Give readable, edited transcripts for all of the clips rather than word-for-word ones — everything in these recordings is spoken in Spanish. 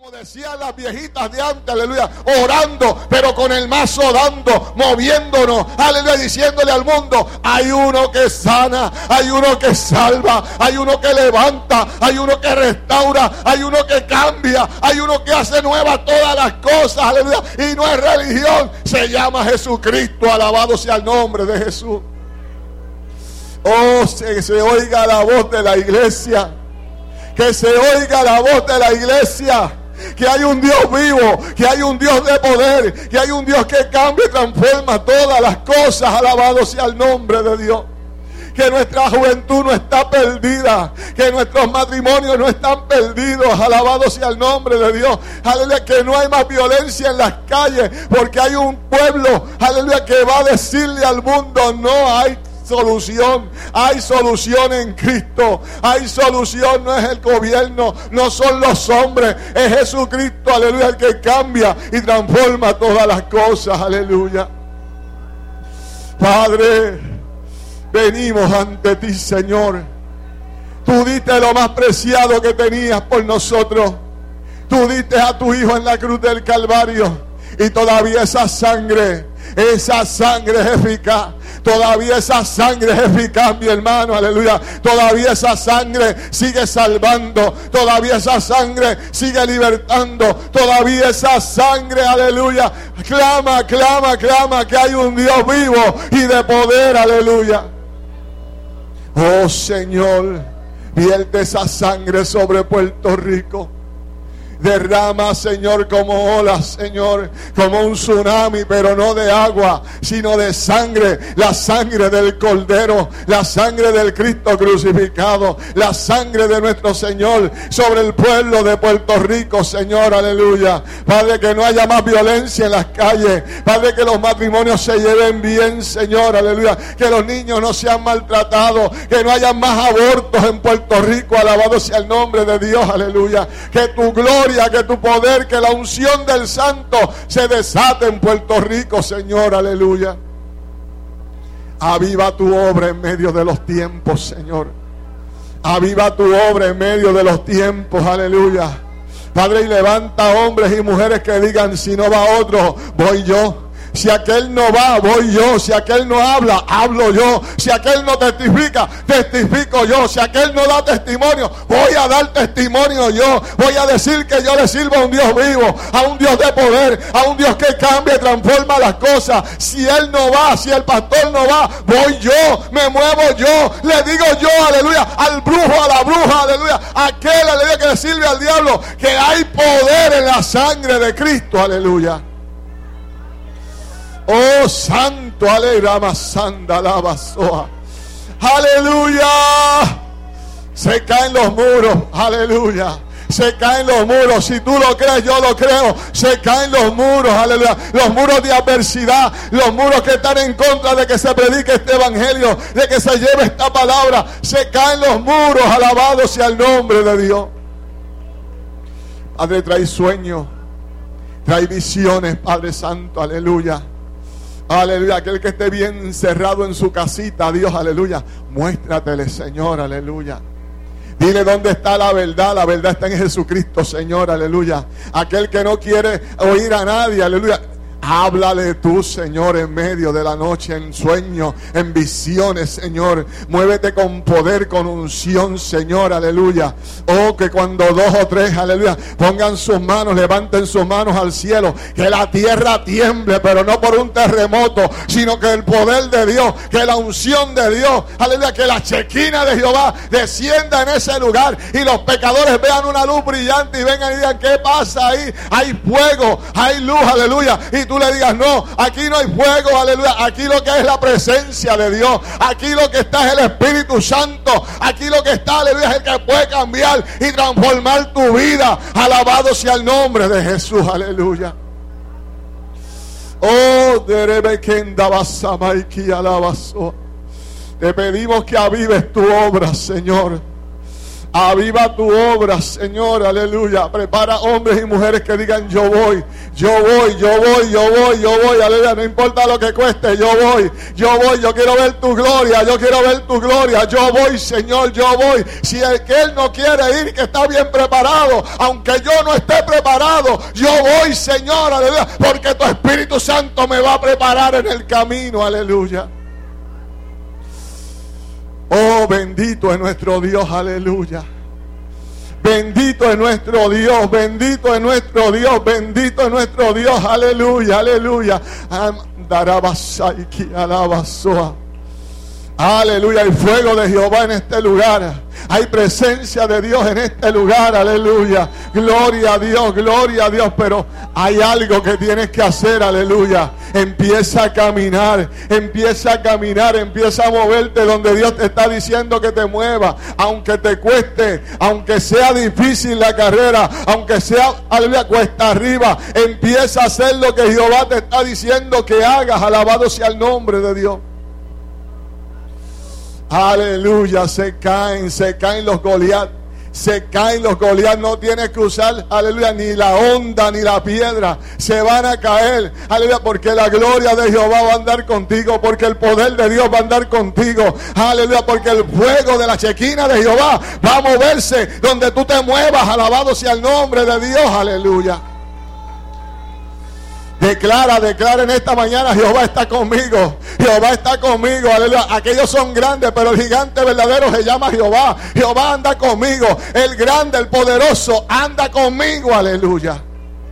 Como decían las viejitas de antes, aleluya, orando, pero con el mazo dando, moviéndonos, aleluya, diciéndole al mundo, hay uno que sana, hay uno que salva, hay uno que levanta, hay uno que restaura, hay uno que cambia, hay uno que hace nuevas todas las cosas, aleluya, y no es religión, se llama Jesucristo, alabado sea el nombre de Jesús. Oh, que se oiga la voz de la iglesia, que se oiga la voz de la iglesia, que hay un Dios vivo, que hay un Dios de poder, que hay un Dios que cambia y transforma todas las cosas, alabado sea el nombre de Dios. Que nuestra juventud no está perdida, que nuestros matrimonios no están perdidos, alabado sea el nombre de Dios, aleluya, que no hay más violencia en las calles, porque hay un pueblo, aleluya, que va a decirle al mundo, no hay solución, hay solución en Cristo, hay solución, no es el gobierno, no son los hombres, es Jesucristo, aleluya, el que cambia y transforma todas las cosas, aleluya. Padre, venimos ante ti, Señor. Tú diste lo más preciado que tenías por nosotros. Tú diste a tu Hijo en la cruz del Calvario, y todavía esa sangre es eficaz. Todavía esa sangre es eficaz, mi hermano, aleluya. Todavía esa sangre sigue salvando. Todavía esa sangre sigue libertando. Todavía esa sangre, aleluya, clama, clama, clama que hay un Dios vivo y de poder, aleluya. Oh Señor, vierte esa sangre sobre Puerto Rico. Derrama, Señor, como olas, Señor, como un tsunami, pero no de agua, sino de sangre. La sangre del Cordero, la sangre del Cristo crucificado, la sangre de nuestro Señor sobre el pueblo de Puerto Rico, Señor, aleluya. Padre, que no haya más violencia en las calles. Padre, que los matrimonios se lleven bien, Señor, aleluya. Que los niños no sean maltratados, que no haya más abortos en Puerto Rico, alabado sea el nombre de Dios, aleluya. Que tu gloria, que tu poder, que la unción del Santo se desate en Puerto Rico, Señor, aleluya. Aviva tu obra en medio de los tiempos, Señor. Aviva tu obra en medio de los tiempos, aleluya. Padre, y levanta hombres y mujeres que digan, si no va otro, voy yo. Si aquel no va, voy yo. Si aquel no habla, hablo yo. Si aquel no testifica, testifico yo. Si aquel no da testimonio, voy a dar testimonio yo. Voy a decir que yo le sirvo a un Dios vivo, a un Dios de poder, a un Dios que cambia y transforma las cosas. Si él no va, si el pastor no va, voy yo, me muevo yo. Le digo yo, aleluya, al brujo, a la bruja, aleluya, aquel, aleluya, que le sirve al diablo, que hay poder en la sangre de Cristo, aleluya. Oh santo, aleluya, masanda la basoa. Aleluya. Se caen los muros, aleluya. Se caen los muros. Si tú lo crees, yo lo creo. Se caen los muros, aleluya. Los muros de adversidad, los muros que están en contra de que se predique este evangelio, de que se lleve esta palabra. Se caen los muros, alabado sea el nombre de Dios. Padre, trae sueños, trae visiones, Padre Santo, aleluya. Aleluya, aquel que esté bien encerrado en su casita, Dios, aleluya, muéstratele, Señor, aleluya. Dile dónde está la verdad está en Jesucristo, Señor, aleluya. Aquel que no quiere oír a nadie, aleluya, háblale tú, Señor, en medio de la noche, en sueños, en visiones, Señor. Muévete con poder, con unción, Señor, aleluya. Oh, que cuando dos o tres, aleluya, pongan sus manos, levanten sus manos al cielo, que la tierra tiemble, pero no por un terremoto, sino que el poder de Dios, que la unción de Dios, aleluya, que la chequina de Jehová descienda en ese lugar y los pecadores vean una luz brillante y vengan y digan, ¿qué pasa ahí? Hay fuego, hay luz, aleluya. Y tú le digas, no, aquí no hay fuego, aleluya. Aquí lo que es la presencia de Dios. Aquí lo que está es el Espíritu Santo. Aquí lo que está, aleluya, es el que puede cambiar y transformar tu vida. Alabado sea el nombre de Jesús, aleluya. Oh, te pedimos que avives tu obra, Señor. Aviva tu obra, Señor, aleluya. Prepara hombres y mujeres que digan, yo voy, aleluya. No importa lo que cueste, yo voy, yo quiero ver tu gloria, yo voy, Señor, yo voy. Si el que él no quiere ir, que está bien preparado, aunque yo no esté preparado, llamado, yo voy, Señor, aleluya, porque tu Espíritu Santo me va a preparar en el camino, aleluya. Oh, bendito es nuestro Dios, aleluya. Bendito es nuestro Dios, bendito es nuestro Dios, bendito es nuestro Dios, aleluya, aleluya. Aleluya, hay fuego de Jehová en este lugar. Hay presencia de Dios en este lugar, aleluya. Gloria a Dios, pero hay algo que tienes que hacer, aleluya. Empieza a caminar, empieza a moverte donde Dios te está diciendo que te mueva. Aunque te cueste, aunque sea difícil la carrera, aunque sea, aleluya, cuesta arriba, empieza a hacer lo que Jehová te está diciendo que hagas. Alabado sea el nombre de Dios. Aleluya, se caen los Goliat. Se caen los Goliat, no tienes que usar, aleluya, ni la honda ni la piedra. Se van a caer, aleluya, porque la gloria de Jehová va a andar contigo, porque el poder de Dios va a andar contigo, aleluya, porque el fuego de la chequina de Jehová va a moverse donde tú te muevas. Alabado sea el nombre de Dios, aleluya. Declara en esta mañana: Jehová está conmigo, Jehová está conmigo, aleluya. Aquellos son grandes, pero el gigante verdadero se llama Jehová. Jehová anda conmigo, el grande, el poderoso anda conmigo, aleluya.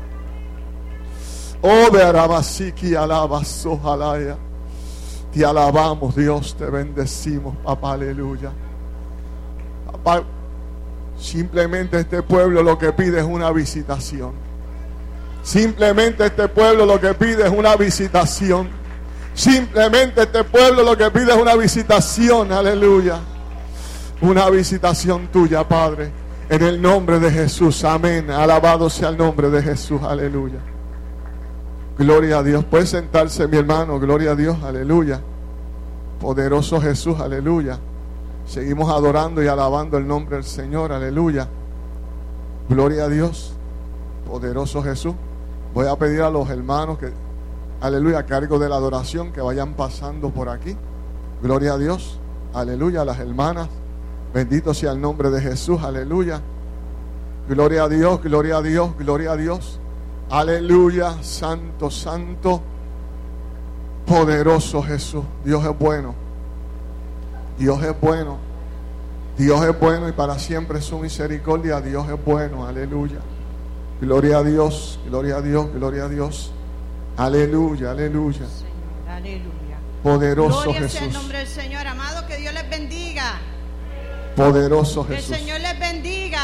Oh, Berabasiki, alabas, ojalá. Te alabamos, Dios, te bendecimos, papá, aleluya. Papá, simplemente este pueblo lo que pide es una visitación. Simplemente este pueblo lo que pide es una visitación. Simplemente este pueblo lo que pide es una visitación, aleluya. Una visitación tuya, Padre, en el nombre de Jesús, amén. Alabado sea el nombre de Jesús, aleluya. Gloria a Dios. Puede sentarse, mi hermano, gloria a Dios, aleluya. Poderoso Jesús, aleluya. Seguimos adorando y alabando el nombre del Señor, aleluya. Gloria a Dios. Poderoso Jesús. Voy a pedir a los hermanos que, aleluya, a cargo de la adoración, que vayan pasando por aquí. Gloria a Dios, aleluya. A las hermanas, bendito sea el nombre de Jesús, aleluya. Gloria a Dios, gloria a Dios, gloria a Dios. Aleluya, santo, santo, poderoso Jesús. Dios es bueno, Dios es bueno, Dios es bueno y para siempre es su misericordia. Dios es bueno, aleluya. Gloria a Dios, gloria a Dios, gloria a Dios. Aleluya, aleluya. Señor, aleluya. Poderoso Gloria Jesús. sea el nombre del Señor, amado, que Dios les bendiga. Poderoso Que Jesús. el Señor les bendiga.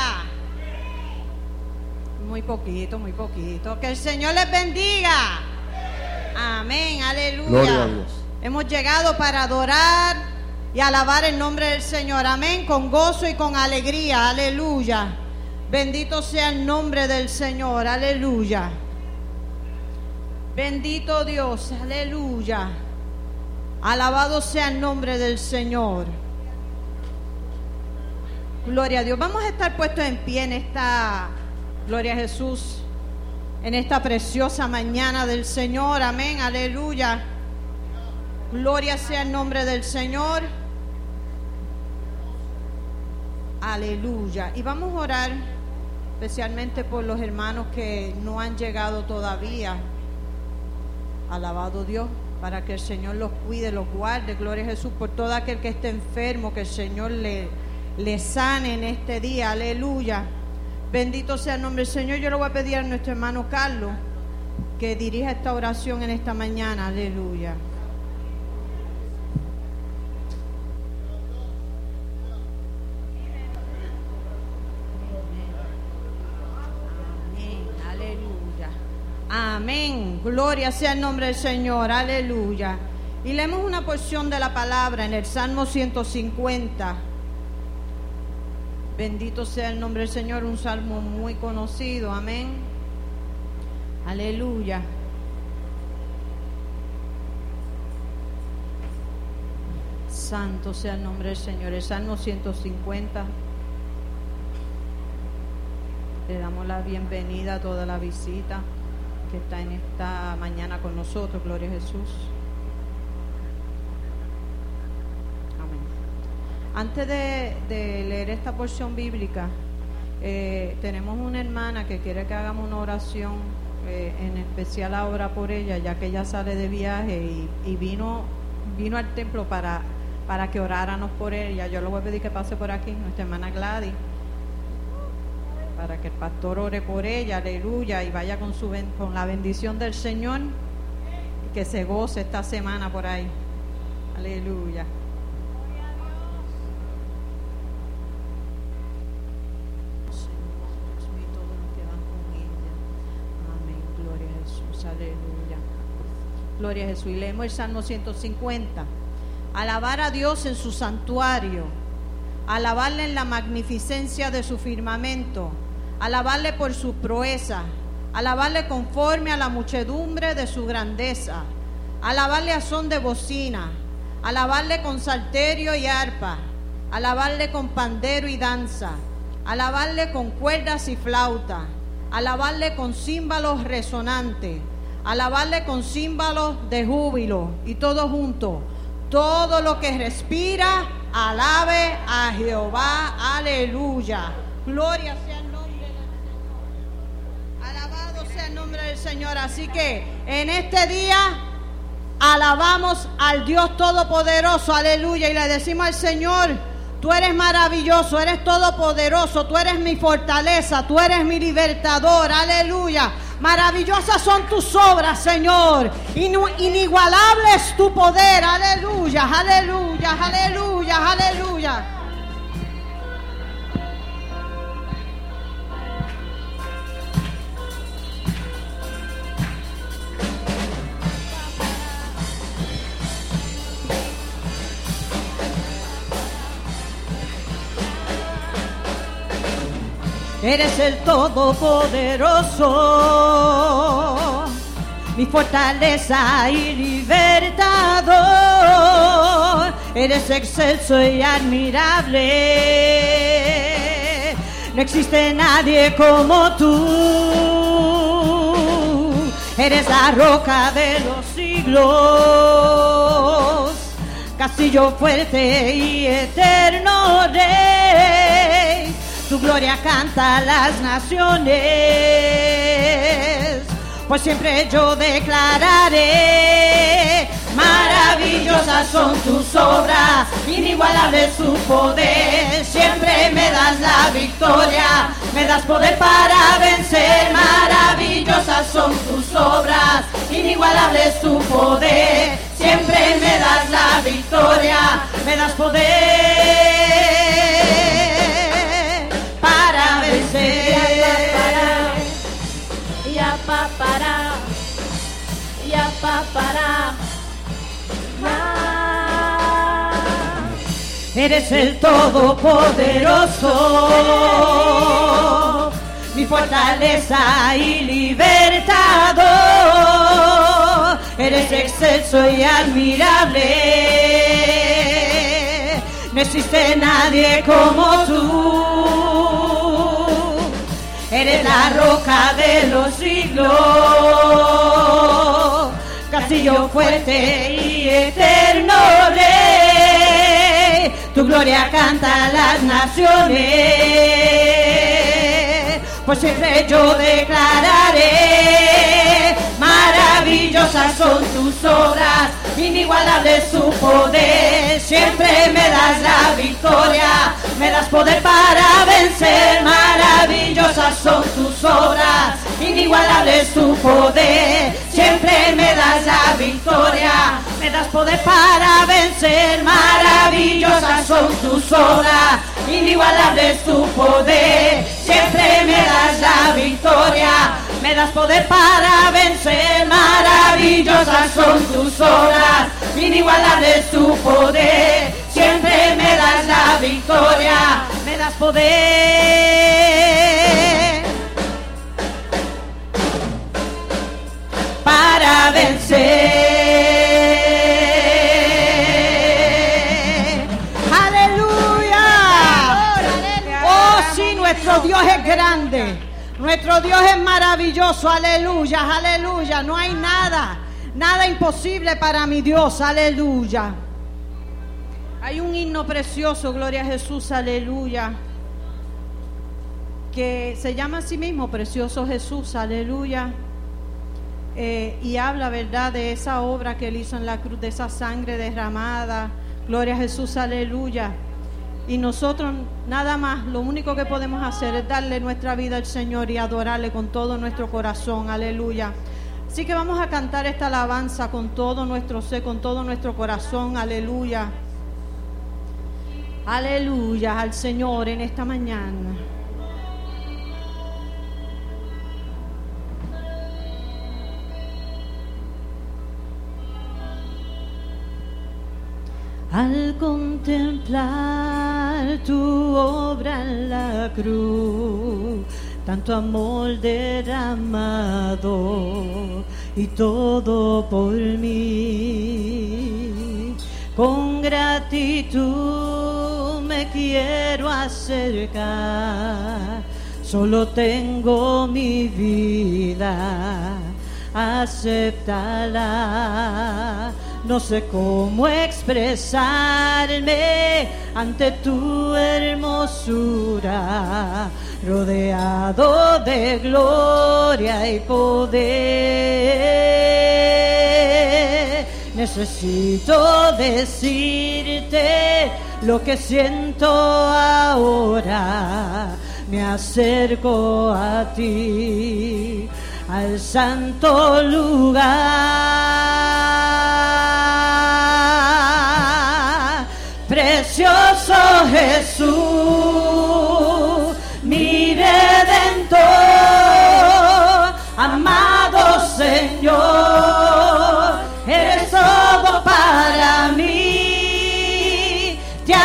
Muy poquito, muy poquito. Que el Señor les bendiga. Amén, aleluya. Gloria a Dios. Hemos llegado para adorar y alabar el nombre del Señor. Amén, con gozo y con alegría. Aleluya. Bendito sea el nombre del Señor, aleluya. Bendito Dios, aleluya. Alabado sea el nombre del Señor. Gloria a Dios. Vamos a estar puestos en pie en esta, gloria a Jesús, en esta preciosa mañana del Señor, amén, aleluya. Gloria sea el nombre del Señor. Aleluya. Y vamos a orar especialmente por los hermanos que no han llegado todavía. Alabado Dios, para que el Señor los cuide, los guarde. Gloria a Jesús. Por todo aquel que esté enfermo, que el Señor le sane en este día. Aleluya. Bendito sea el nombre del Señor. Yo le voy a pedir a nuestro hermano Carlos que dirija esta oración en esta mañana. Aleluya. Amén, gloria sea el nombre del Señor, aleluya. Y leemos una porción de la palabra en el Salmo 150. Bendito sea el nombre del Señor, un salmo muy conocido, amén. Aleluya. Santo sea el nombre del Señor. El Salmo 150. Le damos la bienvenida a toda la visita que está en esta mañana con nosotros. Gloria a Jesús. Amén. Antes de leer esta porción bíblica, Tenemos una hermana que quiere que hagamos una oración, en especial ahora por ella, ya que ella sale de viaje y vino al templo para que oráramos por ella. Yo le voy a pedir que pase por aquí, nuestra hermana Gladys, para que el pastor ore por ella, aleluya, y vaya con la bendición del Señor, y que se goce esta semana por ahí, aleluya. Aleluya. Gloria a Jesús. Y leemos el Salmo 150. Alabar a Dios en su santuario, alabarle en la magnificencia de su firmamento, alabarle por sus proezas, alabarle conforme a la muchedumbre de su grandeza, alabarle a son de bocina, alabarle con salterio y arpa, alabarle con pandero y danza, alabarle con cuerdas y flauta, alabarle con címbalos resonantes, alabarle con címbalos de júbilo, y todo junto, todo lo que respira, alabe a Jehová, aleluya. Gloria sea el nombre del Señor. Alabado sea el nombre del Señor. Así que en este día alabamos al Dios Todopoderoso, aleluya, y le decimos al Señor: tú eres maravilloso, eres todopoderoso, tú eres mi fortaleza, tú eres mi libertador, aleluya. Maravillosas son tus obras, Señor, inigualable es tu poder, aleluya, aleluya, aleluya, aleluya. Eres el Todopoderoso, mi fortaleza y libertador. Eres excelso y admirable, no existe nadie como tú. Eres la roca de los siglos, castillo fuerte y eterno Rey. Tu gloria canta a las naciones, pues siempre yo declararé: maravillosas son tus obras, inigualable es tu poder. Siempre me das la victoria, me das poder para vencer. Maravillosas son tus obras, inigualable es tu poder. Siempre me das la victoria, me das poder para vencer. Ya pa para, ya pa para. Eres el Todopoderoso, mi fortaleza y libertador. Eres excelso y admirable, no existe nadie como tú. Eres la roca de los siglos, castillo fuerte y eterno Rey. Tu gloria canta a las naciones, pues siempre yo declararé: maravillosas son tus obras, inigualable es tu poder. Siempre me das la victoria, me das poder para vencer. Maravillosas son tus obras, inigualable es tu poder. Siempre me das la victoria, me das poder para vencer. Maravillosas son tus obras, inigualable es tu poder. Siempre me das la victoria, me das poder para vencer. Maravillosas son tus obras, inigualable es tu poder. Siempre me das la victoria, me das poder para vencer. ¡Aleluya! Oh, sí, nuestro Dios es grande. Nuestro Dios es maravilloso, aleluya, aleluya. No hay nada imposible para mi Dios, aleluya. Hay un himno precioso, gloria a Jesús, aleluya. que se llama a sí mismo Precioso Jesús, aleluya, y habla, ¿verdad?, de esa obra que Él hizo en la cruz, de esa sangre derramada, gloria a Jesús, aleluya. Y nosotros nada más, lo único que podemos hacer es darle nuestra vida al Señor y adorarle con todo nuestro corazón, aleluya. Así que vamos a cantar esta alabanza con todo nuestro ser, con todo nuestro corazón, aleluya. Aleluya al Señor en esta mañana. Al contemplar tu obra en la cruz, tanto amor derramado y todo por mí, con gratitud me quiero acercar, solo tengo mi vida, acéptala. No sé cómo expresarme ante tu hermosura, rodeado de gloria y poder. Necesito decirte lo que siento ahora. Me acerco a ti, al santo lugar. Precioso Jesús, mi Redentor, amado Señor, eres todo para mí. Te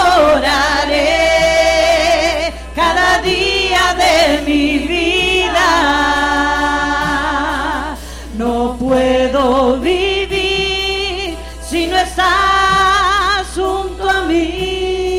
adoraré cada día de mi vida. No puedo vivir si no estás junto a mí.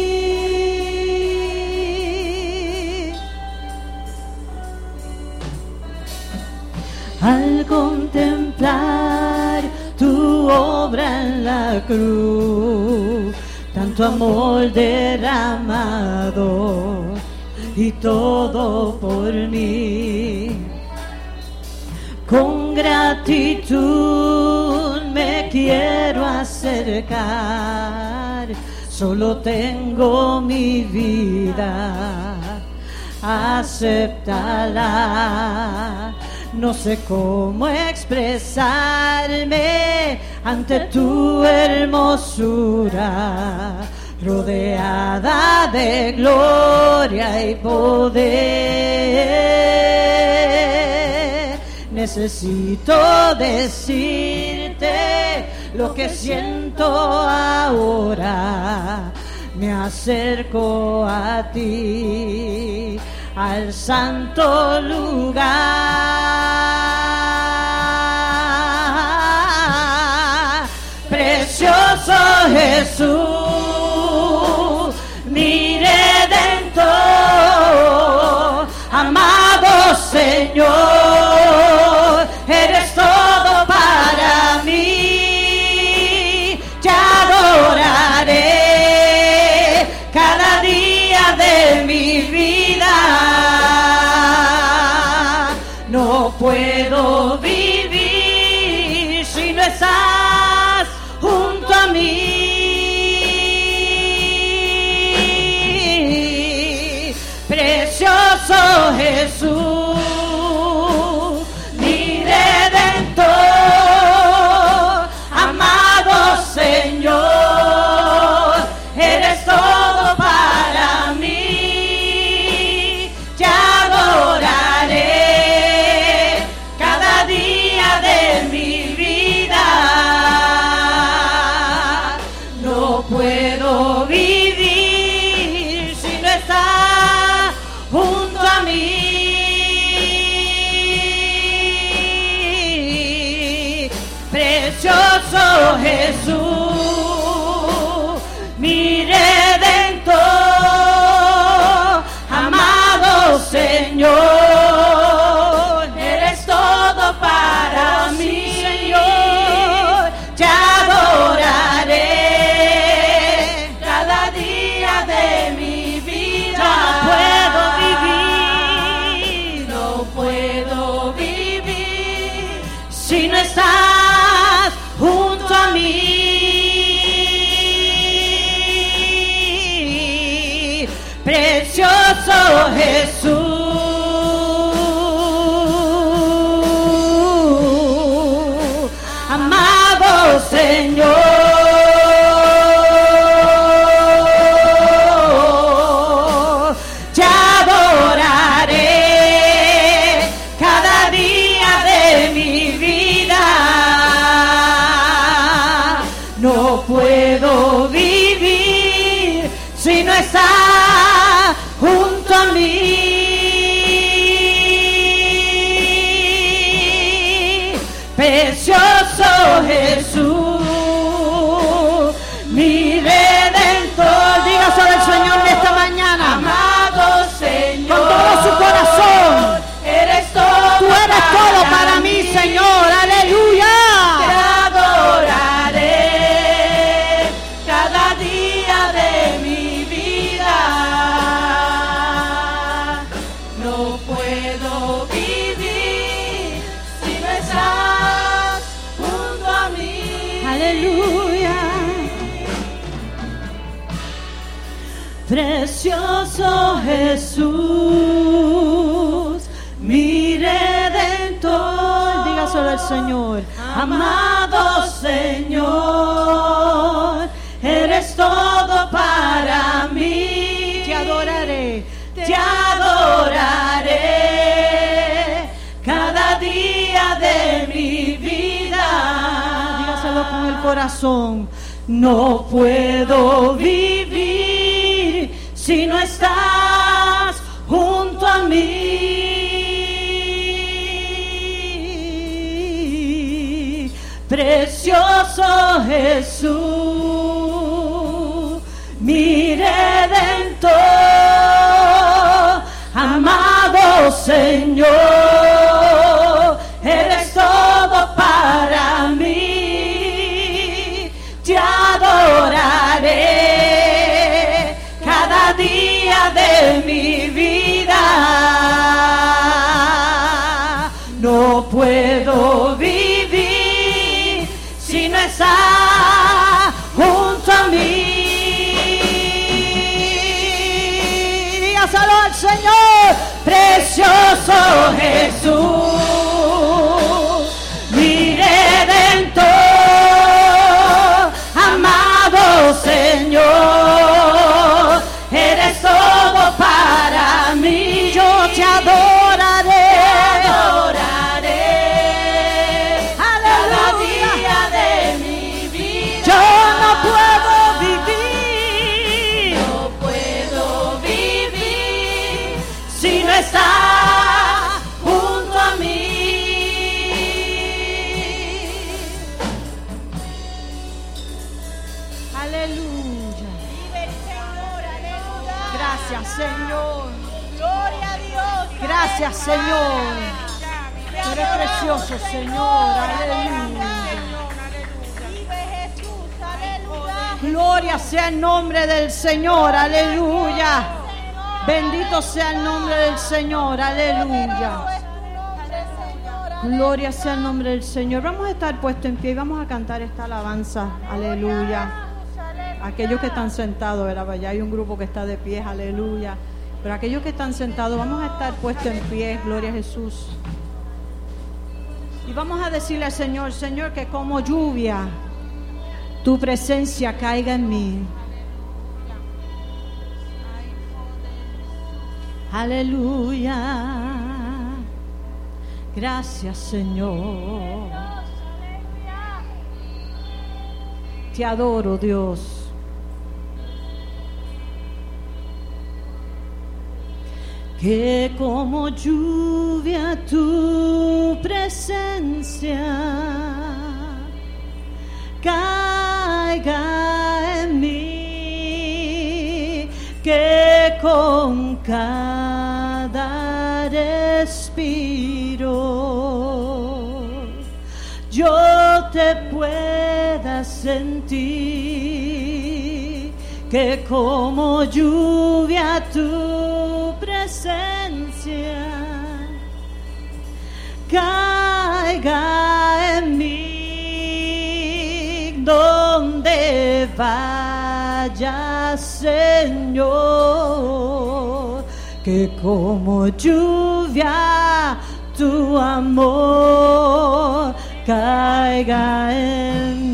Al contemplar tu obra en la cruz, tanto amor derramado y todo por mí, con gratitud me quiero acercar, solo tengo mi vida, acéptala. No sé cómo expresarme ante tu hermosura, rodeada de gloria y poder. Necesito decirte lo que siento ahora. Me acerco a ti, al santo lugar. Precioso Jesús, mi Redentor, amado Señor, eres todo para mí. Te adoraré cada día de mi vida. No puedo vivir si no estás junto a mí. Precioso Jesús, mi Redentor, amado Señor, eres todo para mí. Te adoraré cada día de mi vida. No puedo vivir si no estás junto a mí. Precioso Jesús, mi Redentor, amado Señor, eres todo para mí, Señor. Te adoraré cada día de mi vida. No puedo vivir si no estás junto a mí. Precioso Jesús, amado Señor, te adoraré cada día de mi vida. No puedo vivir si no estás junto a mí. Precioso Jesús, mi Redentor. Dígaselo al Señor de esta mañana. Amado Señor, con todo su corazón. Eres todo. Tú eres todo para mí, Señor. Aleluya. Te adoraré cada día de mi vida. No puedo vivir si no estás junto a mí. Aleluya. Precioso Jesús, mi Redentor. Dígaselo al Señor. Amado Señor, eres todo para mí. Te adoraré, te adoraré cada día de mi vida. Dígaselo con el corazón. No puedo vivir si no estás junto a mí. Precioso Jesús, mi Redentor, amado Señor, eres todo para mí. Te adoraré cada día de mi vida. No puedo vivir si no estás junto a mí. Dígaselo al Señor. Precioso Jesús, mi Redentor, amado Señor, eres todo para mí. Yo te adoraré, cada día de mi vida. Yo no puedo vivir si no estás junto a mí. Aleluya. Gracias, Señor. Gloria a Dios. Gracias, Señor. Tú eres precioso, Señor. Aleluya. Vive Jesús. Aleluya. Gloria sea el nombre del Señor. Aleluya. Bendito sea el nombre del Señor. Aleluya. Gloria sea el nombre del Señor. Vamos a estar puestos en pie y vamos a cantar esta alabanza. Aleluya. Aquellos que están sentados, ¿verdad? Allá hay un grupo que está de pie. Aleluya. Pero aquellos que están sentados, vamos a estar puestos en pie. Gloria a Jesús. Y vamos a decirle al Señor, Señor, que como lluvia tu presencia caiga en mí. Aleluya. Gracias, Señor. Te adoro, Dios. Que como lluvia tu presencia caiga en mí, que con cada respiro yo te pueda sentir, que como lluvia tu presencia caiga vaya, Señor, que como lluvia tu amor caiga en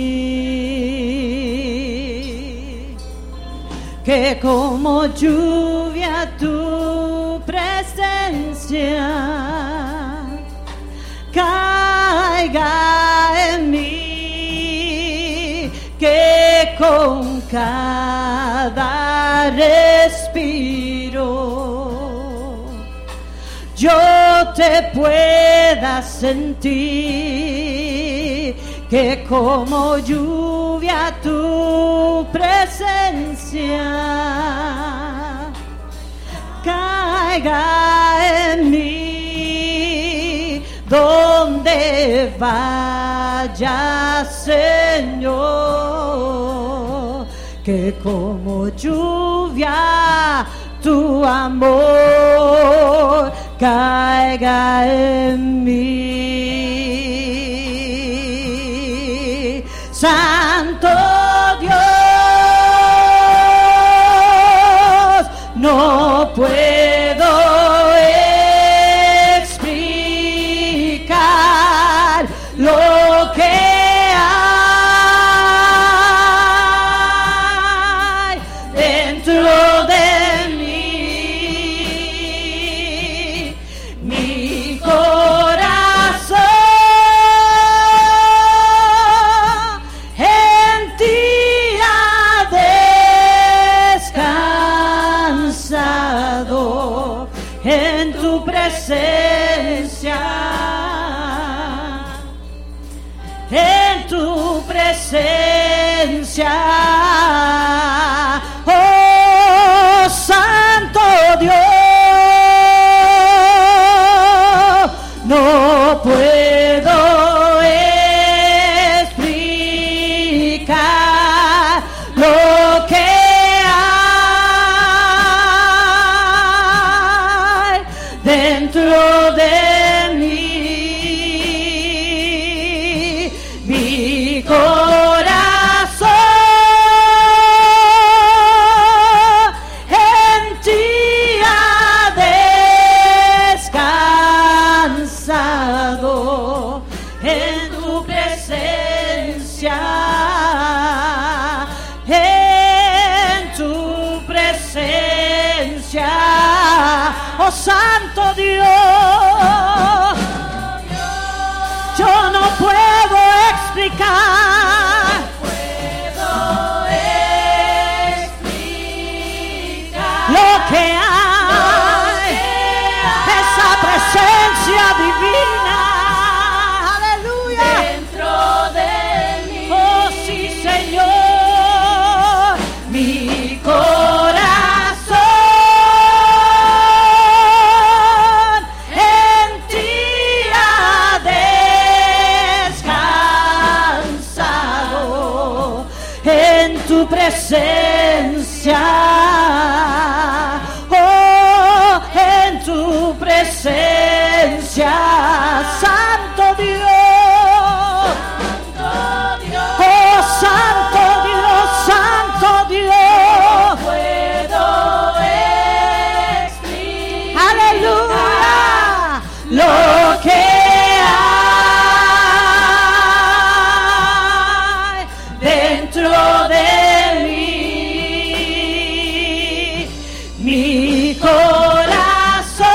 mí, que como lluvia tu presencia caiga en mí, que con cada respiro yo te pueda sentir, que como lluvia tu presencia caiga en mí, donde vaya, Señor, que como lluvia tu amor caiga en mí. Santo Dios, no puedo explicar lo que hay dentro de mí, mi corazón en ti ha descansado, en tu presencia, en tu presencia, oh Santo Dios, no puedo explicar lo que hay dentro de mí, mi corazón en ti ha descansado, en tu presencia, en tu presencia, oh Santo Dios, yo no puedo explicar lo que hay, esa presencia divina, aleluya, dentro de mí, oh sí Señor, mi corazón en ti ha descansado, en tu presencia, oh, en tu presencia, Santo Dios, oh Santo Dios, Santo Dios, puedo explicar, aleluya, lo que hay dentro de mí, mi corazón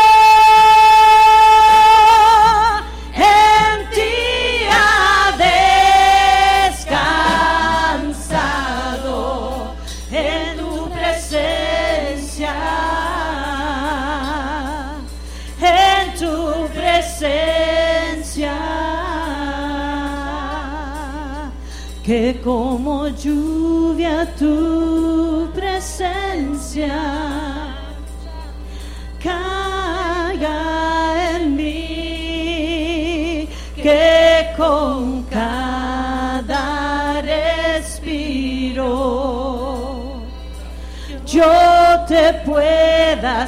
en ti ha descansado, en tu presencia, en tu presencia, que como lluvia tu presencia caiga en mí, que con cada respiro yo te pueda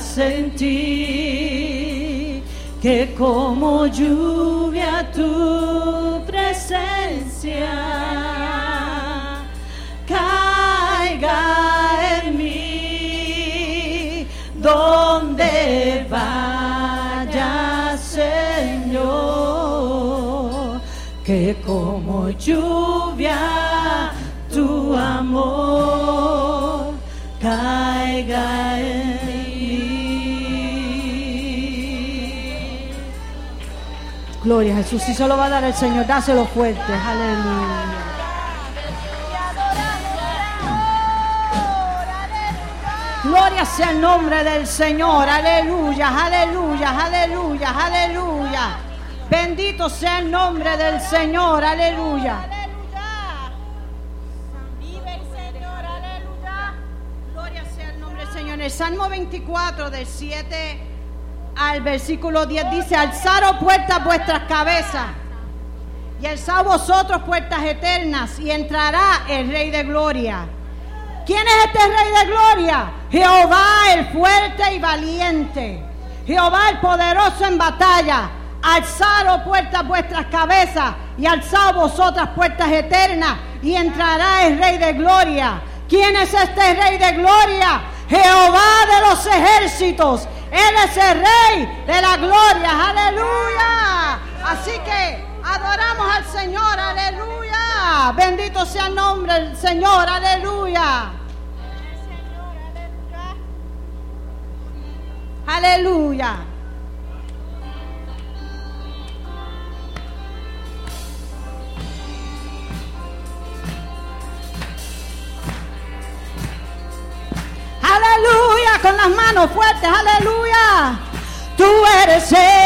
sentir, que como lluvia tu presencia que como lluvia tu amor caiga en mí. Gloria a Jesús. Si se lo va a dar el Señor, dáselo fuerte. Aleluya. Gloria sea el nombre del Señor. Aleluya, aleluya, aleluya, aleluya. Bendito sea el nombre del Señor. Aleluya. Aleluya. Vive el Señor, aleluya. Gloria sea el nombre del Señor. En el Salmo 24, del 7 al versículo 10 dice: alzaros puertas vuestras cabezas y alzaos vosotros puertas eternas, y entrará el Rey de Gloria. ¿Quién es este Rey de Gloria? Jehová el fuerte y valiente, Jehová el poderoso en batalla. Alzaros puertas vuestras cabezas y alzaos vosotras puertas eternas, y entrará el Rey de Gloria. ¿Quién es este Rey de Gloria? Jehová de los ejércitos. Él es el Rey de la gloria. Aleluya. Así que adoramos al Señor. Aleluya. Bendito sea el nombre del Señor. Aleluya. Aleluya. Aleluya, con las manos fuertes, aleluya. Tú eres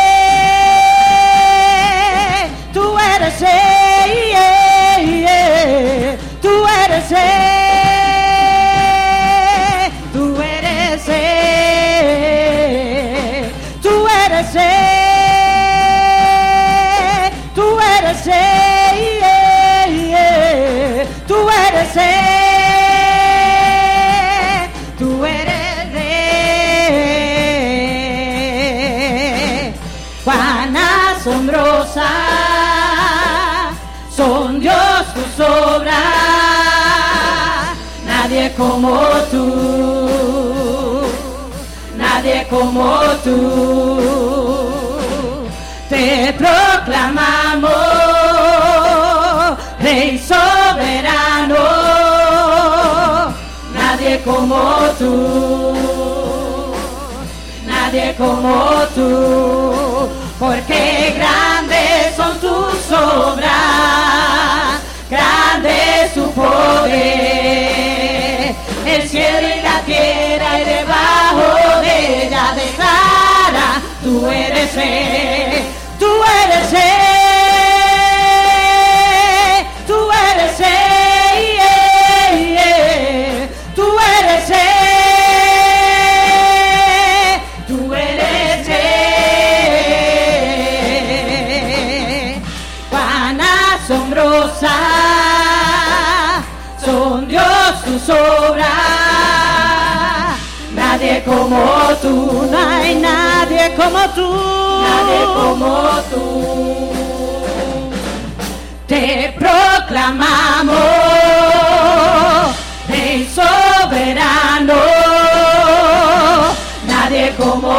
tú eres tú eres tú eres tú eres tú eres tú eres tú eres Rey. Cuán asombrosa son Dios tus obras, nadie como tú, nadie como tú. Te proclamamos Rey soberano, nadie como tú, nadie como tú, porque grandes son tus obras, grande es tu poder. El cielo y la tierra y debajo de ella declara: tú eres Rey, tú eres Rey, tú eres Rey. Tú eres Rey, tú eres Rey. Cuán asombrosa son Dios tus obras, nadie como tú, no hay nadie como tú, nadie como tú. Te proclamamos Rey soberano, nadie como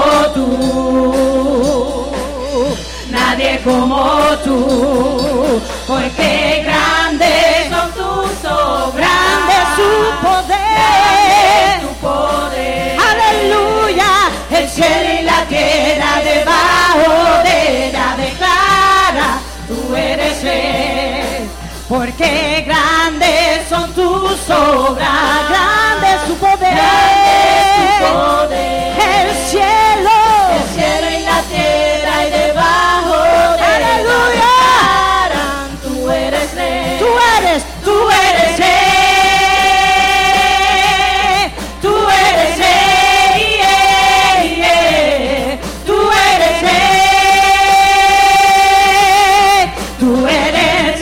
tú, nadie como tú, porque grandes son tus obras, grande su poder, tu poder. Aleluya, el cielo y la tierra debajo de ella declara: tú eres Rey, porque grandes son tus obras, grande es tu poder, el cielo y la tierra y debajo de aleluya, tú eres Rey, tú eres Rey, tú eres Rey, tú eres Rey, tú eres Rey, tú eres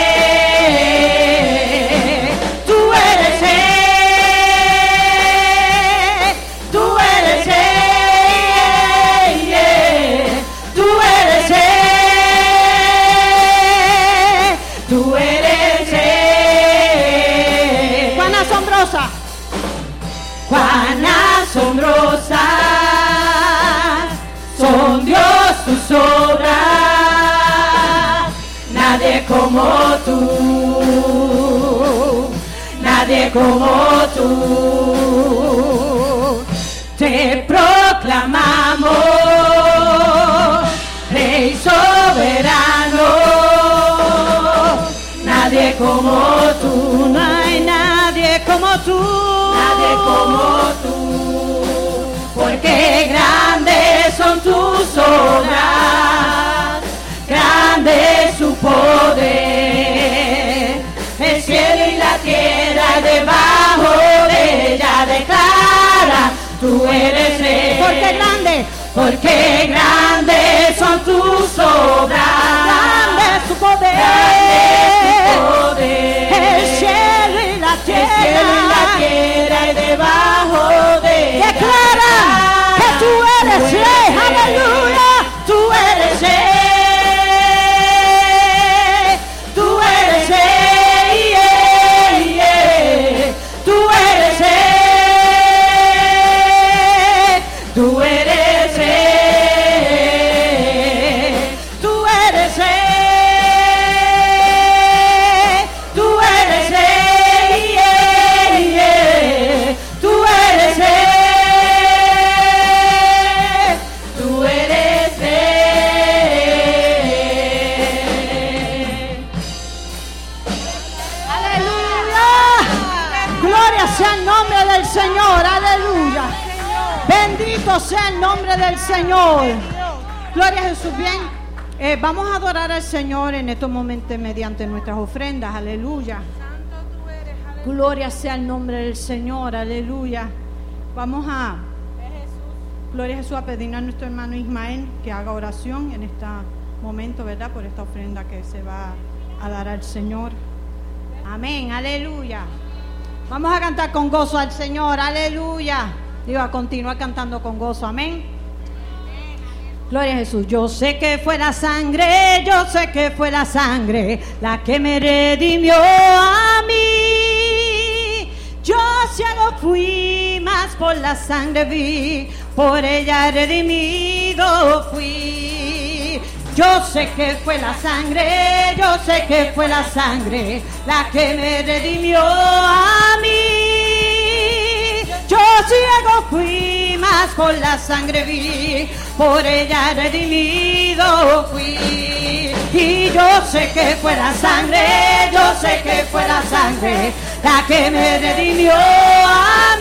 Rey, tú eres Rey, tú eres Rey, tú eres Rey, tú eres Rey. Cuán asombrosa, cuán asombrosa son Dios tus obras, nadie como tú, nadie como tú. Te proclamamos Rey soberano, nadie como tú, no hay nadie como tú, nadie como tú, porque grandes son tus obras, grande es su poder, el cielo y la tierra y debajo de ella declara, tú eres rey, porque grande son tus obras, grande es su poder, el cielo y la tierra y debajo de ella declara que tú eres rey, aleluya, tú eres rey. Bendito sea el nombre del Señor. Gloria a Jesús. Bien, vamos a adorar al Señor en estos momentos mediante nuestras ofrendas. Aleluya. Gloria sea el nombre del Señor. Aleluya. Vamos a, gloria a Jesús, a pedir a nuestro hermano Ismael que haga oración en este momento, ¿verdad? Por esta ofrenda que se va a dar al Señor. Amén. Aleluya. Vamos a cantar con gozo al Señor. Aleluya. Digo, a continuar cantando con gozo, amén. Gloria a Jesús. Yo sé que fue la sangre, yo sé que fue la sangre la que me redimió a mí. Yo ciego fui, mas por la sangre vi, por ella redimido fui. Yo sé que fue la sangre, yo sé que fue la sangre la que me redimió a mí. Yo ciego fui, mas por la sangre vi, por ella redimido fui. Y yo sé que fue la sangre, yo sé que fue la sangre la que me redimió a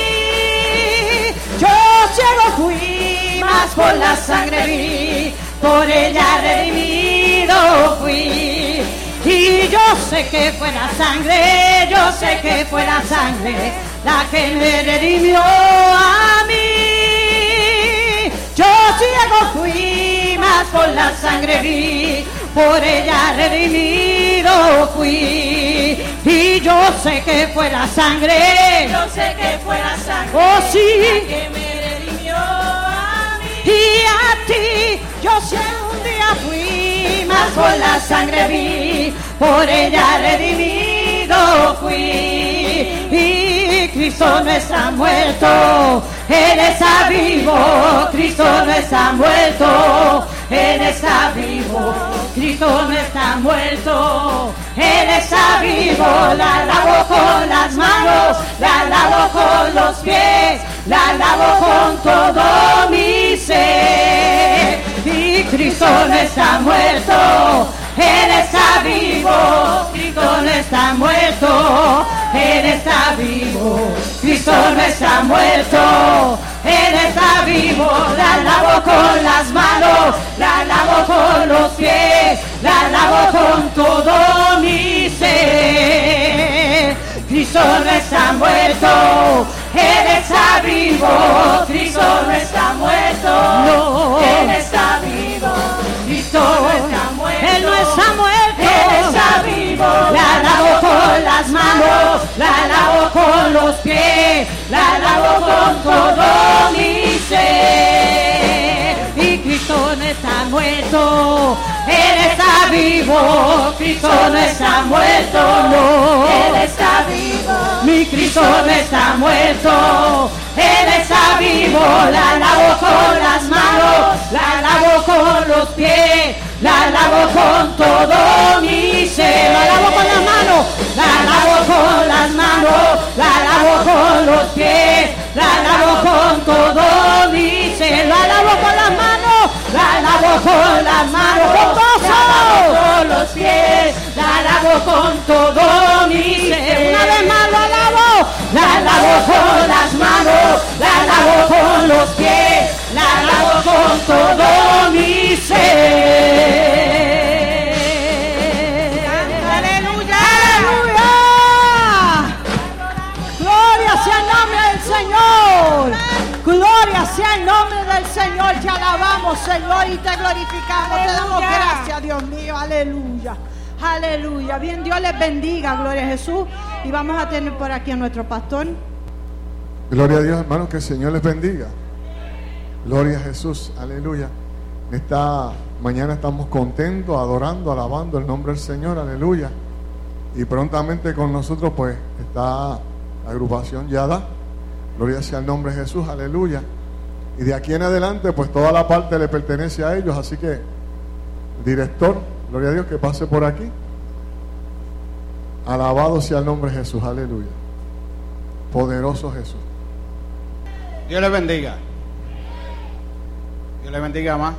mí. Yo ciego fui, mas por la sangre vi, por ella redimido fui. Y yo sé que fue la sangre, yo sé que fue la sangre la que me redimió a mí. Yo ciego fui, mas por la sangre vi, por ella redimido fui. Y yo sé que fue la sangre, yo sé que fue la sangre, oh sí, la que me redimió a mí. Y a ti, yo sé un día fui, mas por la sangre vi, por ella redimido fui. Y Cristo no está muerto, Él está vivo. Cristo no está muerto, Él está vivo. Cristo no está muerto, Él está vivo. La lavo con las manos, la lavo con los pies, la lavo con todo mi ser. Y Cristo no está muerto, Él está vivo. Cristo no está muerto, Él está vivo. Cristo no está muerto, Él está vivo. La lavo con las manos, la lavo con los pies, la lavo con todo mi ser. Cristo no está muerto, Él está vivo. Cristo no está muerto, no, Él está vivo. Cristo no está muerto, Él no está muerto, Él está vivo. La lavo con las manos, la lavo con los pies, la lavo con todo mi ser. Y Cristo no está muerto, Él está vivo. Cristo no está muerto, no, Él está vivo. Mi Cristo no está muerto, Él está vivo. La lavo con las manos, la lavo con los pies, la lavo con todo mi con las manos, la alabo con los pies, la alabo con todo mi ser. Una vez más lo alabo. La alabo con las manos, la alabo con los pies, la alabo con todo mi ser. Aleluya. Gloria sea el nombre del Señor. Gloria sea el nombre del Señor. Te alabamos, Señor, y te glorificamos. Te damos gracias, Dios mío. Aleluya. Aleluya. Bien, Dios les bendiga. Gloria a Jesús. Y vamos a tener por aquí a nuestro pastor. Gloria a Dios, hermanos, que el Señor les bendiga. Gloria a Jesús, aleluya. Esta mañana estamos contentos, adorando, alabando el nombre del Señor, aleluya. Y prontamente con nosotros pues está la agrupación Yada. Gloria sea el nombre de Jesús, aleluya. Y de aquí en adelante pues toda la parte le pertenece a ellos, así que director, gloria a Dios, que pase por aquí. Alabado sea el nombre de Jesús, aleluya. Poderoso Jesús. Dios le bendiga. Dios le bendiga más.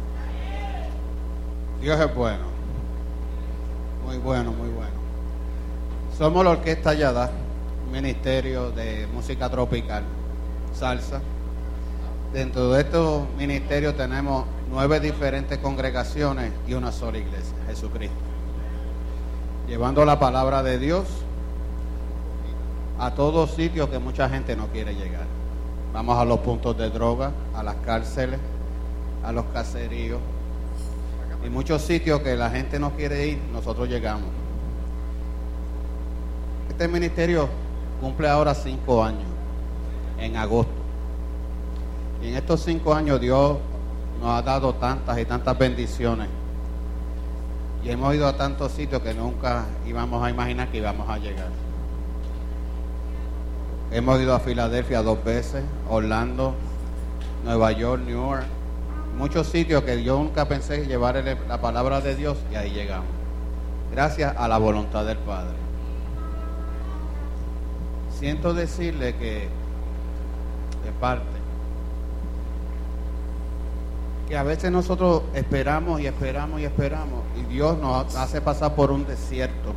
Dios es bueno. Muy bueno, muy bueno. Somos la Orquesta Yada, un ministerio de música tropical, salsa. Dentro de estos ministerios tenemos 9 diferentes congregaciones y una sola iglesia, Jesucristo. Llevando la palabra de Dios a todos sitios que mucha gente no quiere llegar. Vamos a los puntos de droga, a las cárceles, a los caseríos y muchos sitios que la gente no quiere ir, nosotros llegamos. Este ministerio cumple ahora 5 años, en agosto. Y en estos 5 años Dios nos ha dado tantas y tantas bendiciones. Y hemos ido a tantos sitios que nunca íbamos a imaginar que íbamos a llegar. Hemos ido a Filadelfia 2 veces, Orlando, Nueva York, New York. Muchos sitios que yo nunca pensé llevarle la palabra de Dios y ahí llegamos. Gracias a la voluntad del Padre. Siento decirle que, de parte, que a veces nosotros esperamos y esperamos y esperamos y Dios nos hace pasar por un desierto.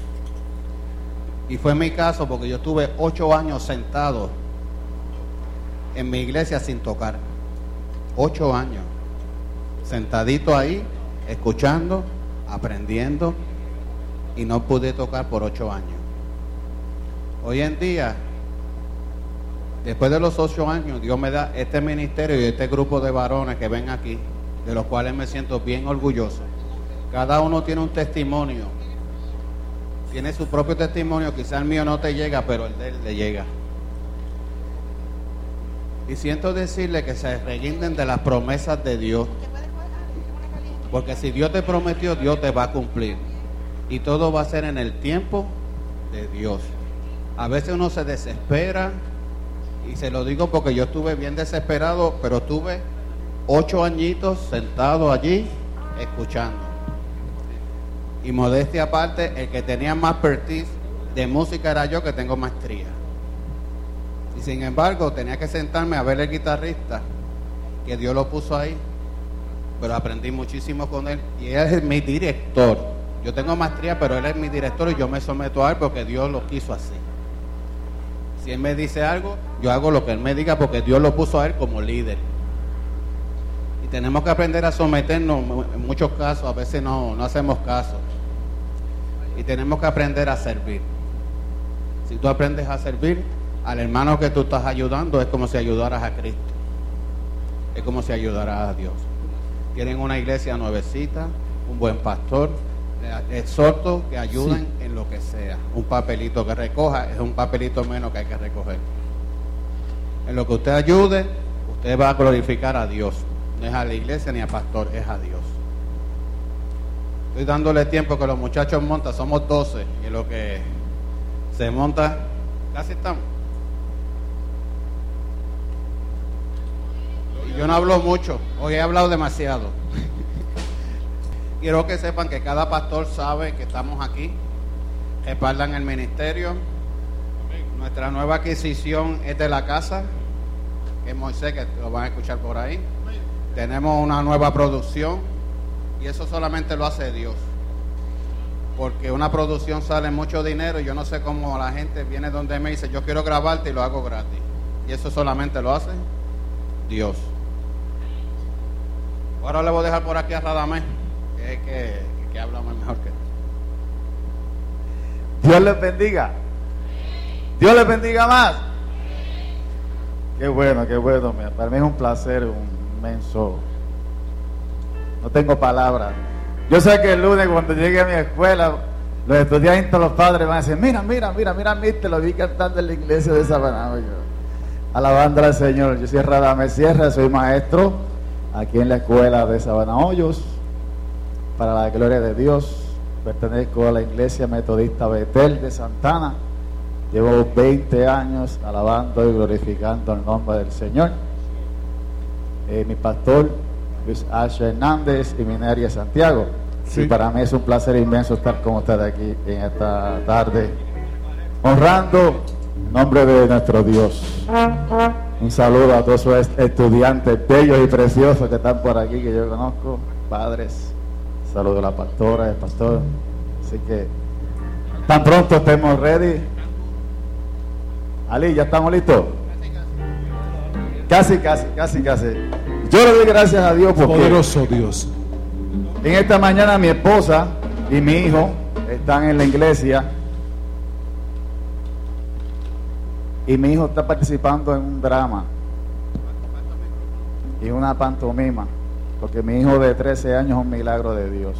Y fue mi caso porque yo estuve 8 años sentado en mi iglesia sin tocar. 8 años. Sentadito ahí, escuchando, aprendiendo y no pude tocar por 8 años. Hoy en día, después de los 8 años, Dios me da este ministerio y este grupo de varones que ven aquí, de los cuales me siento bien orgulloso. Cada uno tiene un testimonio, tiene su propio testimonio, quizás el mío no te llega, pero el de él le llega. Y siento decirle que se reguinden de las promesas de Dios, porque si Dios te prometió, Dios te va a cumplir, y todo va a ser en el tiempo de Dios. A veces uno se desespera, y se lo digo porque yo estuve bien desesperado, pero estuve 8 añitos sentado allí escuchando. Y modestia aparte, el que tenía más expertise de música era yo, que tengo maestría. Y sin embargo tenía que sentarme a ver el guitarrista, que Dios lo puso ahí, pero aprendí muchísimo con él, y él es mi director. Yo tengo maestría, pero él es mi director y yo me someto a él porque Dios lo quiso así. Si él me dice algo, yo hago lo que él me diga porque Dios lo puso a él como líder. Y tenemos que aprender a someternos. En muchos casos a veces no hacemos caso. Y tenemos que aprender a servir. Si tú aprendes a servir al hermano que tú estás ayudando, es como si ayudaras a Cristo. Es como si ayudaras a Dios. Tienen una iglesia nuevecita, un buen pastor. Les exhorto que ayuden en lo que sea. Un papelito que recoja es un papelito menos que hay que recoger. En lo que usted ayude, usted va a glorificar a Dios. No es a la iglesia ni al pastor, es a Dios. Estoy dándole tiempo que los muchachos montan, somos 12, y en lo que se monta, casi estamos. Y yo no hablo mucho, hoy he hablado demasiado. Quiero que sepan que cada pastor sabe que estamos aquí, respaldan el ministerio. Nuestra nueva adquisición es de la casa, que es Moisés, que lo van a escuchar por ahí. tenemos una nueva producción y eso solamente lo hace Dios. Porque una producción sale mucho dinero y yo no sé cómo la gente viene donde me dice, yo quiero grabarte y lo hago gratis. Y eso solamente lo hace Dios. Ahora le voy a dejar por aquí a Radamés, que es que habla mejor que Dios les bendiga. Dios les bendiga más. Qué bueno, qué bueno. Para mí es un placer, un inmenso. No tengo palabras. Yo sé que el lunes cuando llegue a mi escuela, los estudiantes, los padres van a decir, mira, te lo vi cantando en la iglesia de Sabaná. Alabando al Señor. Yo soy Radamés Sierra, soy maestro aquí en la escuela de Sabana Hoyos. Para la gloria de Dios, pertenezco a la iglesia metodista Betel de Santana. Llevo 20 años alabando y glorificando el nombre del Señor. Mi pastor Luis H. Hernández y Mineria Santiago. Sí. Y para mí es un placer inmenso estar con ustedes aquí en esta tarde, honrando el nombre de nuestro Dios. Un saludo a todos esos estudiantes bellos y preciosos que están por aquí, que yo conozco, padres. Saludo a la pastora, el pastor. Así que tan pronto estemos ready. Ali, ¿ya estamos listos? Casi. Yo le doy gracias a Dios porque Poderoso Dios. en esta mañana mi esposa y mi hijo están en la iglesia y mi hijo está participando en un drama y una pantomima, porque mi hijo de 13 años es un milagro de Dios.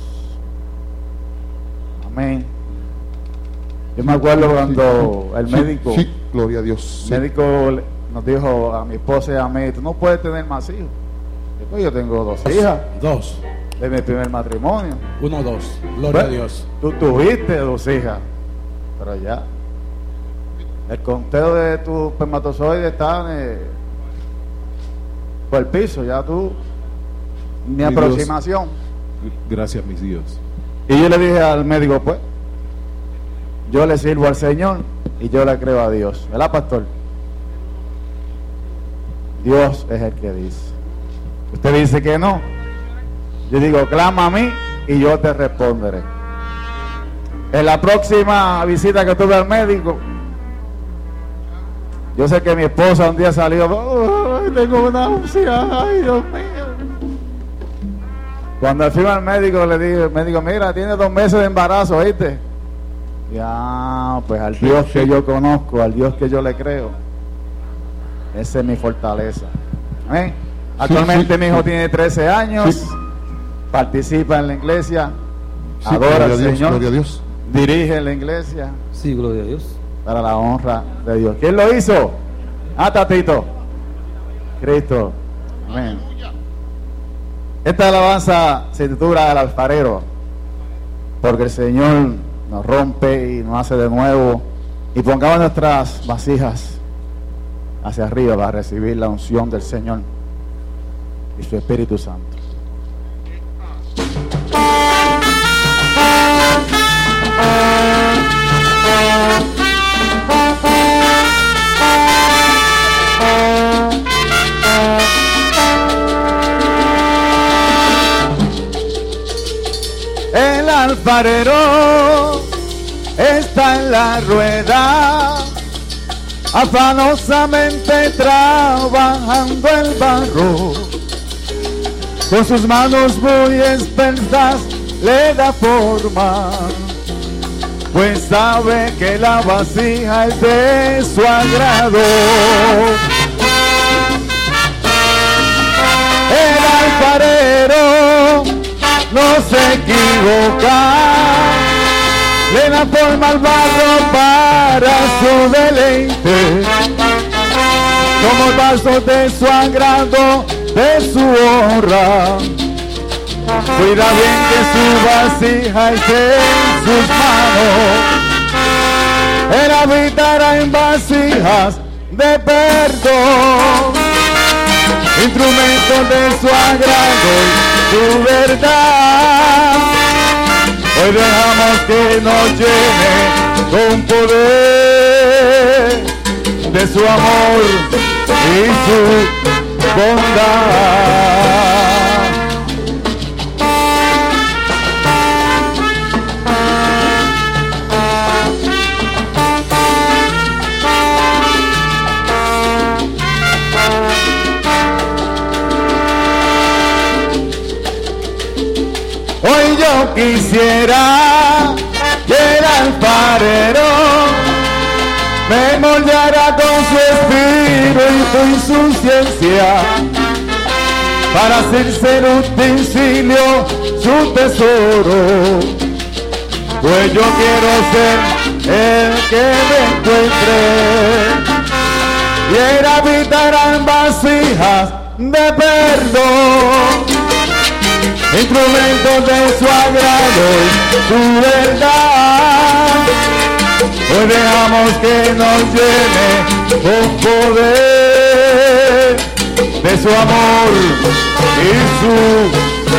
Amén. Yo me acuerdo cuando el médico, Sí, gloria a Dios. el médico nos dijo a mi esposa y a mí, tú no puedes tener más hijos. Pues yo tengo 2 hijas Dos. de mi primer matrimonio. 1, 2. Gloria Pues, a Dios. Tú tuviste 2 hijas, pero ya el conteo de tus espermatozoides está por el piso, ya tú ni Mi aproximación. Gracias, mis Dios. Y yo le dije al médico, pues yo le sirvo al Señor y yo le creo a Dios, ¿verdad, pastor? Dios es el que dice. Usted dice que no, yo digo, clama a mí y yo te responderé. En la próxima visita que tuve al médico, yo sé que mi esposa un día salió, "Ay, tengo una náusea, ay Dios mío". Cuando fui al médico le dije, el médico, mira, tiene 2 meses de embarazo, ¿oíste? Ya, pues al Dios que yo conozco, al Dios que yo le creo, esa es mi fortaleza. Amén. Actualmente mi hijo tiene 13 años, participa en la iglesia, Sí, adora gloria al a Dios, Señor, gloria a Dios. dirige la iglesia Sí, gloria a Dios. para la honra de Dios. ¿Quién lo hizo? Tatito. Cristo. Amén. Esta alabanza se titula El alfarero, porque el Señor nos rompe y nos hace de nuevo, y pongamos nuestras vasijas hacia arriba para recibir la unción del Señor y su Espíritu Santo. El alfarero está en la rueda, afanosamente trabajando el barro, con sus manos muy expertas le da forma, pues sabe que la vasija es de su agrado. El alfarero no se equivoca, le da forma al barro para su deleite, como vasos de su agrado, de su honra. Cuida bien que su vasija esté en sus manos, él habitará en vasijas de perdón, instrumentos de su agrado y su verdad. Hoy dejamos que nos llene con poder de su amor y su bondad. Hoy yo quisiera que el alfarero me moldeara con su espíritu y su ciencia para hacerse un utensilio, su tesoro. Pues yo quiero ser el que me encuentre y él habitará en vasijas de perdón, instrumentos de su agrado y su verdad. Hoy dejamos que nos llene con poder de su amor y su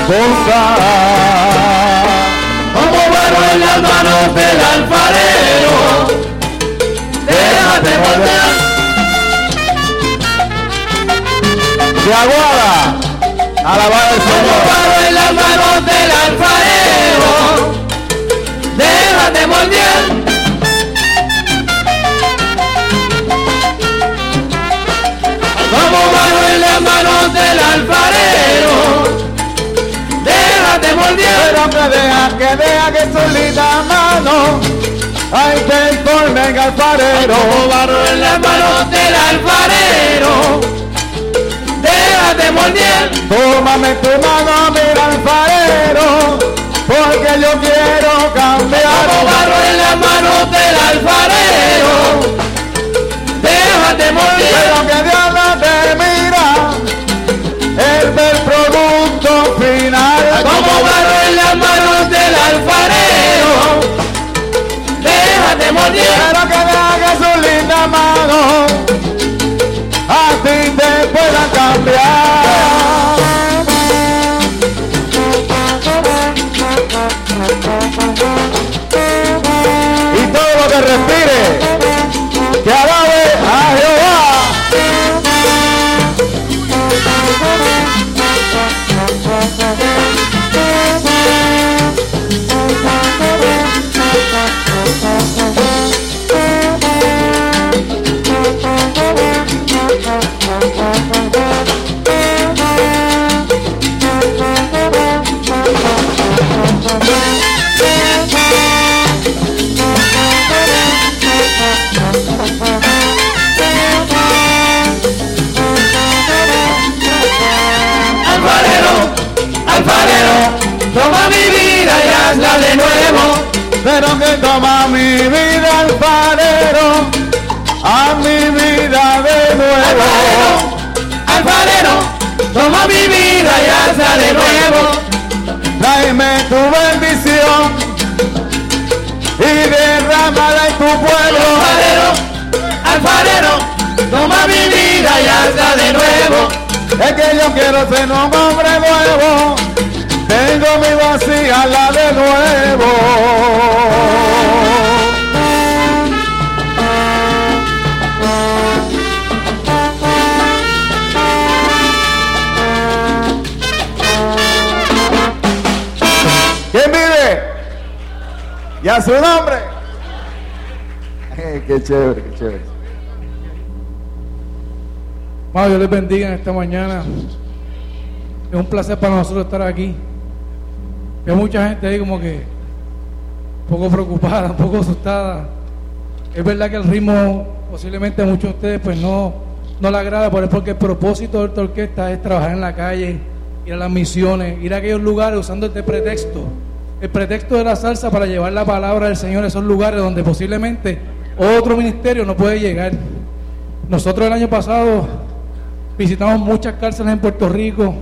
bondad. Como barro en las manos del alfarero, déjate moldear. De Aguada, alabar al Como Señor. barro en las manos del alfarero, déjate moldear. Como barro en las manos del alfarero, déjate moldear. Pero que deja que su linda mano ay transforme en alfarero. Como barro en las manos del alfarero, déjate moldear. Tómame tu mano, mira alfarero, porque yo quiero cambiar. Como barro en las manos del alfarero, déjate moldear. Pero que Dios no te mira, él ve el producto final. Como barro en las manos del alfarero, déjate moldear. Pero que deja que su linda mano a ti te pueda cambiar. Y todo lo que respire, que alabe a Jehová. Alfarero, toma mi vida y hazla de nuevo. Pero que toma mi vida alfarero, a mi vida de nuevo. Alfarero, toma mi vida y hazla de nuevo. Tráeme tu bendición y derrámala en tu pueblo. Alfarero, toma mi vida y hazla de nuevo. Es que yo quiero ser un hombre nuevo, tengo mi vacía la de nuevo. ¿Quién vive? Y a su nombre. Qué chévere, qué chévere. Dios les bendiga en esta mañana. Es un placer para nosotros estar aquí. Hay mucha gente ahí como que un poco preocupada, un poco asustada. Es verdad que el ritmo posiblemente a muchos de ustedes pues no le agrada, pero es porque el propósito de esta orquesta es trabajar en la calle, ir a las misiones, ir a aquellos lugares usando este pretexto. El pretexto de la salsa para llevar la palabra del Señor a esos lugares donde posiblemente otro ministerio no puede llegar. Nosotros el año pasado visitamos muchas cárceles en Puerto Rico.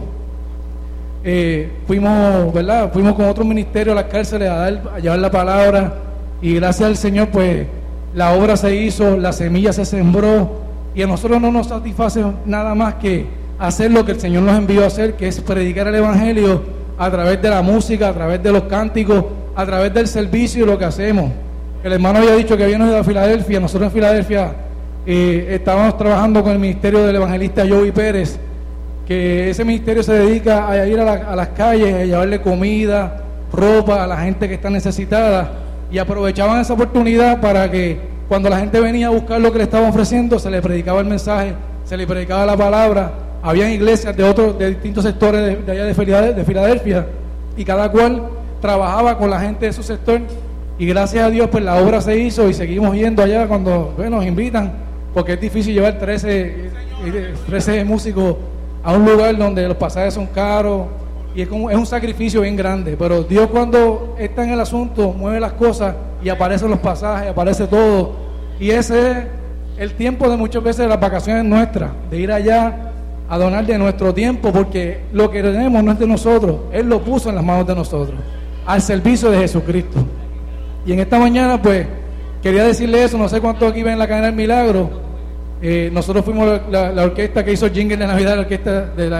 Fuimos con otros ministerios a las cárceles a llevar la palabra, y gracias al Señor pues la obra se hizo, la semilla se sembró, y a nosotros no nos satisface nada más que hacer lo que el Señor nos envió a hacer, que es predicar el Evangelio a través de la música, a través de los cánticos, a través del servicio y lo que hacemos. El hermano había dicho que habíamos ido a Filadelfia. Nosotros en Filadelfia estábamos trabajando con el ministerio del evangelista Joey Pérez, que ese ministerio se dedica a ir a las calles, a llevarle comida, ropa a la gente que está necesitada, y aprovechaban esa oportunidad para que cuando la gente venía a buscar lo que le estaban ofreciendo, se le predicaba el mensaje, se le predicaba la palabra. Habían iglesias de distintos sectores de allá de Filadelfia, y cada cual trabajaba con la gente de su sector, y gracias a Dios pues la obra se hizo, y seguimos yendo allá cuando nos invitan, porque es difícil llevar 13 músicos a un lugar donde los pasajes son caros, y es un sacrificio bien grande, pero Dios, cuando está en el asunto, mueve las cosas y aparecen los pasajes, aparece todo. Y ese es el tiempo de muchas veces de las vacaciones nuestras, de ir allá a donar de nuestro tiempo, porque lo que tenemos no es de nosotros, Él lo puso en las manos de nosotros, al servicio de Jesucristo. Y en esta mañana pues quería decirle eso. No sé cuántos aquí ven la cadena del milagro. Nosotros fuimos la orquesta que hizo el jingle de Navidad, la orquesta de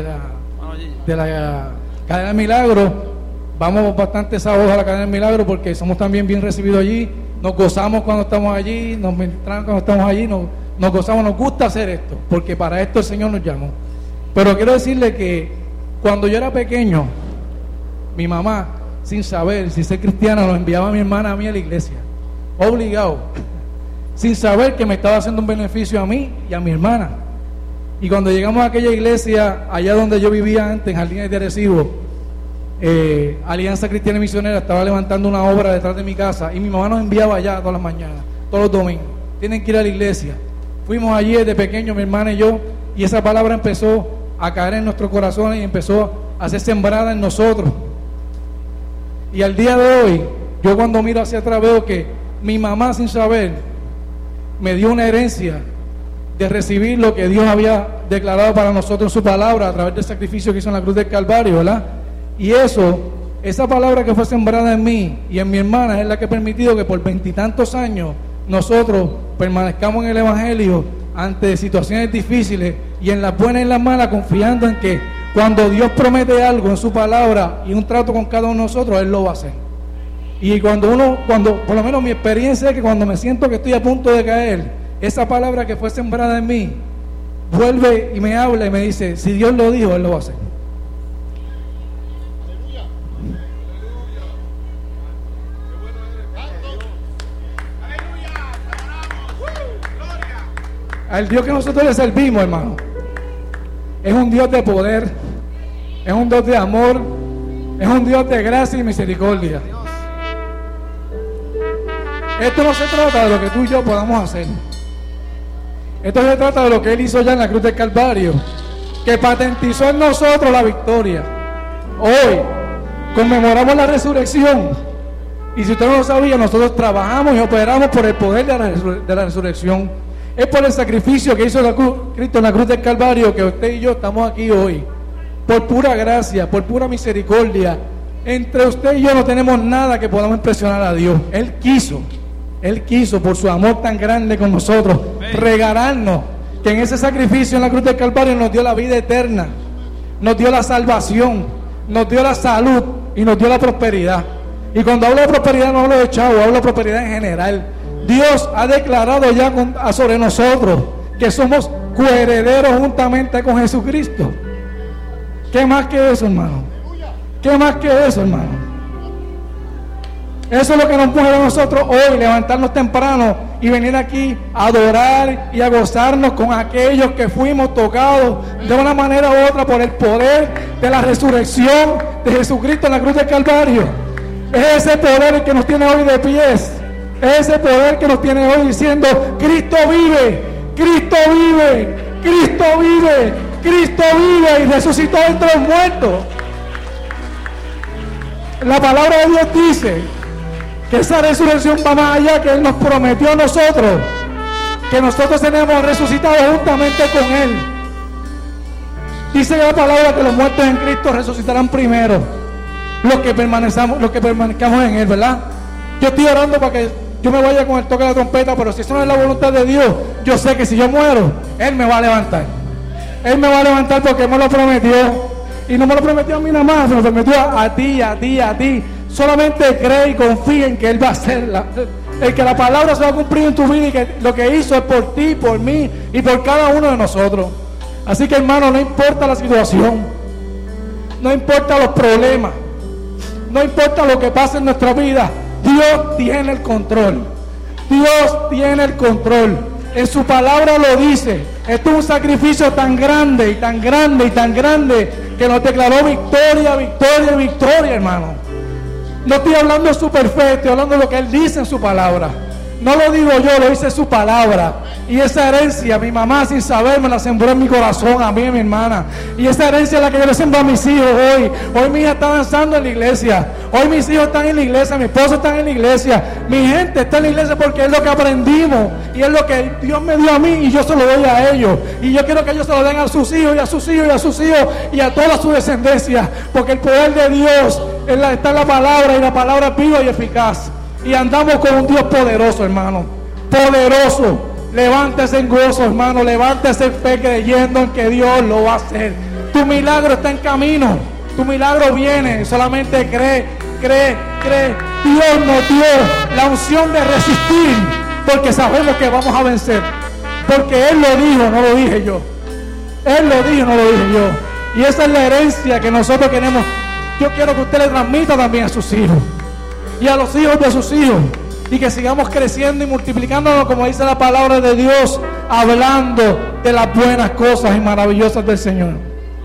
la cadena del milagro. Vamos bastante sábados a la cadena del milagro porque somos también bien recibidos allí. Nos gozamos cuando estamos allí, nos ministramos cuando estamos allí, nos gozamos, nos gusta hacer esto, porque para esto el Señor nos llamó. Pero quiero decirle que cuando yo era pequeño, mi mamá, sin saber, sin ser cristiana, nos enviaba a mi hermana a mí a la iglesia, obligado, sin saber que me estaba haciendo un beneficio a mí y a mi hermana. Y cuando llegamos a aquella iglesia, allá donde yo vivía antes, en Jardines de Arecibo, Alianza Cristiana y Misionera estaba levantando una obra detrás de mi casa, y mi mamá nos enviaba allá todas las mañanas, todos los domingos. Tienen que ir a la iglesia. Fuimos allí desde pequeño, mi hermana y yo, y esa palabra empezó a caer en nuestros corazones y empezó a ser sembrada en nosotros. Y al día de hoy, yo cuando miro hacia atrás veo que mi mamá, sin saber, me dio una herencia de recibir lo que Dios había declarado para nosotros en su palabra a través del sacrificio que hizo en la cruz del Calvario, ¿verdad? Y esa palabra que fue sembrada en mí y en mi hermana es la que ha permitido que por 20 y tantos años nosotros permanezcamos en el Evangelio ante situaciones difíciles, y en las buenas y en las malas, confiando en que cuando Dios promete algo en su palabra y un trato con cada uno de nosotros, Él lo va a hacer. Y cuando por lo menos mi experiencia es que cuando me siento que estoy a punto de caer, esa palabra que fue sembrada en mí vuelve y me habla y me dice: si Dios lo dijo, Él lo va a hacer. Al Dios que nosotros le servimos, hermano, es un Dios de poder, es un Dios de amor, es un Dios de gracia y misericordia. Esto no se trata de lo que tú y yo podamos hacer. Esto se trata de lo que Él hizo ya en la cruz del Calvario, que patentizó en nosotros la victoria. Hoy conmemoramos la resurrección, y si usted no lo sabía, nosotros trabajamos y operamos por el poder de la resurrección. Es por el sacrificio que hizo Cristo en la cruz del Calvario que usted y yo estamos aquí hoy. Por pura gracia, por pura misericordia. Entre usted y yo no tenemos nada que podamos impresionar a Dios. Él quiso por su amor tan grande con nosotros, regalarnos, que en ese sacrificio en la cruz del Calvario nos dio la vida eterna, nos dio la salvación, nos dio la salud y nos dio la prosperidad. Y cuando hablo de prosperidad no hablo de chavo, hablo de prosperidad en general. Dios ha declarado ya sobre nosotros que somos coherederos juntamente con Jesucristo. ¿Qué más que eso, hermano? ¿Qué más que eso, hermano? Eso es lo que nos mueve a nosotros hoy, levantarnos temprano y venir aquí a adorar y a gozarnos con aquellos que fuimos tocados de una manera u otra por el poder de la resurrección de Jesucristo en la cruz del Calvario. Es ese poder el que nos tiene hoy de pies. Es ese poder que nos tiene hoy diciendo: Cristo vive, Cristo vive, Cristo vive, Cristo vive, y resucitó entre los muertos. La palabra de Dios dice que esa resurrección va más allá, que Él nos prometió a nosotros, que nosotros tenemos resucitado juntamente con Él. Dice la palabra que los muertos en Cristo resucitarán primero, los que permanezcamos en Él, ¿verdad? Yo estoy orando para que yo me vaya con el toque de la trompeta, pero si eso no es la voluntad de Dios, yo sé que si yo muero, Él me va a levantar. Él me va a levantar porque Él me lo prometió. Y no me lo prometió a mí nada más, se lo prometió a ti, a ti, a ti. Solamente cree y confía en que Él va a hacerla. El que la palabra se va a cumplir en tu vida, y que lo que hizo es por ti, por mí y por cada uno de nosotros. Así que, hermano, no importa la situación, no importa los problemas, no importa lo que pase en nuestra vida, Dios tiene el control. Dios tiene el control. En su palabra lo dice. Esto es un sacrificio tan grande y tan grande y tan grande que nos declaró victoria, victoria, victoria, hermano. No estoy hablando de su fe, estoy hablando de lo que Él dice en su palabra. No lo digo yo, lo dice su palabra. Y esa herencia, mi mamá sin saber me la sembró en mi corazón, a mí y a mi hermana. Y esa herencia es la que yo le sembro a mis hijos hoy. Hoy mi hija está avanzando en la iglesia. Hoy mis hijos están en la iglesia, mi esposo está en la iglesia. Mi gente está en la iglesia porque es lo que aprendimos. Y es lo que Dios me dio a mí y yo se lo doy a ellos. Y yo quiero que ellos se lo den a sus hijos y a sus hijos y a sus hijos y a toda su descendencia. Porque el poder de Dios está en la palabra y la palabra es viva y eficaz. Y andamos con un Dios poderoso, hermano. Poderoso. Levántese en gozo, hermano. Levántese en fe creyendo en que Dios lo va a hacer. Tu milagro está en camino. Tu milagro viene. Solamente cree, cree, cree. Dios nos dio la unción de resistir. Porque sabemos que vamos a vencer. Porque Él lo dijo, no lo dije yo. Él lo dijo, no lo dije yo. Y esa es la herencia que nosotros queremos. Yo quiero que usted le transmita también a sus hijos. Y a los hijos de sus hijos, y que sigamos creciendo y multiplicándonos, como dice la palabra de Dios, hablando de las buenas cosas y maravillosas del Señor.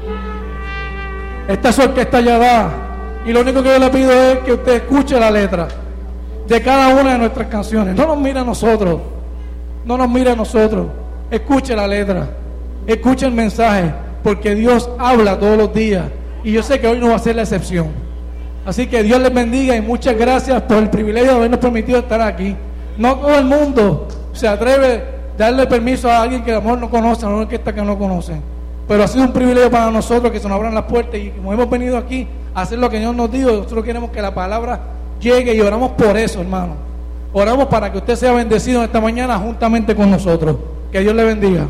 Esta es su orquesta ya da, y lo único que yo le pido es que usted escuche la letra de cada una de nuestras canciones. No nos mire a nosotros, no nos mire a nosotros, escuche la letra, escuche el mensaje, porque Dios habla todos los días, y yo sé que hoy no va a ser la excepción. Así que Dios les bendiga y muchas gracias por el privilegio de habernos permitido estar aquí. No todo el mundo se atreve a darle permiso a alguien que a lo mejor no conoce, a una orquesta que no conocen. Pero ha sido un privilegio para nosotros que se nos abran las puertas y como hemos venido aquí a hacer lo que Dios nos dijo, nosotros queremos que la palabra llegue y oramos por eso, hermano. Oramos para que usted sea bendecido esta mañana juntamente con nosotros. Que Dios le bendiga.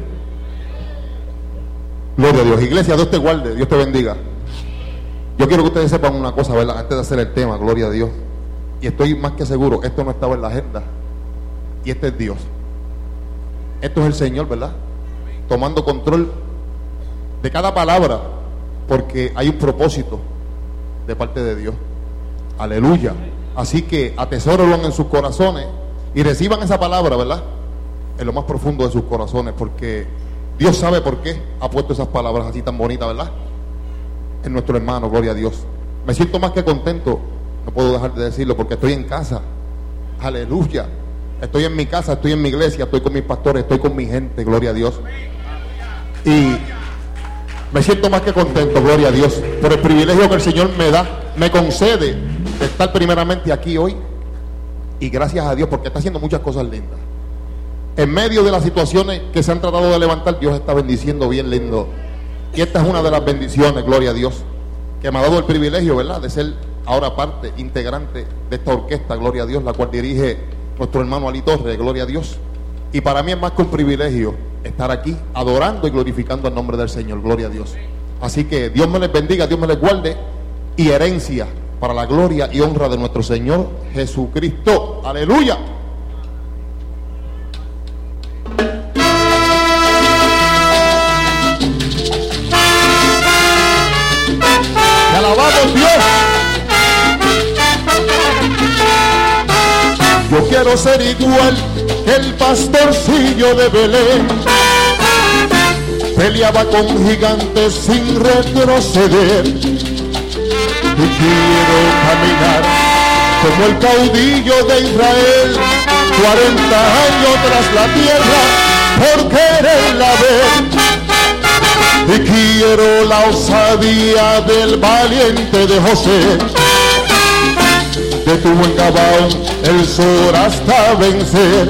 Gloria a Dios. Iglesia, Dios te guarde, Dios te bendiga. Yo quiero que ustedes sepan una cosa, ¿verdad? Antes de hacer el tema, gloria a Dios. Y estoy más que seguro, esto no estaba en la agenda. Y este es Dios. Esto es el Señor, ¿verdad? Tomando control de cada palabra, porque hay un propósito de parte de Dios. Aleluya. Así que atesórenlo en sus corazones y reciban esa palabra, ¿verdad? En lo más profundo de sus corazones, porque Dios sabe por qué ha puesto esas palabras así tan bonitas, ¿verdad? En nuestro hermano, gloria a Dios. Me siento más que contento, no puedo dejar de decirlo, porque estoy en casa. Aleluya. Estoy en mi casa, estoy en mi iglesia, estoy con mis pastores, estoy con mi gente, gloria a Dios. Y me siento más que contento, gloria a Dios, por el privilegio que el Señor me da, me concede de estar primeramente aquí hoy. Y gracias a Dios, porque está haciendo muchas cosas lindas. En medio de las situaciones que se han tratado de levantar, Dios está bendiciendo bien lindo. Y esta es una de las bendiciones, gloria a Dios, que me ha dado el privilegio, ¿verdad?, de ser ahora parte integrante de esta orquesta, gloria a Dios, la cual dirige nuestro hermano Ali Torres, gloria a Dios. Y para mí es más que un privilegio estar aquí adorando y glorificando el nombre del Señor, gloria a Dios. Así que Dios me les bendiga, Dios me les guarde, y herencia para la gloria y honra de nuestro Señor Jesucristo. Aleluya. Alabamos Dios. Yo quiero ser igual que el pastorcillo de Belén. Peleaba con gigantes sin retroceder. Y quiero caminar como el caudillo de Israel, 40 años tras la tierra por quererla ver. Y quiero la osadía del valiente de José, de tu buen Gabaón el sur hasta vencer.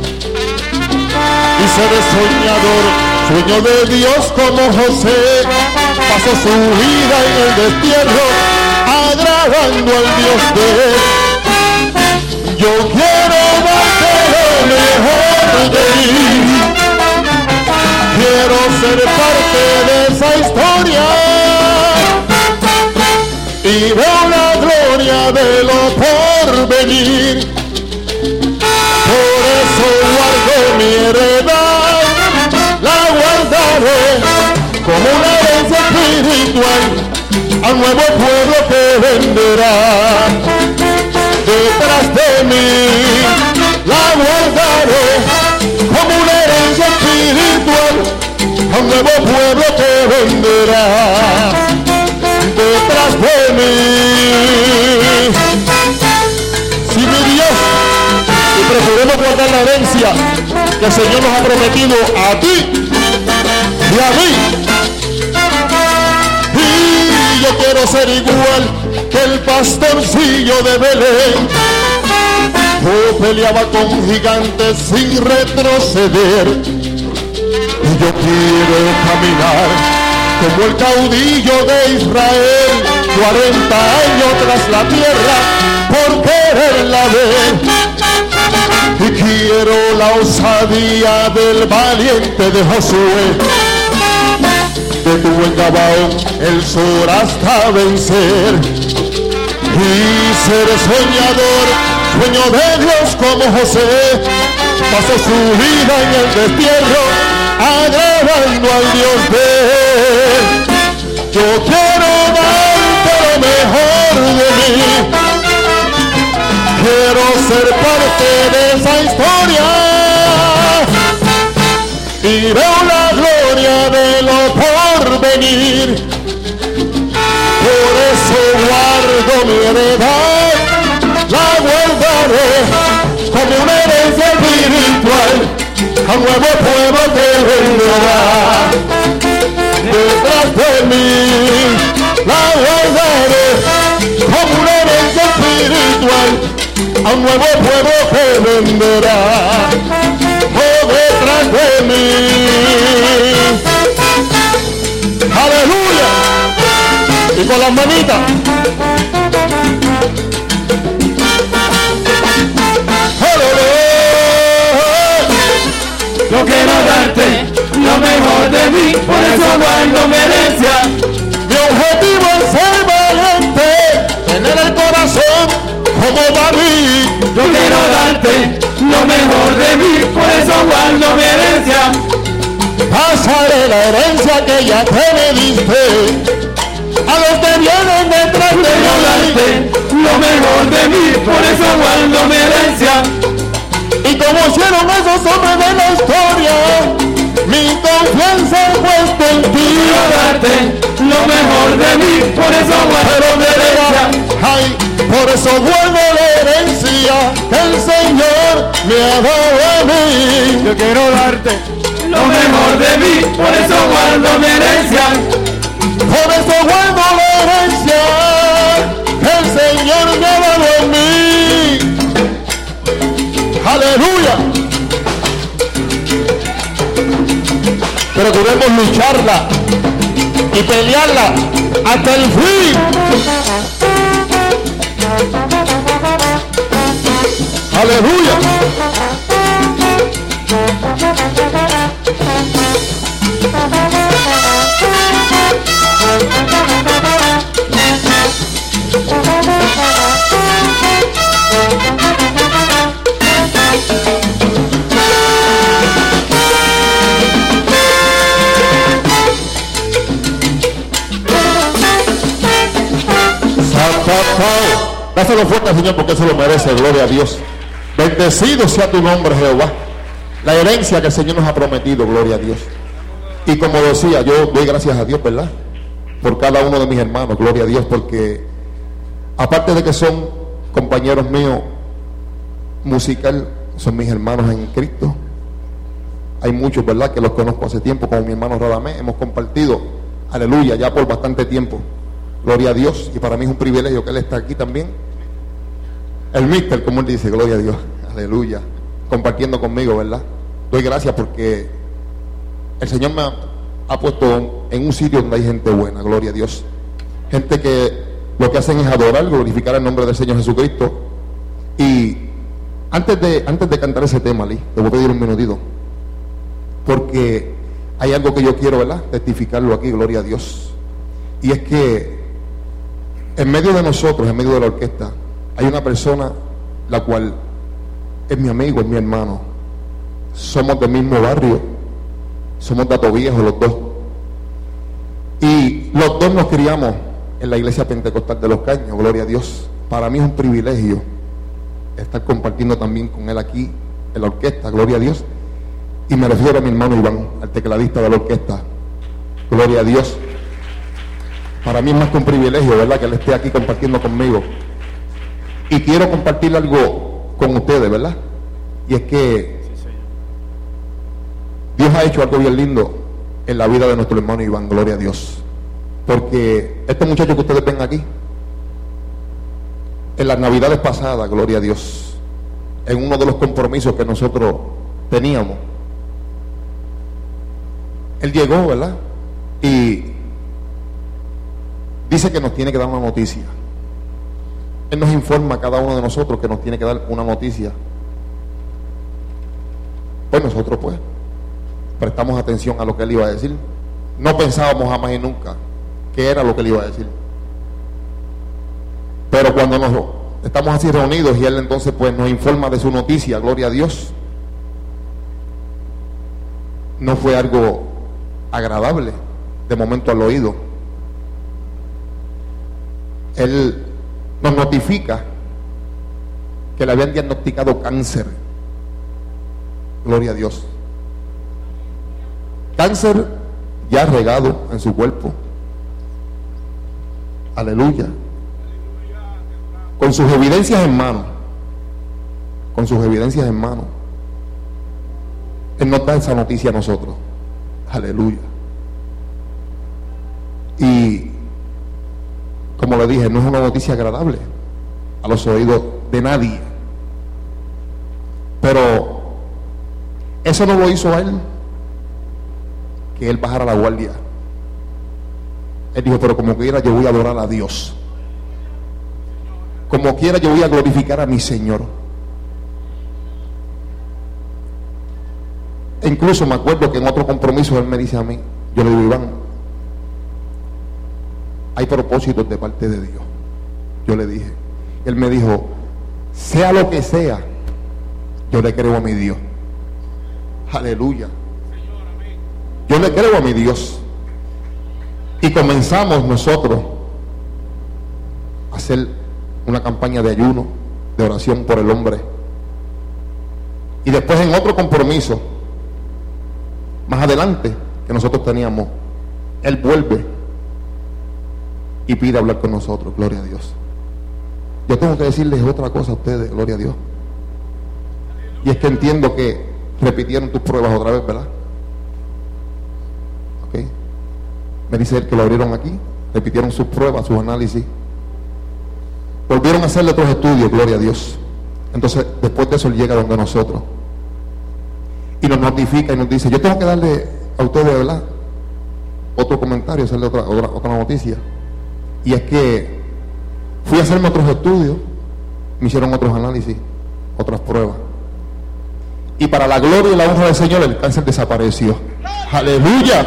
Y seré soñador, sueño de Dios como José, pasó su vida en el destierro, agradando al Dios de él. Yo quiero darte lo mejor de mí, quiero ser parte de esa historia y veo la gloria de lo por venir. Por eso guardo mi heredad, la guardaré al nuevo pueblo que vendrá. Detrás de mí la guardaré como una herencia espiritual, al nuevo pueblo que vendrá. Detrás de mí, si mi Dios, y procuremos guardar la herencia que el Señor nos ha prometido a ti y a mí. Y yo quiero ser igual que el pastorcillo de Belén. Yo peleaba con gigantes sin retroceder, y yo quiero caminar como el caudillo de Israel, 40 años tras la tierra por quererla ver. Y quiero la osadía del valiente de Josué, detuvo en Gabaón el sur hasta vencer. Y ser soñador, sueño de Dios como José, pasó su vida en el destierro, agradando al Dios de él. Yo quiero darte lo mejor de mí, quiero ser parte de esa historia, y veo la gloria de lo por venir. Por eso guardo mi heredad, la guardaré como una herencia espiritual, al nuevo pueblo que vendrá. Detrás de mí la guardaré como una herencia espiritual, al nuevo pueblo que vendrá. Oh, detrás de mí, aleluya, y con las manitas. Yo quiero darte lo mejor de mí, por eso guardo mi herencia. Mi objetivo es ser valiente, tener el corazón como David. Yo quiero darte lo mejor de mí, por eso guardo mi herencia. Pasaré la herencia que ya te me diste a los que vienen detrás de Quiero darte mí. lo mejor de mí, por eso guardo mi herencia. Y como hicieron esos hombres de la historia, mi confianza he puesto en ti. Quiero darte lo mejor de mí, por eso guardo mi herencia. Ay, por eso guardo la herencia que el Señor me ha dado a mí. Yo quiero darte Lo mejor de mí, por eso guardo mi herencia. Por eso guardo la herencia que el Señor me ha dado a mí. Aleluya. Pero debemos lucharla y pelearla hasta el fin. Aleluya. Dáselo fuerte al Señor porque eso lo merece, gloria a Dios. Bendecido sea tu nombre, Jehová. La herencia que el Señor nos ha prometido, gloria a Dios. Y como decía, yo doy gracias a Dios, ¿verdad? Por cada uno de mis hermanos, gloria a Dios, porque aparte de que son compañeros míos musical, son mis hermanos en Cristo. Hay muchos, ¿verdad?, que los conozco hace tiempo, como mi hermano Radamés. Hemos compartido, aleluya, ya por bastante tiempo. Gloria a Dios, y para mí es un privilegio que él está aquí también. El mister, como él dice, gloria a Dios, aleluya, compartiendo conmigo, ¿verdad? Doy gracias porque el Señor me ha puesto en un sitio donde hay gente buena, gloria a Dios. Gente que lo que hacen es adorar, glorificar el nombre del Señor Jesucristo. Y antes de cantar ese tema, Lee, te voy a pedir un minutito, porque hay algo que yo quiero, ¿verdad?, testificarlo aquí, gloria a Dios. Y es que en medio de nosotros, en medio de la orquesta, hay una persona la cual es mi amigo, es mi hermano. Somos del mismo barrio, somos de Atoviejo los dos. Y los dos nos criamos en la iglesia pentecostal de Los Caños, gloria a Dios. Para mí es un privilegio estar compartiendo también con él aquí en la orquesta, gloria a Dios. Y me refiero a mi hermano Iván, al tecladista de la orquesta, gloria a Dios. Para mí es más que un privilegio, ¿verdad?, que él esté aquí compartiendo conmigo. Y quiero compartir algo con ustedes, ¿verdad? Y es que Dios ha hecho algo bien lindo en la vida de nuestro hermano Iván, gloria a Dios. Porque este muchacho que ustedes ven aquí, en las navidades pasadas, gloria a Dios, en uno de los compromisos que nosotros teníamos, él llegó, ¿verdad? Y dice que nos tiene que dar una noticia. Él nos informa a cada uno de nosotros que nos tiene que dar una noticia. Pues nosotros pues prestamos atención a lo que él iba a decir. No pensábamos jamás y nunca qué era lo que él iba a decir. Pero cuando nos estamos así reunidos y él entonces pues nos informa de su noticia, gloria a Dios, no fue algo agradable de momento al oído. Él nos notifica que le habían diagnosticado cáncer, gloria a Dios. Cáncer ya regado en su cuerpo, aleluya, con sus evidencias en mano, con sus evidencias en mano. Él nos da esa noticia a nosotros, aleluya. Y como le dije, no es una noticia agradable a los oídos de nadie, pero eso no lo hizo a él que él bajara la guardia. Él dijo, pero como quiera yo voy a adorar a Dios, como quiera yo voy a glorificar a mi Señor. E incluso me acuerdo que en otro compromiso él me dice a mí, yo le digo, Iván, hay propósitos de parte de Dios. Yo le dije, él me dijo, sea lo que sea, yo le creo a mi Dios. Aleluya. Yo le creo a mi Dios. Y comenzamos nosotros a hacer una campaña de ayuno, de oración por el hombre. Y después en otro compromiso más adelante que nosotros teníamos, él vuelve y pide hablar con nosotros, gloria a Dios. Yo tengo que decirles otra cosa a ustedes, gloria a Dios. Y es que entiendo que repitieron tus pruebas otra vez, ¿verdad? Ok. Me dice él que lo abrieron aquí, repitieron sus pruebas, sus análisis. Volvieron a hacerle otros estudios, gloria a Dios. Entonces, después de eso, él llega donde nosotros. Y nos notifica y nos dice, yo tengo que darle a ustedes, ¿verdad?, otro comentario, hacerle otra noticia. Y es que fui a hacerme otros estudios, me hicieron otros análisis, otras pruebas. Y para la gloria y la honra del Señor, el cáncer desapareció. ¡Aleluya!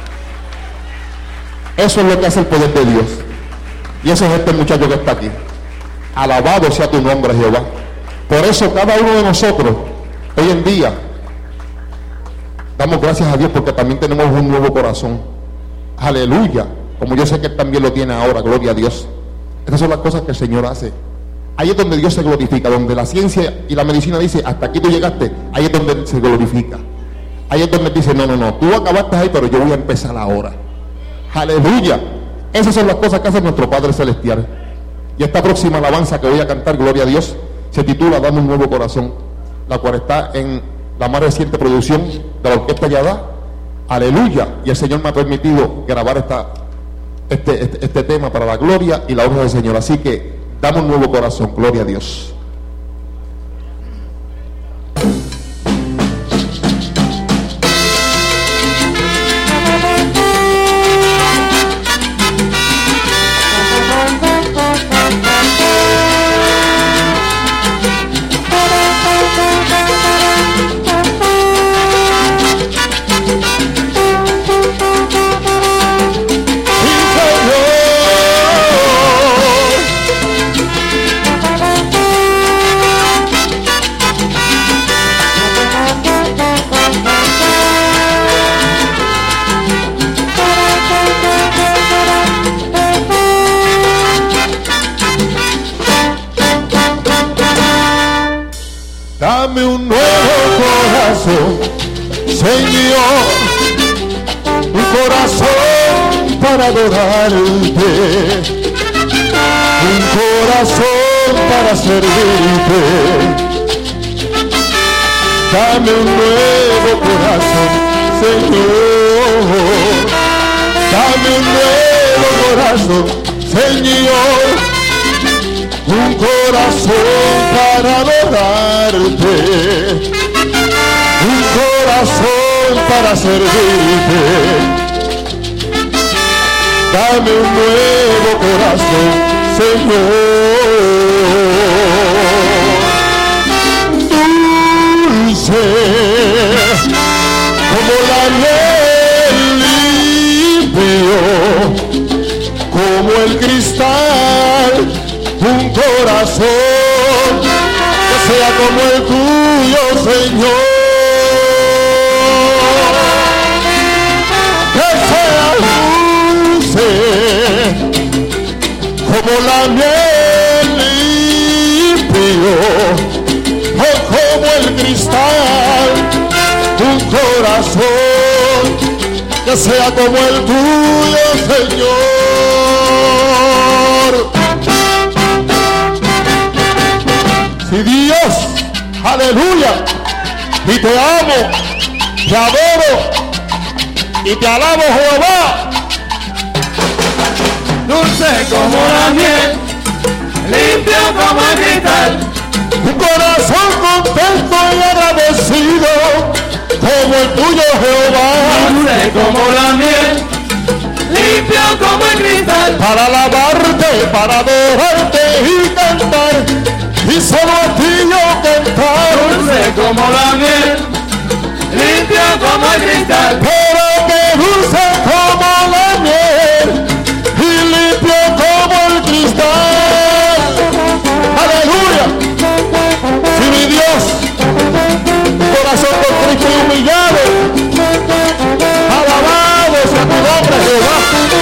Eso es lo que hace el poder de Dios. Y ese es este muchacho que está aquí. Alabado sea tu nombre, Jehová. Por eso cada uno de nosotros, hoy en día, damos gracias a Dios porque también tenemos un nuevo corazón. Aleluya. Como yo sé que Él también lo tiene ahora, gloria a Dios. Estas son las cosas que el Señor hace. Ahí es donde Dios se glorifica, donde la ciencia y la medicina dice, hasta aquí tú llegaste, ahí es donde se glorifica. Ahí es donde dice, no, tú acabaste ahí, pero yo voy a empezar ahora. Aleluya. Esas son las cosas que hace nuestro Padre Celestial. Y esta próxima alabanza que voy a cantar, gloria a Dios, se titula Dame un nuevo corazón, la cual está en la más reciente producción de la Orquesta Yadá. Aleluya. Y el Señor me ha permitido grabar este tema para la gloria y la honra del Señor. Así que dame un nuevo corazón, gloria a Dios. Dame un nuevo corazón, Señor, un corazón para adorarte, un corazón para servirte. Dame un nuevo corazón, Señor, dame un nuevo corazón, Señor, un corazón para adorarte, un corazón para servirte. Dame un nuevo corazón, Señor, dulce como la miel, limpio como el cristal, un corazón que sea como el tuyo, Señor, que sea dulce como la miel, limpio como el cristal, un corazón que sea como el tuyo, Señor. Si Dios, aleluya, y te amo, te adoro y te alabo, Jehová. Dulce como la miel, limpio como el cristal, Un corazón contento y agradecido como el tuyo, Jehová. dulce como la miel, limpio como el cristal, Para alabarte, para adorarte y cantar, y solo a ti yo cantar. dulce como la miel, limpio como el cristal, Pero que dulce como la miel y limpio como el cristal. Aleluya. Si mi Dios, corazón contrito y humillado, alabado sea tu nombre, Jehová.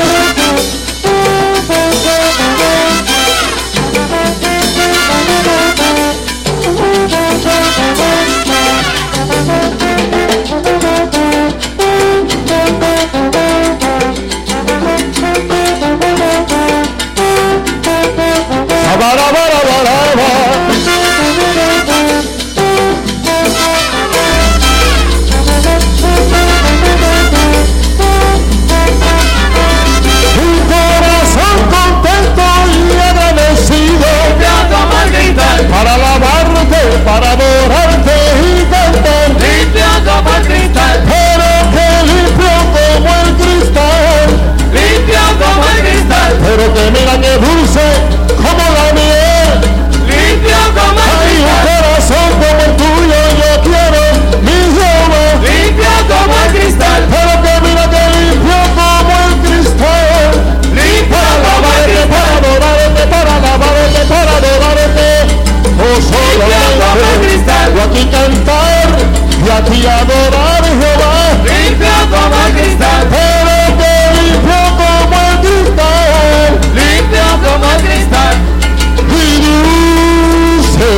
Un corazón contento y agradecido como el cristal, para alabarte, para adorarte y cantar. limpio como el cristal, Pero que limpio como el cristal, limpio como el cristal, pero que mira que dulce como la miel. limpio como el Hay un cristal, corazón como el tuyo, yo quiero, mi Jehová. limpio como el cristal, Pero que mira que limpio como el cristal, limpio para como el alabarte, para cristal, adorarte, para alabarte, para adorarte. Oh, limpio como el solamente cristal, yo aquí cantar y aquí adorar, Jehová. limpio como el cristal, Pero que limpio como el cristal limpio como el cristal, y dulce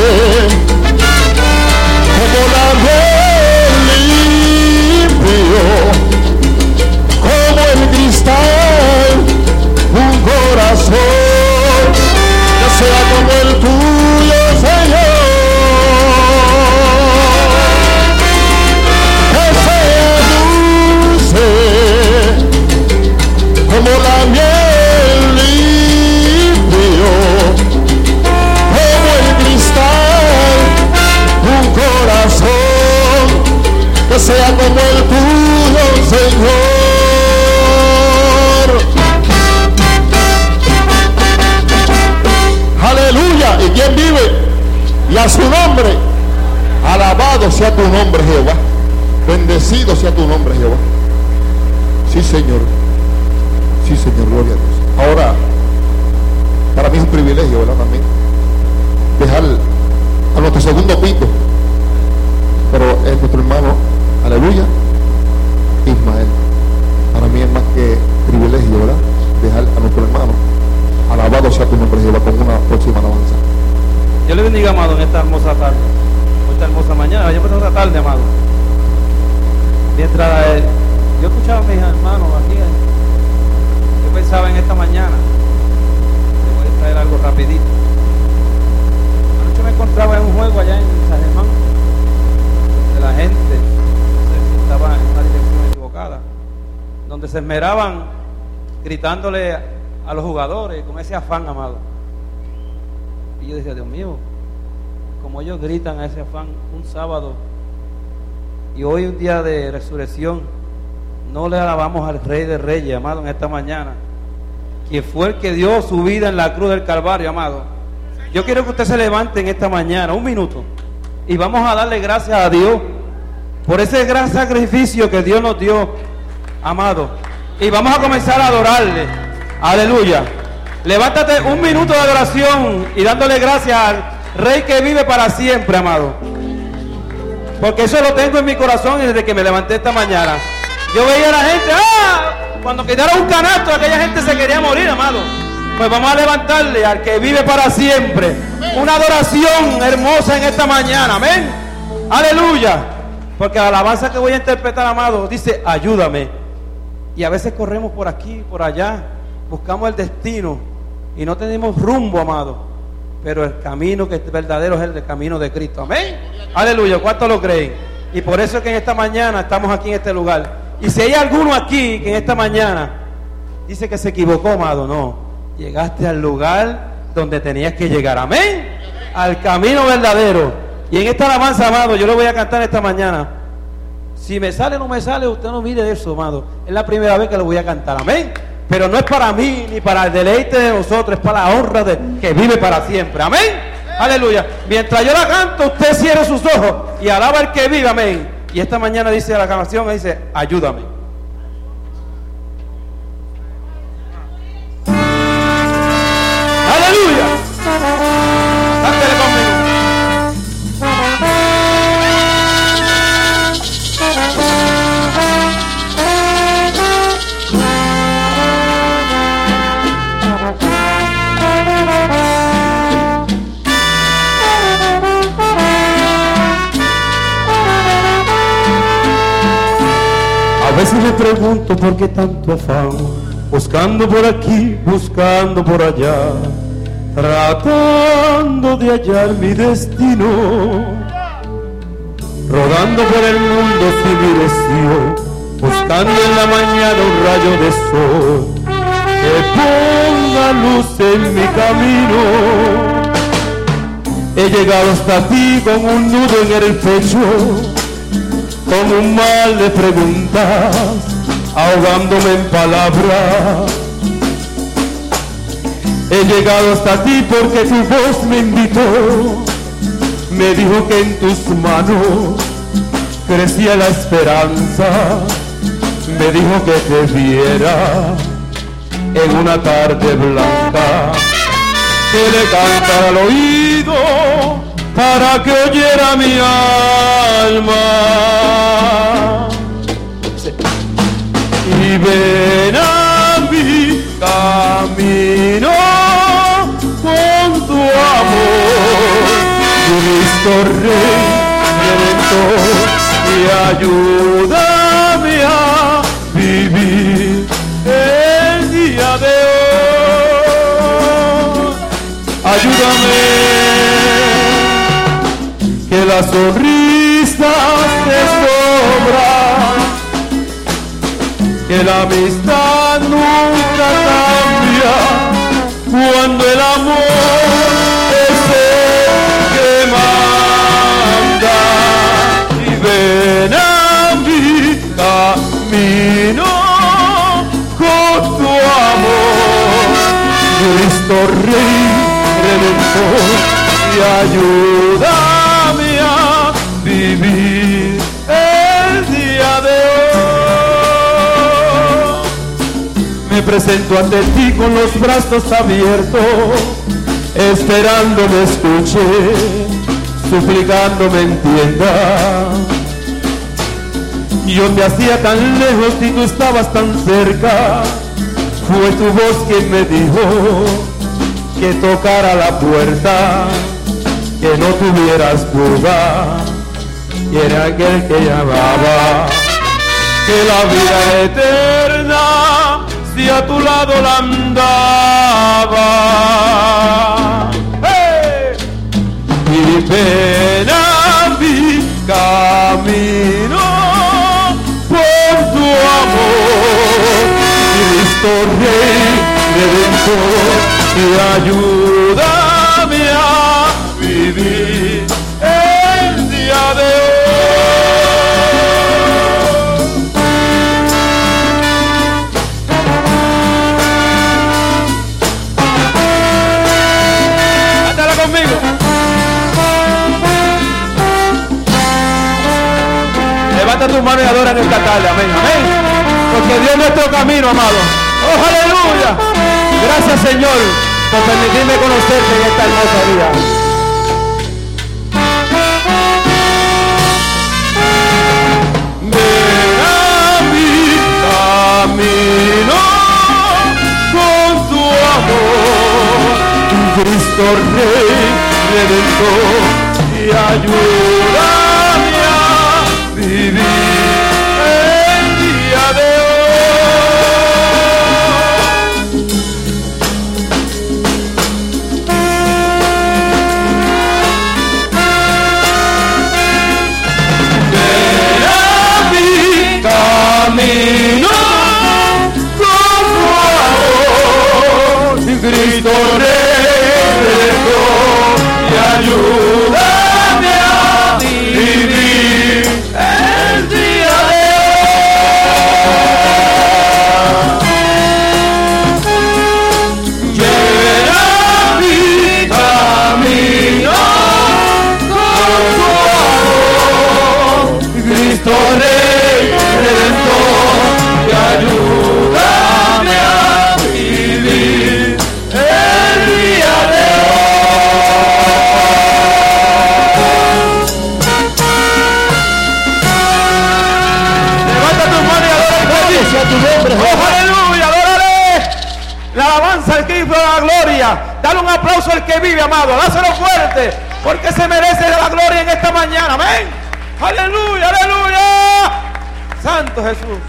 como la miel, limpio como el cristal, un corazón que sea como el tuyo, Señor, que sea dulce como la miel, limpio como el cristal, un corazón que sea como el tuyo, Señor. Aleluya. ¿Y quién vive? Y a su nombre, alabado sea tu nombre, Jehová. Bendecido sea tu nombre, Jehová. Sí, Señor. Sí, Señor, gloria a Dios. Ahora, para mí es un privilegio, ¿verdad? También dejar a nuestro segundo pico, pero es nuestro hermano, aleluya, Ismael. Para mí es más que privilegio, ¿verdad? Dejar a nuestro hermano, alabado sea tu nombre, Jehová, con una próxima alabanza. Dios le bendiga, amado, en esta hermosa tarde. esta hermosa mañana. Yo empecé esta tarde, amado. Mientras yo escuchaba a mis hermanos aquí, yo pensaba en esta mañana. Le voy a traer algo rapidito. Anoche me encontraba en un juego allá en San Germán, donde la gente, no sé si estaba en una dirección equivocada, donde se esmeraban gritándole a los jugadores con ese afán, amado. Y yo decía, Dios mío, como ellos gritan a ese afán un sábado y hoy un día de resurrección, no le alabamos al Rey de Reyes, amado, en esta mañana, quien fue el que dio su vida en la cruz del Calvario, amado. Yo quiero que usted se levante en esta mañana, un minuto, y vamos a darle gracias a Dios por ese gran sacrificio que Dios nos dio, amado, y vamos a comenzar a adorarle. Aleluya. Levántate un minuto de adoración y dándole gracias al Rey que vive para siempre, amado, porque eso lo tengo en mi corazón desde que me levanté esta mañana. Yo veía a la gente, cuando quitaron un canasto, aquella gente se quería morir, amado. Pues vamos a levantarle al que vive para siempre una adoración hermosa en esta mañana, amén, aleluya. Porque la alabanza que voy a interpretar, amado, dice, ayúdame. Y a veces corremos por aquí, por allá, buscamos el destino y no tenemos rumbo, amado. Pero el camino que es verdadero es el camino de Cristo, amén, aleluya. ¿Cuántos lo creen? Y por eso es que en esta mañana estamos aquí en este lugar. Y si hay alguno aquí que en esta mañana dice que se equivocó, amado, no, llegaste al lugar donde tenías que llegar, amén, al camino verdadero. Y en esta alabanza, amado, yo lo voy a cantar esta mañana. Si me sale o no me sale, usted no mire eso, amado. Es la primera vez que lo voy a cantar, amén. Pero no es para mí ni para el deleite de nosotros, es para la honra de que vive para siempre, amén, aleluya. Mientras yo la canto, usted cierre sus ojos y alaba al que vive, amén. Y esta mañana dice la canción, dice, ayúdame. Aleluya. Cántele conmigo. A veces me pregunto por qué tanto afán, buscando por aquí, buscando por allá, tratando de hallar mi destino, rodando por el mundo sin dirección, buscando en la mañana un rayo de sol que ponga luz en mi camino. He llegado hasta ti con un nudo en el pecho, con un mal de preguntas, ahogándome en palabras. He llegado hasta ti porque tu voz me invitó, me dijo que en tus manos crecía la esperanza, me dijo que te viera en una tarde blanca, que le cantara al oído para que oyera mi alma. Y ven a mi camino con tu amor, Cristo Rey Redentor, y ayúdame a vivir el día de hoy. Ayúdame que las sonrisas te sobran, que la amistad nunca cambia, cuando el amor es el que manda. Y ven a mi camino con tu amor, Cristo Rey Redentor, y ayúdame a vivir el día de hoy. Me presento ante ti con los brazos abiertos, esperando me escuche, suplicando me entienda. Yo me hacía tan lejos y tú estabas tan cerca, fue tu voz quien me dijo que tocara la puerta. que no tuvieras duda, y era aquel que llamaba, que la vida era eterna si a tu lado la andaba. ¡Hey! Mi pena, mi camino por tu amor, Cristo Rey Redentor, y ayúdame a vivir el día de hoy. Cántala conmigo. Levanta tus manos y adora en esta tarde, amén, amén. Porque Dios es nuestro camino, amado. ¡Oh, aleluya! Gracias, Señor, por permitirme conocerte en esta hermosa vida. Ven a mi camino con tu amor, Cristo Rey Redentor, y ayúdame a vivir el día de hoy. Camino con tu amor, Cristo Redentor, y ayúdame a vivir el día de hoy. Llena mi camino con tu amor, Cristo Redentor, y ayúdame a vivir el día de hoy. Levanta tus manos y adora a tu nombre. ¡Oh, aleluya! ¡Adórale! La alabanza al Cristo de la gloria. Dale un aplauso al que vive, amado. Dáselo fuerte, porque se merece la gloria en esta mañana. Amén. ¡Aleluya! ¡Aleluya! Santo Jesús.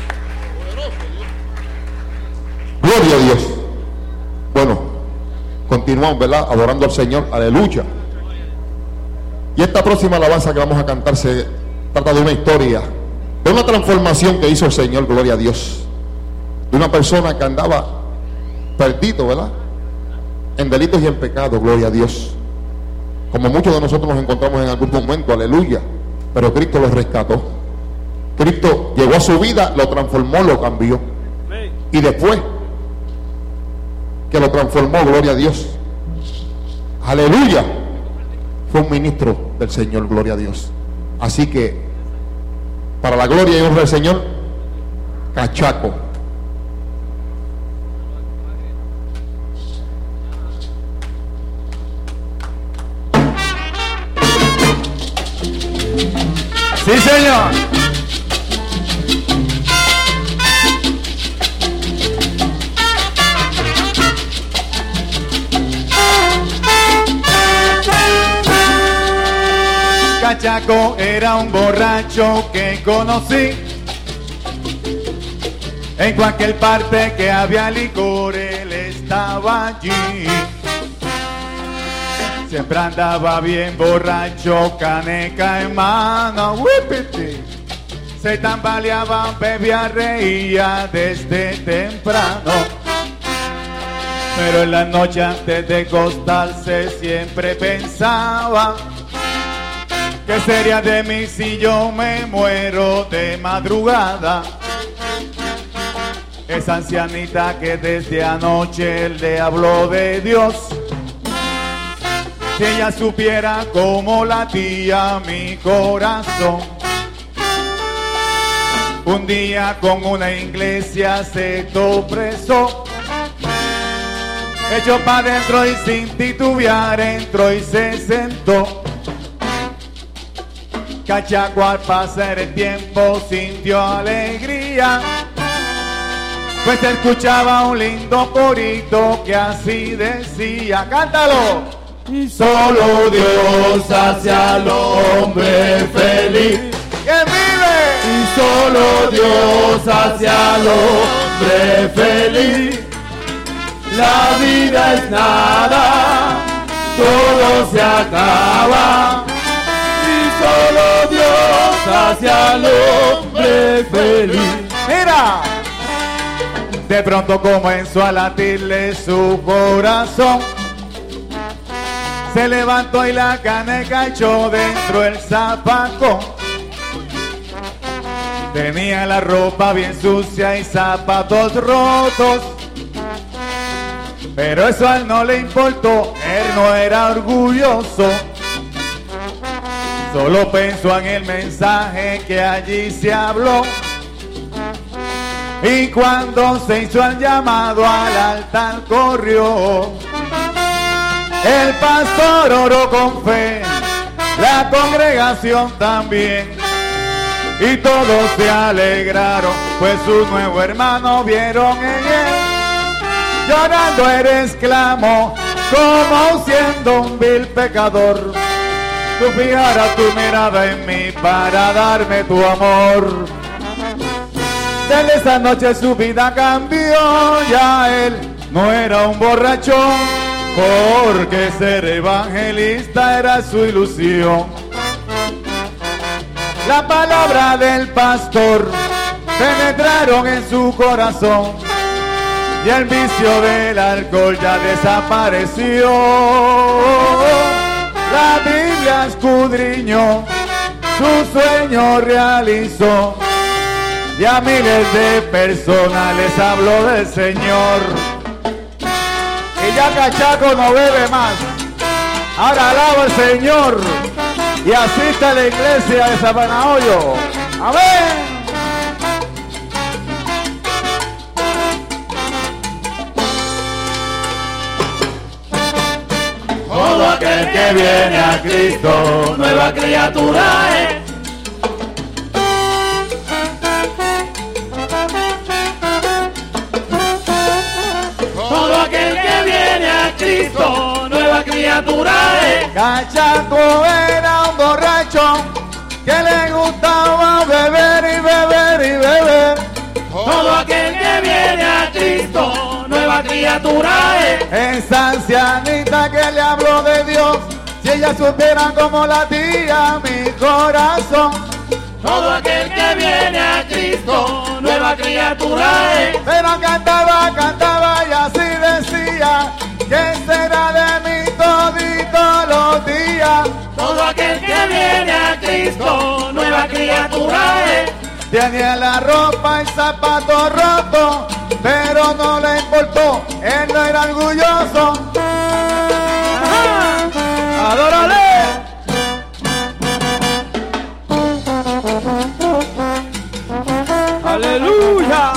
Gloria a Dios. Bueno, continuamos, ¿verdad? Adorando al Señor. Aleluya. Y esta próxima alabanza que vamos a cantar se trata de una historia, de una transformación que hizo el Señor, gloria a Dios. De una persona que andaba perdido, ¿verdad? En delitos y en pecados, gloria a Dios. Como muchos de nosotros nos encontramos en algún momento, aleluya. Pero Cristo lo rescató. Cristo llegó a su vida, lo transformó, lo cambió. Y después que lo transformó, gloria a Dios, aleluya, fue un ministro del Señor, gloria a Dios. Así que, para la gloria y honra del Señor, Cachaco. Sí, Señor. Cachaco era un borracho que conocí. En cualquier parte que había licor, él estaba allí. Siempre andaba bien borracho, caneca en mano, whippity. Se tambaleaba, bebía, reía desde temprano. Pero en la noche antes de acostarse siempre pensaba: ¿qué sería de mí si yo me muero de madrugada? Esa ancianita que desde anoche le habló de Dios, si ella supiera cómo latía mi corazón. Un día con una iglesia se tropezó, echó pa' dentro y sin titubear entró y se sentó. Cachaco al pasar el tiempo sintió alegría, pues escuchaba un lindo corito que así decía, cántalo. Y solo Dios hace al hombre feliz. ¡Que vive! Y solo Dios hace al hombre feliz. La vida es nada, todo se acaba. Y solo Dios hace al hombre feliz. ¡Mira! De pronto comenzó a latirle su corazón. Se levantó y la caneca echó dentro el zapacón. Tenía la ropa bien sucia y zapatos rotos. Pero eso a él no le importó, él no era orgulloso. Solo pensó en el mensaje que allí se habló. Y cuando se hizo el llamado al altar corrió. El pastor oró con fe, la congregación también. Y todos se alegraron, pues su nuevo hermano vieron en él. Llorando él exclamó, como siendo un vil pecador, tú fijaras tu mirada en mí para darme tu amor. Desde esa noche su vida cambió, ya él no era un borrachón, porque ser evangelista era su ilusión. La palabra del pastor penetraron en su corazón y el vicio del alcohol ya desapareció. La Biblia escudriñó, su sueño realizó y a miles de personas les habló del Señor. Y ya Cachaco no bebe más, ahora alaba al Señor y asiste a la iglesia de Sabanahoyo. Amén. Todo aquel que viene a Cristo, nueva criatura es. Todo aquel que viene a Cristo, nueva criatura es. Cachaco era un borracho que le gustaba beber y beber y beber. Todo aquel que viene a Cristo, nueva criatura es. Esa ancianita que le habló de Dios, si ella supiera cómo latía mi corazón. Todo aquel que viene a Cristo, nueva criatura es. Pero cantaba, cantaba y así decía, ¿qué será de mí todito los días? Todo aquel que viene a Cristo, nueva criatura es. Tenía la ropa y zapato roto, pero no le importó, él no era orgulloso. ¡Adórale! ¡Aleluya!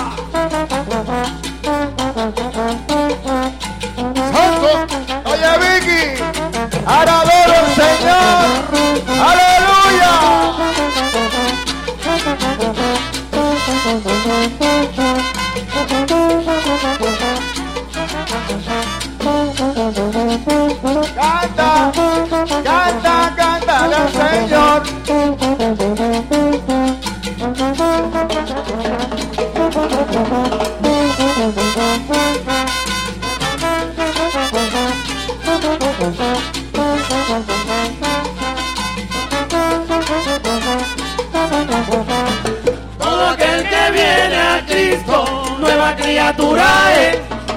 ¡Santo! Oye, Vicky, ahora adoro al Señor. ¡Aleluya! Canta, canta, canta al Señor. Todo aquel que viene a Cristo, nueva criatura es.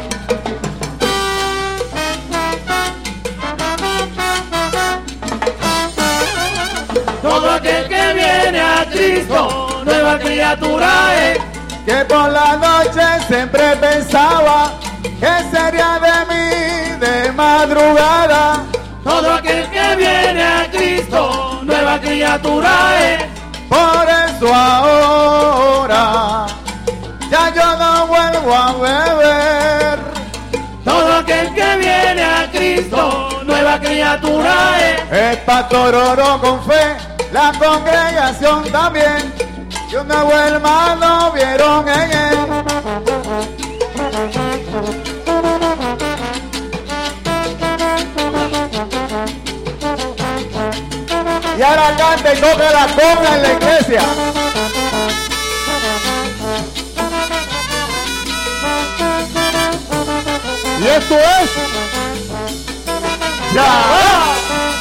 Todo aquel que viene a Cristo, nueva criatura es. Que por la noche siempre pensaba que sería de mí de madrugada. Todo aquel que viene a Cristo, nueva criatura es. Por eso ahora ya yo no vuelvo a beber. Todo aquel que viene a Cristo, nueva criatura es. El pastor oró con fe, la congregación también, y un nuevo hermano vieron en él. Y ahora canta y toque la conga en la iglesia. Y esto es Ya va.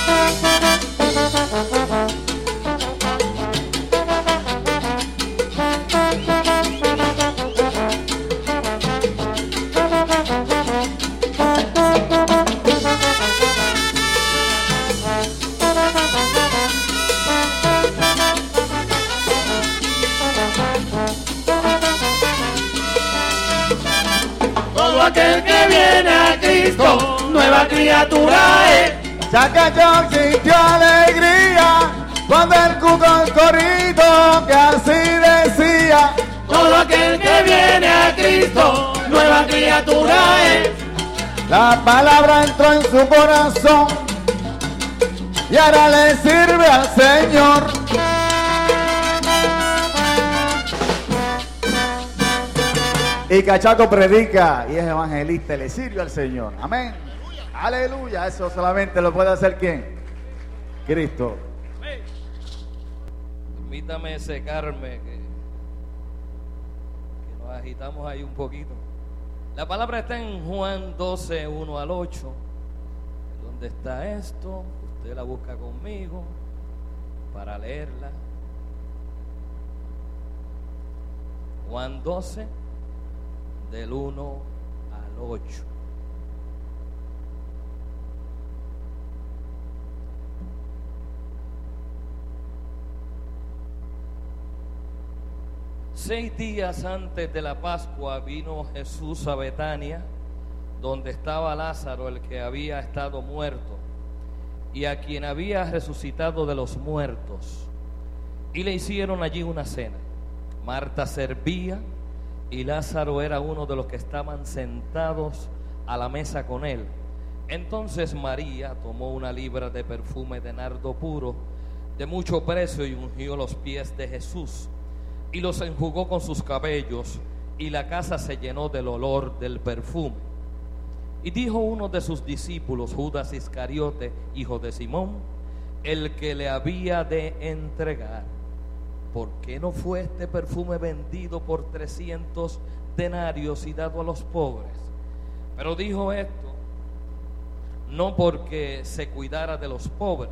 Todo aquel que viene a Cristo, nueva criatura es. Chacachón sintió alegría cuando escuchó el corrido que así decía. Todo aquel que viene a Cristo, nueva criatura es. La palabra entró en su corazón y ahora le sirve al Señor. Y Cachaco predica y es evangelista, le sirve al Señor. Amén. Aleluya. Eso solamente lo puede hacer ¿quién? Cristo. Permítame secarme, que nos agitamos ahí un poquito. La palabra está en Juan 12, 1 al 8. ¿Dónde está esto? Usted la busca conmigo para leerla. Juan 12, del 1 al 8. Seis días antes de la Pascua vino Jesús a Betania, donde estaba Lázaro, el que había estado muerto, y a quien había resucitado de los muertos. Y le hicieron allí una cena. Marta servía, y Lázaro era uno de los que estaban sentados a la mesa con él. Entonces María tomó una libra de perfume de nardo puro, de mucho precio, y ungió los pies de Jesús, y los enjugó con sus cabellos, y la casa se llenó del olor del perfume. Y dijo uno de sus discípulos, Judas Iscariote, hijo de Simón, el que le había de entregar: ¿por qué no fue este perfume vendido por 300 denarios y dado a los pobres? Pero dijo esto no porque se cuidara de los pobres,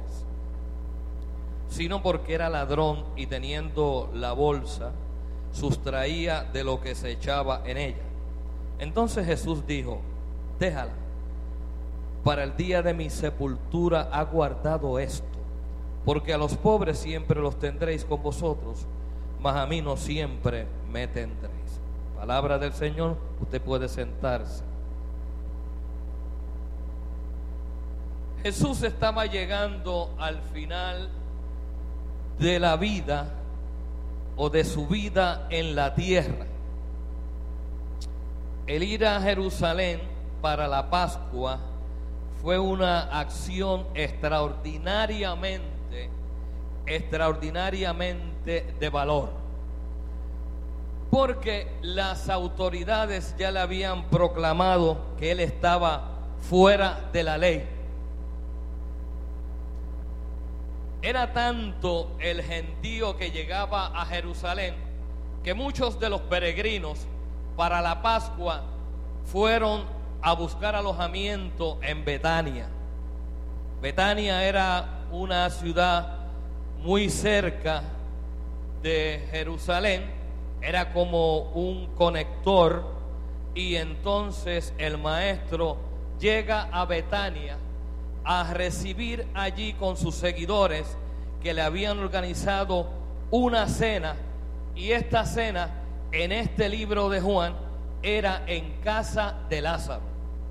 sino porque era ladrón, y teniendo la bolsa sustraía de lo que se echaba en ella. Entonces Jesús dijo: déjala, para el día de mi sepultura ha guardado esto, porque a los pobres siempre los tendréis con vosotros, mas a mí no siempre me tendréis. Palabra del Señor. Usted puede sentarse. Jesús estaba llegando al final de la vida, o de su vida en la tierra. El ir a Jerusalén para la Pascua fue una acción extraordinariamente de valor, porque las autoridades ya le habían proclamado que él estaba fuera de la ley. Era tanto el gentío que llegaba a Jerusalén que muchos de los peregrinos para la Pascua fueron a buscar alojamiento en Betania. Betania era una ciudad muy cerca de Jerusalén, era como un conector, y entonces el maestro llega a Betania a recibir allí con sus seguidores, que le habían organizado una cena, y esta cena en este libro de Juan era en casa de Lázaro.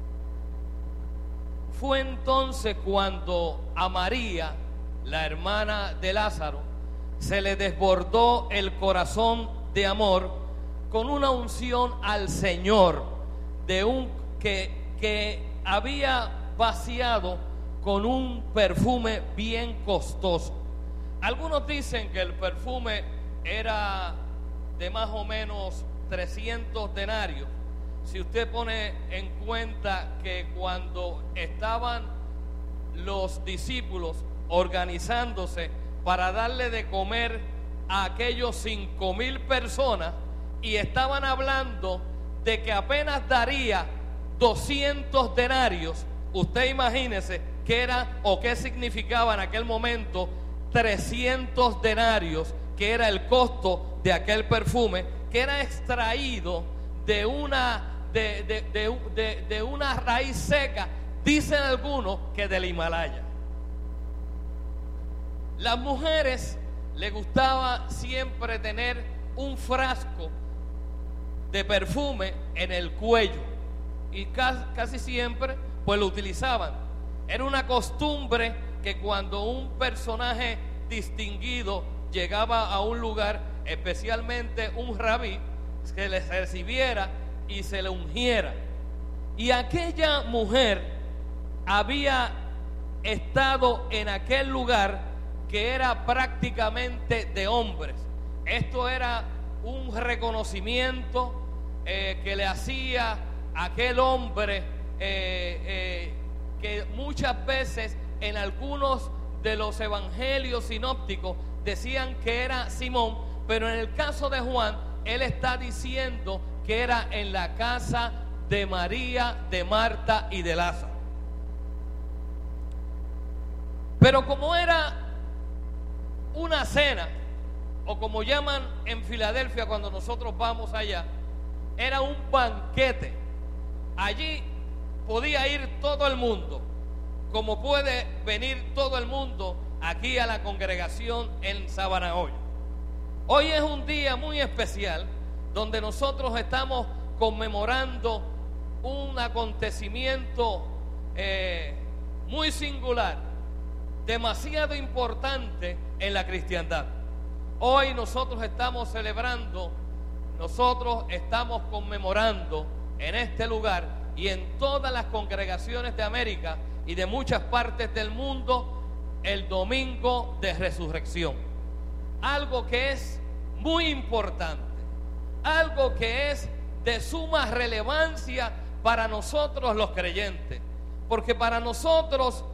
Fue entonces cuando a María, la hermana de Lázaro, se le desbordó el corazón de amor con una unción al Señor de un que había vaciado con un perfume bien costoso. Algunos dicen que el perfume era de más o menos 300 denarios. Si usted pone en cuenta que cuando estaban los discípulos organizándose para darle de comer a aquellos 5,000 personas, y estaban hablando de que apenas daría 200 denarios. Usted imagínese qué era o qué significaba en aquel momento 300 denarios, que era el costo de aquel perfume, que era extraído de una raíz seca, dicen algunos que del Himalaya. Las mujeres les gustaba siempre tener un frasco de perfume en el cuello, y casi siempre pues lo utilizaban. Era una costumbre que cuando un personaje distinguido llegaba a un lugar, especialmente un rabí, que les recibiera y se le ungiera. Y aquella mujer había estado en aquel lugar que era prácticamente de hombres. Esto era un reconocimiento que le hacía aquel hombre, que muchas veces en algunos de los evangelios sinópticos decían que era Simón, pero en el caso de Juan, él está diciendo que era en la casa de María, de Marta y de Lázaro. Pero como era una cena, o como llaman en Filadelfia cuando nosotros vamos allá, era un banquete. Allí podía ir todo el mundo, como puede venir todo el mundo aquí a la congregación en Sabana Hoy. Hoy es un día muy especial donde nosotros estamos conmemorando un acontecimiento muy singular, demasiado importante en la cristiandad. Hoy nosotros estamos celebrando, nosotros estamos conmemorando en este lugar y en todas las congregaciones de América y de muchas partes del mundo el domingo de resurrección. Algo que es muy importante, algo que es de suma relevancia para nosotros los creyentes, porque para nosotros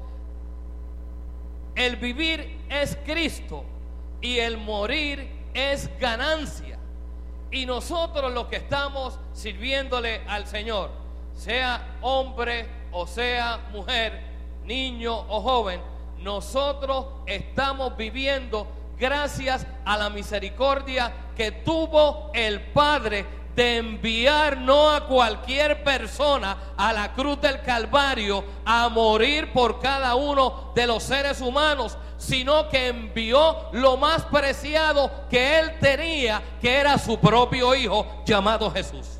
el vivir es Cristo y el morir es ganancia. Y nosotros los que estamos sirviéndole al Señor, sea hombre o sea mujer, niño o joven, nosotros estamos viviendo gracias a la misericordia que tuvo el Padre de enviar no a cualquier persona a la cruz del Calvario a morir por cada uno de los seres humanos, sino que envió lo más preciado que él tenía, que era su propio Hijo llamado Jesús.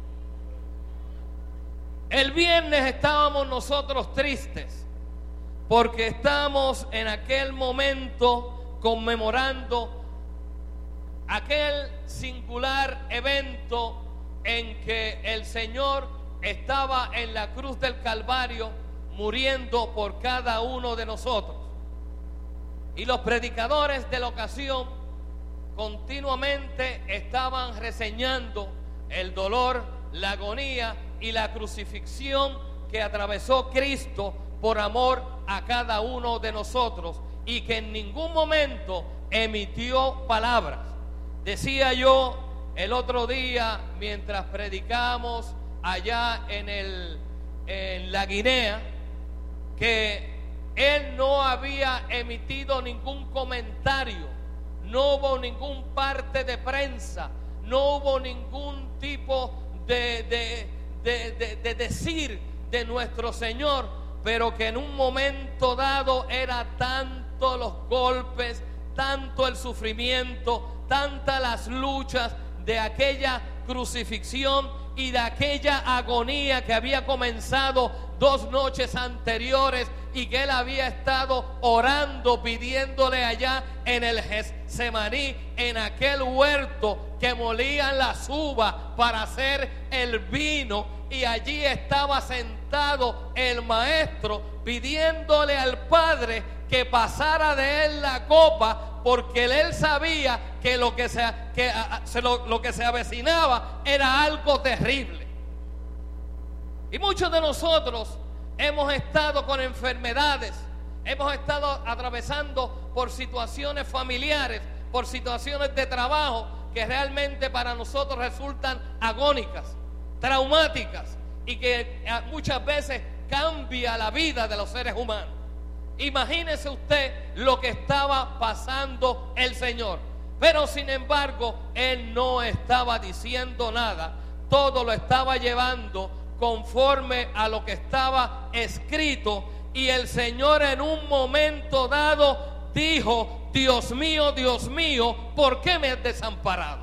El viernes estábamos nosotros tristes porque estamos en aquel momento conmemorando aquel singular evento en que el Señor estaba en la cruz del Calvario muriendo por cada uno de nosotros. Y los predicadores de la ocasión continuamente estaban reseñando el dolor, la agonía y la crucifixión que atravesó Cristo por amor a cada uno de nosotros, y que en ningún momento emitió palabras. Decía yo el otro día mientras predicamos allá en la Guinea, que él no había emitido ningún comentario, no hubo ningún parte de prensa, no hubo ningún tipo de decir de nuestro Señor, pero que en un momento dado era tanto los golpes, tanto el sufrimiento, tantas las luchas de aquella crucifixión y de aquella agonía que había comenzado 2 noches anteriores, y que él había estado orando, pidiéndole allá en el Getsemaní, en aquel huerto que molían las uvas para hacer el vino, y allí estaba sentado el maestro pidiéndole al Padre que pasara de él la copa, porque él sabía que lo que se avecinaba era algo terrible. Y muchos de nosotros hemos estado con enfermedades, hemos estado atravesando por situaciones familiares, por situaciones de trabajo que realmente para nosotros resultan agónicas, traumáticas y que muchas veces cambia la vida de los seres humanos. Imagínese usted lo que estaba pasando el Señor, pero sin embargo Él no estaba diciendo nada, todo lo estaba llevando conforme a lo que estaba escrito. Y el Señor en un momento dado dijo: Dios mío, ¿por qué me has desamparado?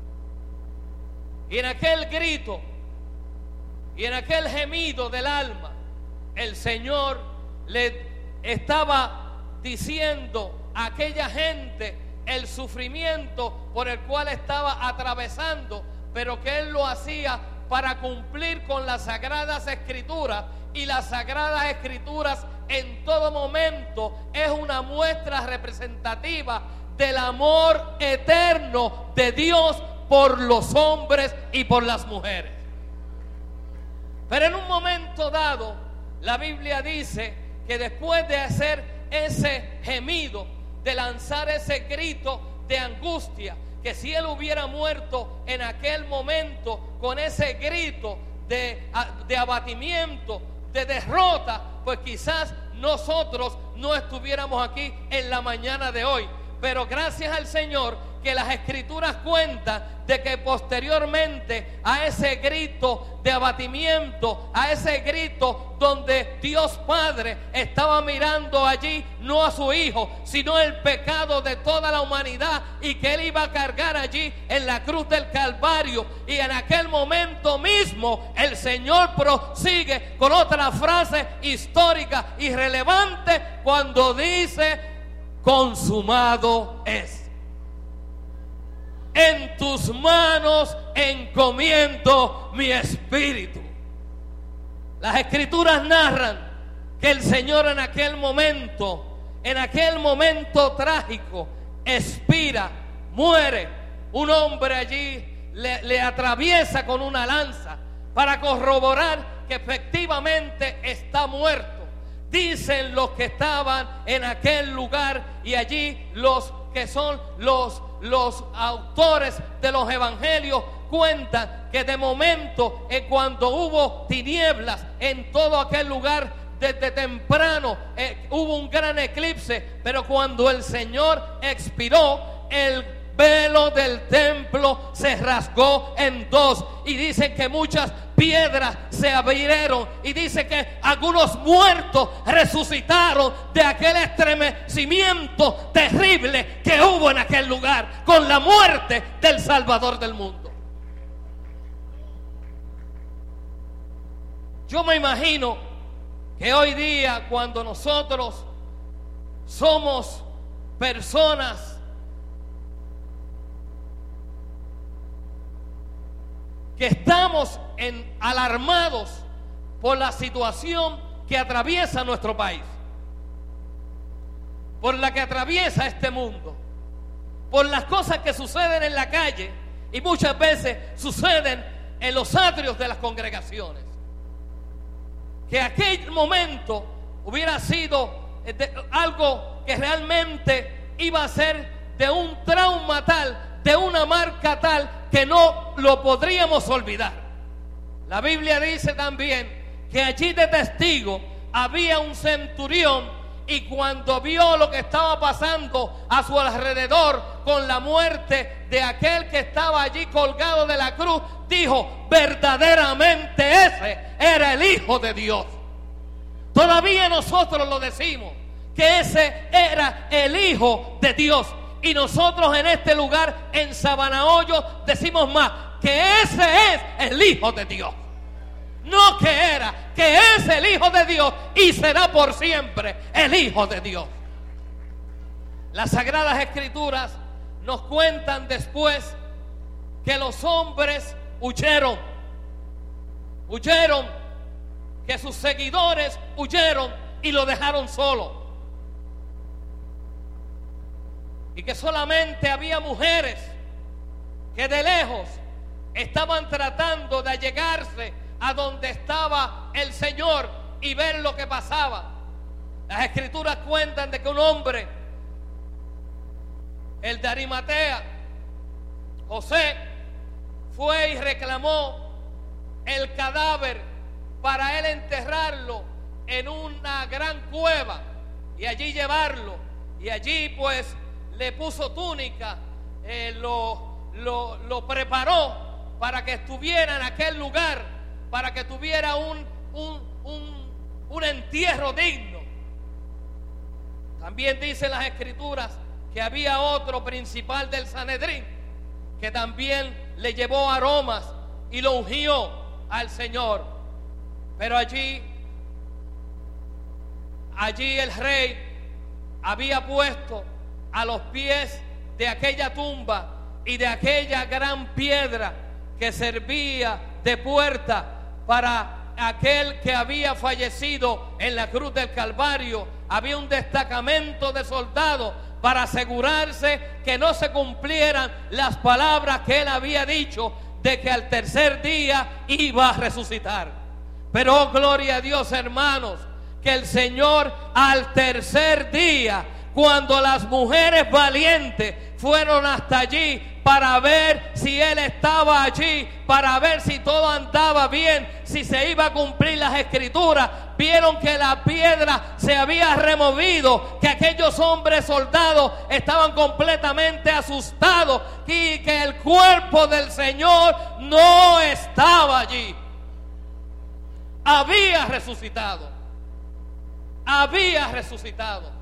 Y en aquel grito y en aquel gemido del alma, el Señor le estaba diciendo a aquella gente el sufrimiento por el cual estaba atravesando, pero que Él lo hacía para cumplir con las Sagradas Escrituras. Y las Sagradas Escrituras en todo momento es una muestra representativa del amor eterno de Dios por los hombres y por las mujeres. Pero en un momento dado, la Biblia dice que después de hacer ese gemido, de lanzar ese grito de angustia, que si Él hubiera muerto en aquel momento con ese grito de abatimiento, de derrota, pues quizás nosotros no estuviéramos aquí en la mañana de hoy. Pero gracias al Señor que las Escrituras cuentan de que posteriormente a ese grito de abatimiento, a ese grito donde Dios Padre estaba mirando allí no a su Hijo, sino el pecado de toda la humanidad, y que Él iba a cargar allí en la cruz del Calvario. Y en aquel momento mismo el Señor prosigue con otra frase histórica y relevante cuando dice: consumado es. En tus manos encomiendo mi espíritu. Las Escrituras narran que el Señor en aquel momento trágico, expira, muere. Un hombre allí le atraviesa con una lanza para corroborar que efectivamente está muerto. Dicen los que estaban en aquel lugar, y allí los que son los autores de los evangelios cuentan que de momento, cuando hubo tinieblas en todo aquel lugar, desde temprano hubo un gran eclipse, pero cuando el Señor expiró, el velo del templo se rasgó en dos, y dicen que muchas piedras se abrieron, y dice que algunos muertos resucitaron de aquel estremecimiento terrible que hubo en aquel lugar con la muerte del Salvador del mundo. Yo me imagino que hoy día, cuando nosotros somos personas que estamos alarmados por la situación que atraviesa nuestro país, por la que atraviesa este mundo, por las cosas que suceden en la calle y muchas veces suceden en los atrios de las congregaciones. Que aquel momento hubiera sido algo que realmente iba a ser de un trauma tal, de una marca tal, que no lo podríamos olvidar. La Biblia dice también que allí de testigo había un centurión, y cuando vio lo que estaba pasando a su alrededor con la muerte de aquel que estaba allí colgado de la cruz, dijo: verdaderamente ese era el Hijo de Dios. Todavía nosotros lo decimos, que ese era el Hijo de Dios. Y nosotros en este lugar, en Sabana Hoyo, decimos más, que ese es el Hijo de Dios. No que era, que es el Hijo de Dios y será por siempre el Hijo de Dios. Las Sagradas Escrituras nos cuentan después que los hombres huyeron, que sus seguidores huyeron y lo dejaron solo. Y que solamente había mujeres que de lejos estaban tratando de allegarse a donde estaba el Señor y ver lo que pasaba. Las escrituras cuentan de que un hombre, el de Arimatea, José, fue y reclamó el cadáver para él enterrarlo en una gran cueva y allí llevarlo. Y allí pues le puso túnica, lo preparó para que estuviera en aquel lugar, para que tuviera un entierro digno. También dicen las escrituras que había otro principal del Sanedrín que también le llevó aromas y lo ungió al Señor. Pero allí el rey había puesto a los pies de aquella tumba y de aquella gran piedra que servía de puerta para aquel que había fallecido en la cruz del Calvario, había un destacamento de soldados para asegurarse que no se cumplieran las palabras que él había dicho de que al tercer día iba a resucitar. Pero oh, gloria a Dios, hermanos, que el Señor al tercer día, cuando las mujeres valientes fueron hasta allí para ver si él estaba allí, para ver si todo andaba bien, si se iba a cumplir las escrituras, vieron que la piedra se había removido, que aquellos hombres soldados estaban completamente asustados y que el cuerpo del Señor no estaba allí. Había resucitado. Había resucitado.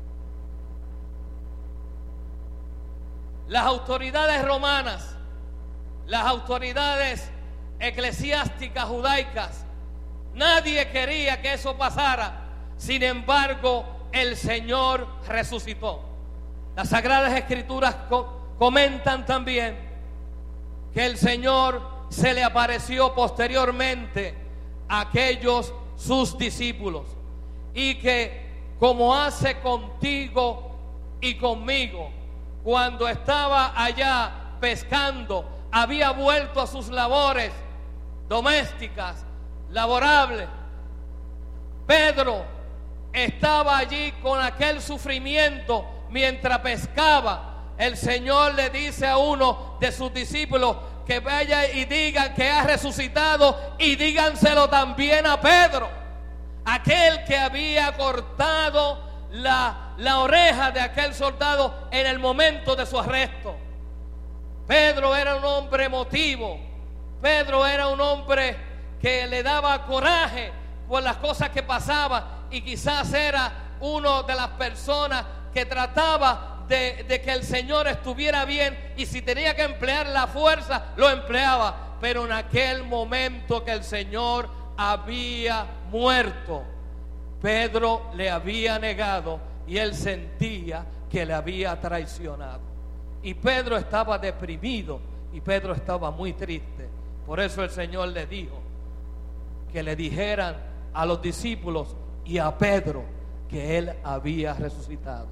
Las autoridades romanas, las autoridades eclesiásticas judaicas, nadie quería que eso pasara. Sin embargo, el Señor resucitó. Las Sagradas Escrituras comentan también que el Señor se le apareció posteriormente a aquellos sus discípulos y que, como hace contigo y conmigo, cuando estaba allá pescando, había vuelto a sus labores domésticas, laborables. Pedro estaba allí con aquel sufrimiento mientras pescaba. El Señor le dice a uno de sus discípulos que vaya y diga que ha resucitado, y díganselo también a Pedro, aquel que había cortado la oreja de aquel soldado en el momento de su arresto. Pedro era un hombre emotivo. Pedro era un hombre que le daba coraje por las cosas que pasaban, y quizás era una de las personas que trataba de que el Señor estuviera bien, y si tenía que emplear la fuerza, lo empleaba. Pero en aquel momento que el Señor había muerto, Pedro le había negado y él sentía que le había traicionado. Y Pedro estaba deprimido y Pedro estaba muy triste. Por eso el Señor le dijo que le dijeran a los discípulos y a Pedro que él había resucitado.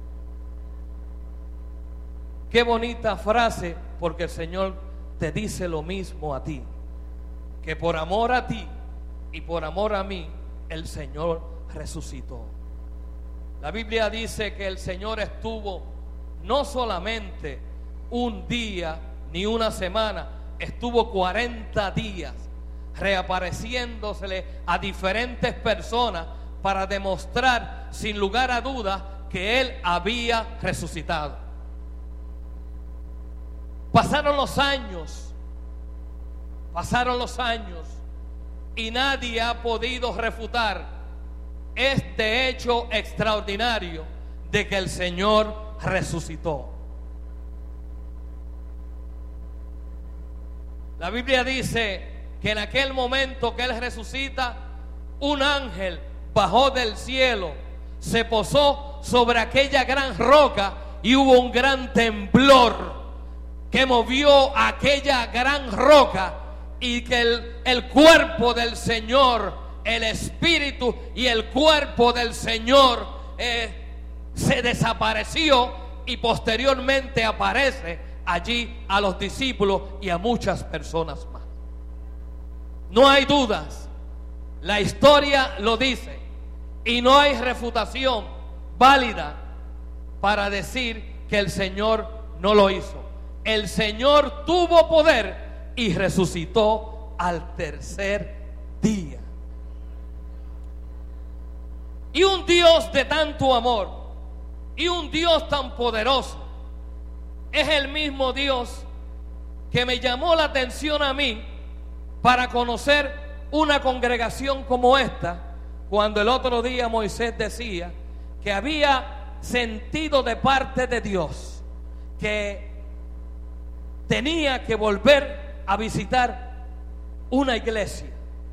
Qué bonita frase, porque el Señor te dice lo mismo a ti, que por amor a ti y por amor a mí, el Señor resucitó. La Biblia dice que el Señor estuvo no solamente un día ni una semana, estuvo 40 días reapareciéndosele a diferentes personas para demostrar sin lugar a dudas que Él había resucitado. Pasaron los años y nadie ha podido refutar este hecho extraordinario de que el Señor resucitó. La Biblia dice que en aquel momento que Él resucita, un ángel bajó del cielo, se posó sobre aquella gran roca y hubo un gran temblor que movió aquella gran roca, y que el cuerpo del Señor, el espíritu y el cuerpo del Señor se desapareció, y posteriormente aparece allí a los discípulos y a muchas personas más. No hay dudas, la historia lo dice, Y no hay refutación válida para decir que el Señor no lo hizo. El Señor tuvo poder y resucitó al tercer día. Y un Dios de tanto amor y un Dios tan poderoso es el mismo Dios que me llamó la atención a mí para conocer una congregación como esta, cuando el otro día Moisés decía que había sentido de parte de Dios que tenía que volver a visitar una iglesia.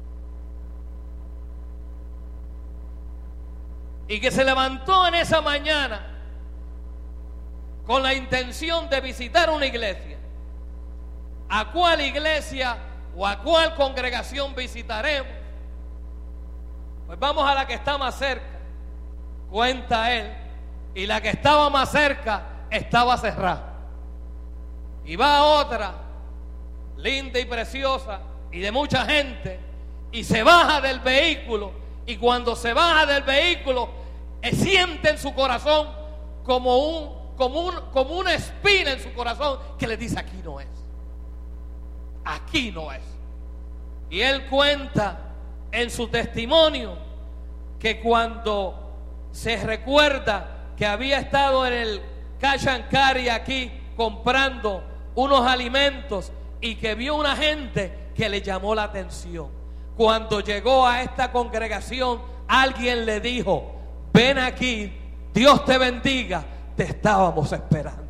Y que se levantó en esa mañana con la intención de visitar una iglesia. ¿A cuál iglesia o a cuál congregación visitaremos? Pues vamos a la que está más cerca, cuenta él, y la que estaba más cerca estaba cerrada. Y va a otra, linda y preciosa, y de mucha gente, y se baja del vehículo, y cuando se baja del vehículo, siente en su corazón como una espina en su corazón que le dice: aquí no es, aquí no es. Y él cuenta en su testimonio que cuando se recuerda que había estado en el cash and carry aquí comprando unos alimentos y que vio una gente que le llamó la atención. Cuando llegó a esta congregación, alguien le dijo: ven aquí, Dios te bendiga, te estábamos esperando.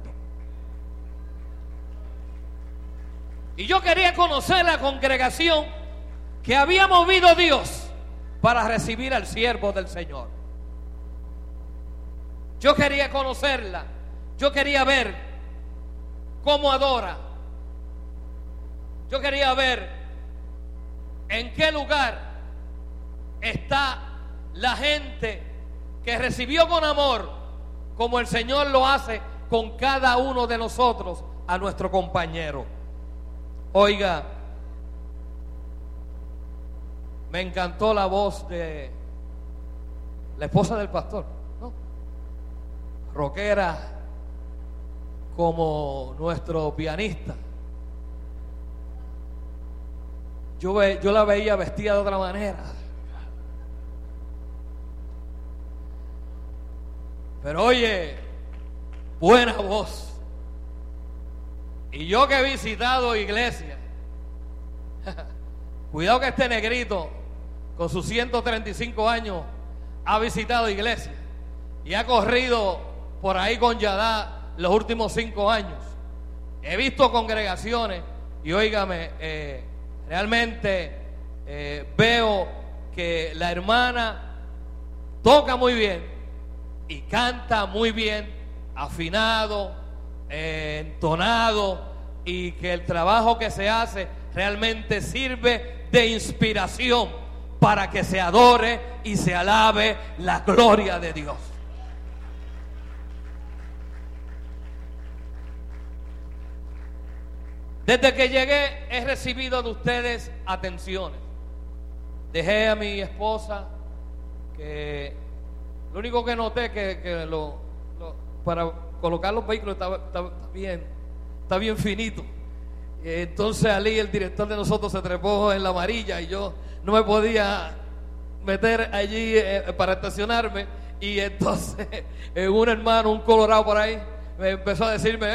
Y yo quería conocer la congregación que había movido Dios para recibir al siervo del Señor. Yo quería conocerla, yo quería ver cómo adora, yo quería ver en qué lugar está la gente que recibió con amor, como el Señor lo hace con cada uno de nosotros, a nuestro compañero. Oiga, me encantó la voz de la esposa del pastor, ¿no? Rockera como nuestro pianista. Yo la veía vestida de otra manera. Pero oye, buena voz. Y yo que he visitado iglesias, cuidado que este negrito con sus 135 años ha visitado iglesias y ha corrido por ahí con Yadá los últimos 5 años. He visto congregaciones y óigame, realmente veo que la hermana toca muy bien y canta muy bien, afinado, entonado, y que el trabajo que se hace realmente sirve de inspiración para que se adore y se alabe la gloria de Dios. Desde que llegué he recibido de ustedes atenciones. Dejé a mi esposa, que lo único que noté que para colocar los vehículos está bien finito. Entonces Ali, el director de nosotros, se trepó en la amarilla y yo no me podía meter allí para estacionarme. Y entonces un hermano, un colorado por ahí, me empezó a decirme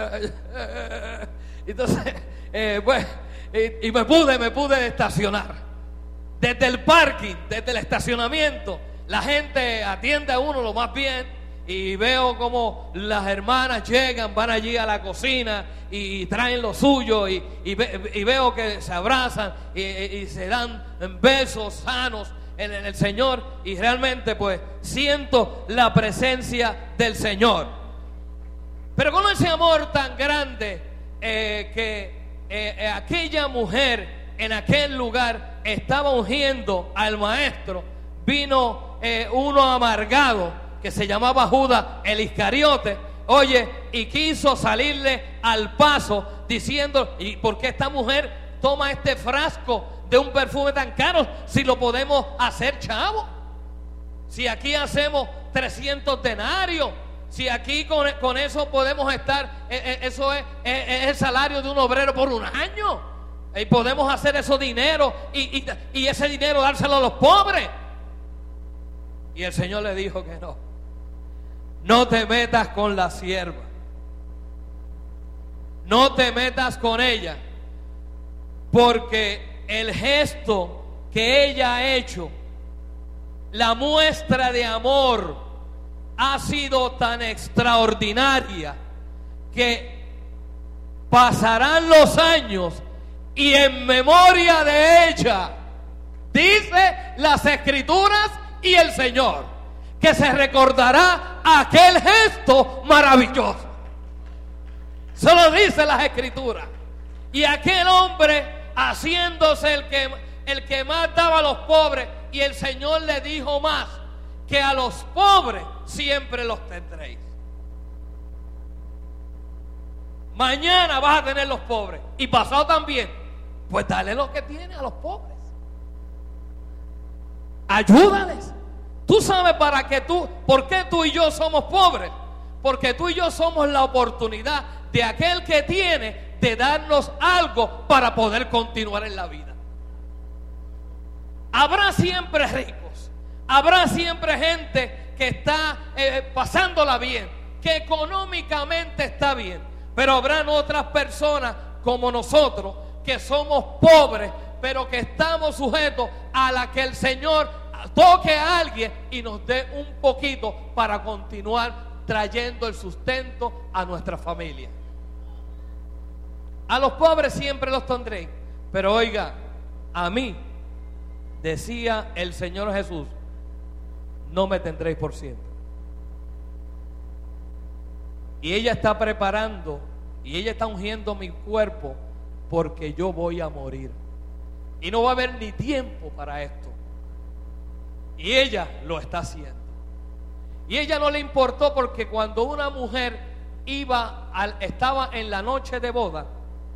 entonces pues, y me pude estacionar. Desde el parking, desde el estacionamiento, la gente atiende a uno lo más bien. Y veo como las hermanas llegan, van allí a la cocina y traen lo suyo, y veo que se abrazan y se dan besos sanos en el Señor, y realmente pues siento la presencia del Señor. Pero con ese amor tan grande que aquella mujer en aquel lugar estaba ungiendo al maestro, vino uno amargado que se llamaba Judas el Iscariote, oye, y quiso salirle al paso diciendo: ¿y por qué esta mujer toma este frasco de un perfume tan caro si lo podemos hacer chavo? Si aquí hacemos 300 denarios, si aquí con eso podemos estar, eso es el salario de un obrero por un año. Y podemos hacer ese dinero y ese dinero dárselo a los pobres. Y el Señor le dijo que no. No te metas con la sierva. No te metas con ella. Porque el gesto que ella ha hecho, la muestra de amor, ha sido tan extraordinaria que pasarán los años y en memoria de ella, dice las Escrituras y el Señor, que se recordará aquel gesto maravilloso. Se lo dice las Escrituras. Y aquel hombre haciéndose el que más daba a los pobres, y el Señor le dijo más, que a los pobres siempre los tendréis. Mañana vas a tener los pobres, y pasado también. Pues dale lo que tiene a los pobres. Ayúdales. Tú sabes por qué tú y yo somos pobres. Porque tú y yo somos la oportunidad de aquel que tiene de darnos algo para poder continuar en la vida. Habrá siempre ricos, habrá siempre gente que está pasándola bien, que económicamente está bien, pero habrán otras personas como nosotros que somos pobres, pero que estamos sujetos a la que el Señor toque a alguien y nos dé un poquito para continuar trayendo el sustento a nuestra familia. A los pobres siempre los tendré, pero oiga, a mí, decía el Señor Jesús, no me tendréis por siempre. Y ella está preparando y ella está ungiendo mi cuerpo porque yo voy a morir. Y no va a haber ni tiempo para esto. Y ella lo está haciendo. Y ella no le importó, porque cuando una mujer estaba en la noche de boda,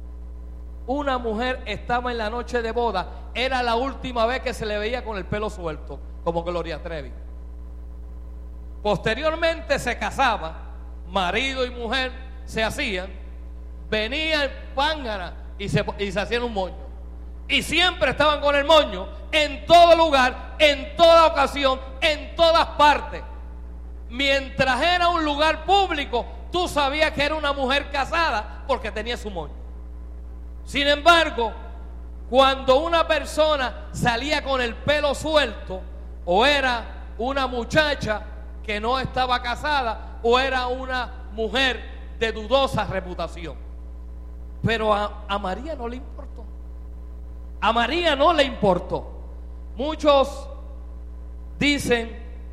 era la última vez que se le veía con el pelo suelto, como Gloria Trevi. Posteriormente se casaba, marido y mujer se hacían, venía el pángana y se hacían un moño. Y siempre estaban con el moño en todo lugar, en toda ocasión, en todas partes. Mientras era un lugar público, tú sabías que era una mujer casada porque tenía su moño. Sin embargo, cuando una persona salía con el pelo suelto, o era una muchacha que no estaba casada, o era una mujer de dudosa reputación. Pero a María no le importó. A María no le importó. Muchos dicen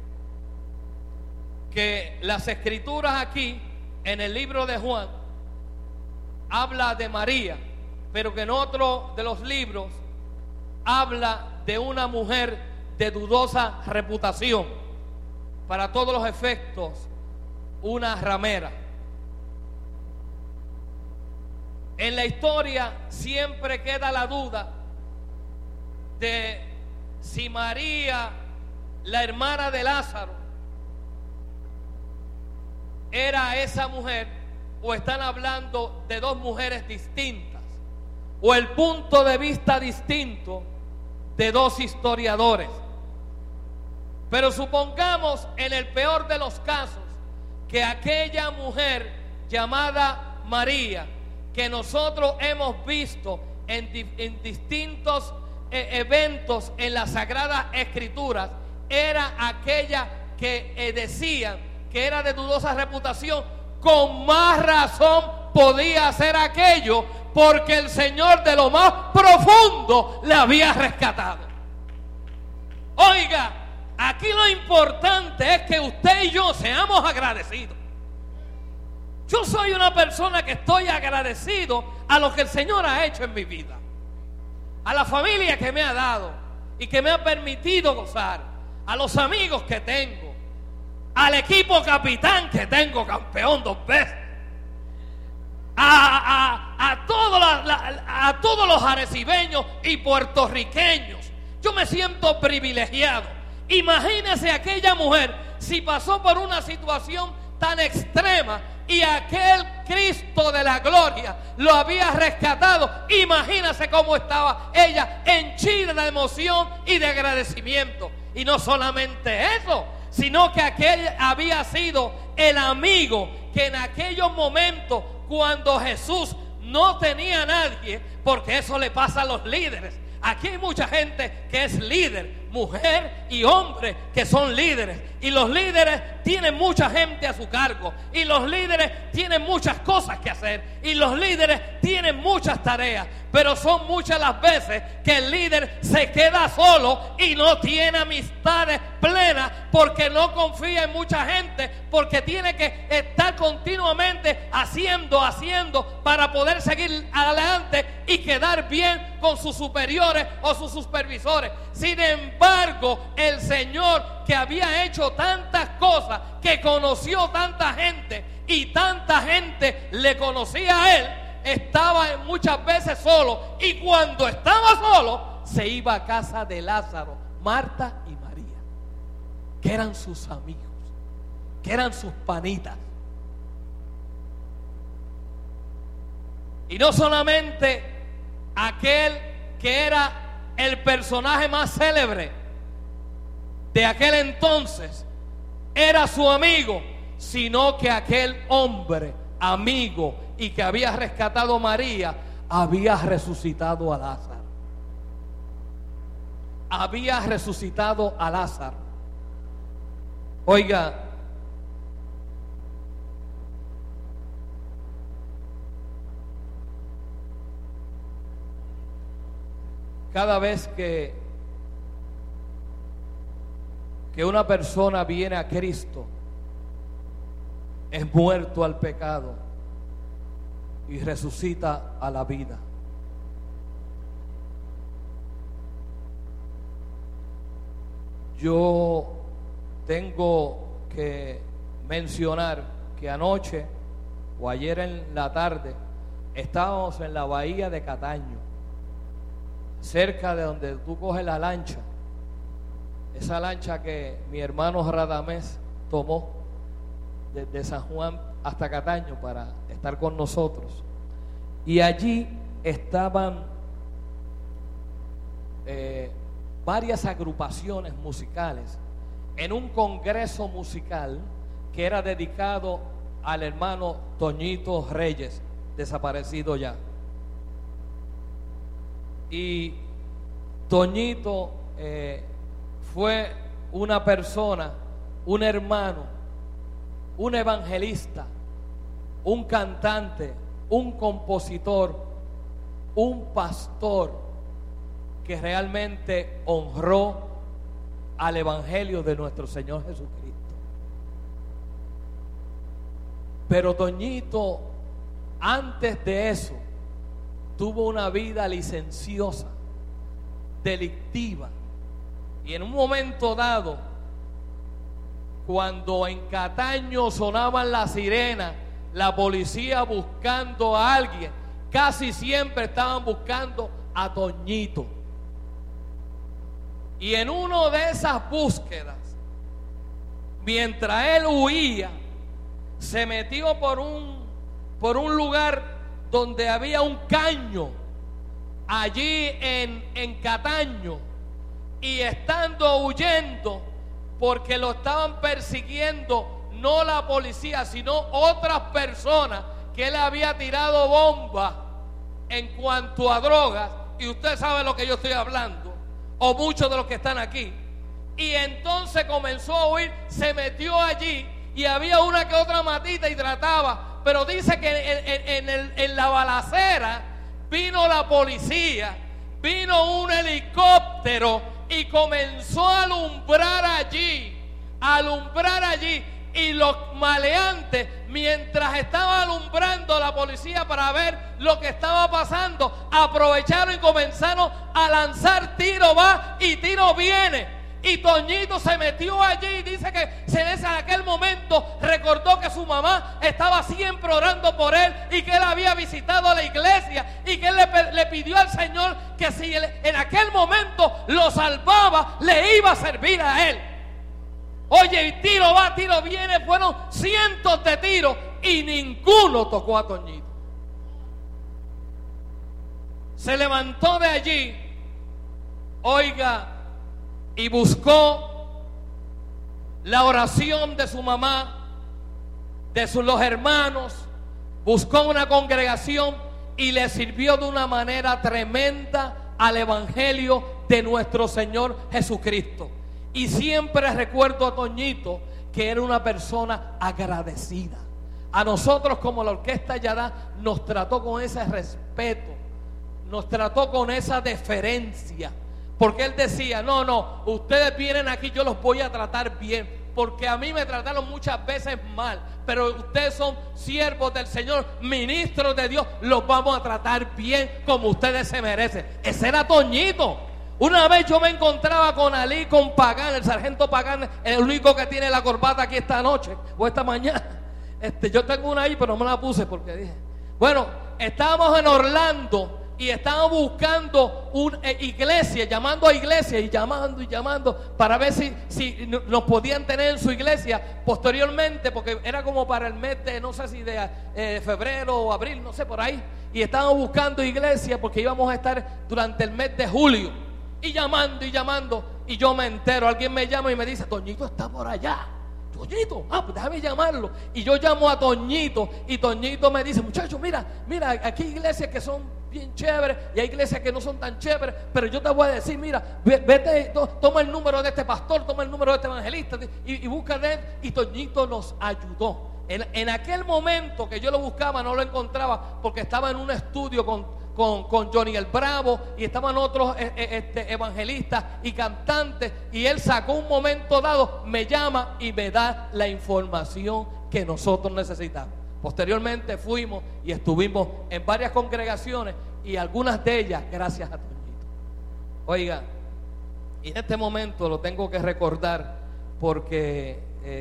que las Escrituras aquí, en el libro de Juan, habla de María, pero que en otro de los libros habla de una mujer de dudosa reputación. Para todos los efectos, una ramera. En la historia siempre queda la duda de si María, la hermana de Lázaro, era esa mujer, o están hablando de dos mujeres distintas, o el punto de vista distinto de dos historiadores. Pero supongamos, en el peor de los casos, que aquella mujer llamada María, que nosotros hemos visto en distintos eventos en las Sagradas Escrituras, era aquella que decían que era de dudosa reputación, con más razón podía hacer aquello, porque el Señor de lo más profundo la había rescatado. Oiga, aquí lo importante es que usted y yo seamos agradecidos. Yo soy una persona que estoy agradecido a lo que el Señor ha hecho en mi vida, a la familia que me ha dado y que me ha permitido gozar, a los amigos que tengo, al equipo capitán que tengo, campeón 2 veces, a todos los arecibeños y puertorriqueños. Yo me siento privilegiado Imagínese aquella mujer si pasó por una situación tan extrema y aquel Cristo de la gloria lo había rescatado. Imagínese cómo estaba ella, henchida de emoción y de agradecimiento. Y no solamente eso, sino que aquel había sido el amigo que en aquellos momentos, cuando Jesús no tenía a nadie, porque eso le pasa a los líderes. Aquí hay mucha gente que es líder, mujer y hombre que son líderes. Y los líderes tienen mucha gente a su cargo. Y los líderes tienen muchas cosas que hacer. Y los líderes tienen muchas tareas. Pero son muchas las veces que el líder se queda solo y no tiene amistades plenas porque no confía en mucha gente, porque tiene que estar continuamente haciendo para poder seguir adelante y quedar bien con sus superiores o sus supervisores. Sin embargo, el Señor, que había hecho tantas cosas, que conoció tanta gente y tanta gente le conocía a él, estaba muchas veces solo, y cuando estaba solo se iba a casa de Lázaro, Marta y María, que eran sus amigos, que eran sus panitas. Y no solamente aquel que era el personaje más célebre de aquel entonces era su amigo, sino que aquel hombre amigo y que había rescatado a María había resucitado a Lázaro. Había resucitado a Lázaro. Oiga, cada vez que una persona viene a Cristo, es muerto al pecado y resucita a la vida. Yo tengo que mencionar que anoche o ayer en la tarde estábamos en la bahía de Cataño, cerca de donde tú coges la lancha, esa lancha que mi hermano Radamés tomó desde San Juan hasta Cataño para estar con nosotros. Y allí estaban varias agrupaciones musicales en un congreso musical que era dedicado al hermano Toñito Reyes, desaparecido ya. Y Toñito fue una persona, un hermano, un evangelista, un cantante, un compositor, un pastor que realmente honró al evangelio de nuestro Señor Jesucristo. Pero Toñito, antes de eso, tuvo una vida licenciosa, delictiva, y en un momento dado, cuando en Cataño sonaban las sirenas, la policía buscando a alguien, casi siempre estaban buscando a Toñito. Y en una de esas búsquedas, mientras él huía, se metió por un lugar donde había un caño, allí en Cataño, y estando huyendo, porque lo estaban persiguiendo, no la policía, sino otras personas que él había tirado bombas en cuanto a drogas, y usted sabe lo que yo estoy hablando, o muchos de los que están aquí. Y entonces comenzó a huir, se metió allí, y había una que otra matita y trataba, pero dice que en la balacera vino la policía, vino un helicóptero y comenzó a alumbrar allí, y los maleantes, mientras estaba alumbrando la policía para ver lo que estaba pasando, aprovecharon y comenzaron a lanzar tiro va y tiro viene. Y Toñito se metió allí y dice que en aquel momento recordó que su mamá estaba siempre orando por él y que él había visitado la iglesia y que él le pidió al Señor que si él en aquel momento lo salvaba, le iba a servir a él. Oye, y tiro va, tiro viene, fueron cientos de tiros y ninguno tocó a Toñito. Se levantó de allí, oiga, y buscó la oración de su mamá, de los hermanos, buscó una congregación y le sirvió de una manera tremenda al evangelio de nuestro Señor Jesucristo. Y siempre recuerdo a Toñito que era una persona agradecida. A nosotros como la Orquesta Yadá nos trató con ese respeto, nos trató con esa deferencia. Porque él decía, no, ustedes vienen aquí, yo los voy a tratar bien, porque a mí me trataron muchas veces mal, pero ustedes son siervos del Señor, ministros de Dios, los vamos a tratar bien como ustedes se merecen. Ese era Toñito. Una vez yo me encontraba con Ali, con Pagán, el sargento Pagán, el único que tiene la corbata aquí esta noche o esta mañana. Yo tengo una ahí, pero no me la puse porque dije, bueno, estábamos en Orlando y estábamos buscando una iglesia, llamando a iglesia y llamando para ver si nos podían tener en su iglesia posteriormente, porque era como para el mes de, no sé si de febrero o abril, no sé, por ahí. Y estábamos buscando iglesia porque íbamos a estar durante el mes de julio. Y llamando, y yo me entero, alguien me llama y me dice, Toñito está por allá. Toñito, pues déjame llamarlo. Y yo llamo a Toñito y Toñito me dice, muchachos, mira, aquí hay iglesias que son bien chéveres y hay iglesias que no son tan chéveres, pero yo te voy a decir, mira, vete, toma el número de este pastor, toma el número de este evangelista y busca de él. Y Toñito nos ayudó. En aquel momento que yo lo buscaba no lo encontraba porque estaba en un estudio con Johnny el Bravo y estaban otros evangelistas y cantantes, y él sacó un momento dado, me llama y me da la información que nosotros necesitamos. Posteriormente fuimos y estuvimos en varias congregaciones y algunas de ellas gracias a Toñito. Oiga, y en este momento lo tengo que recordar porque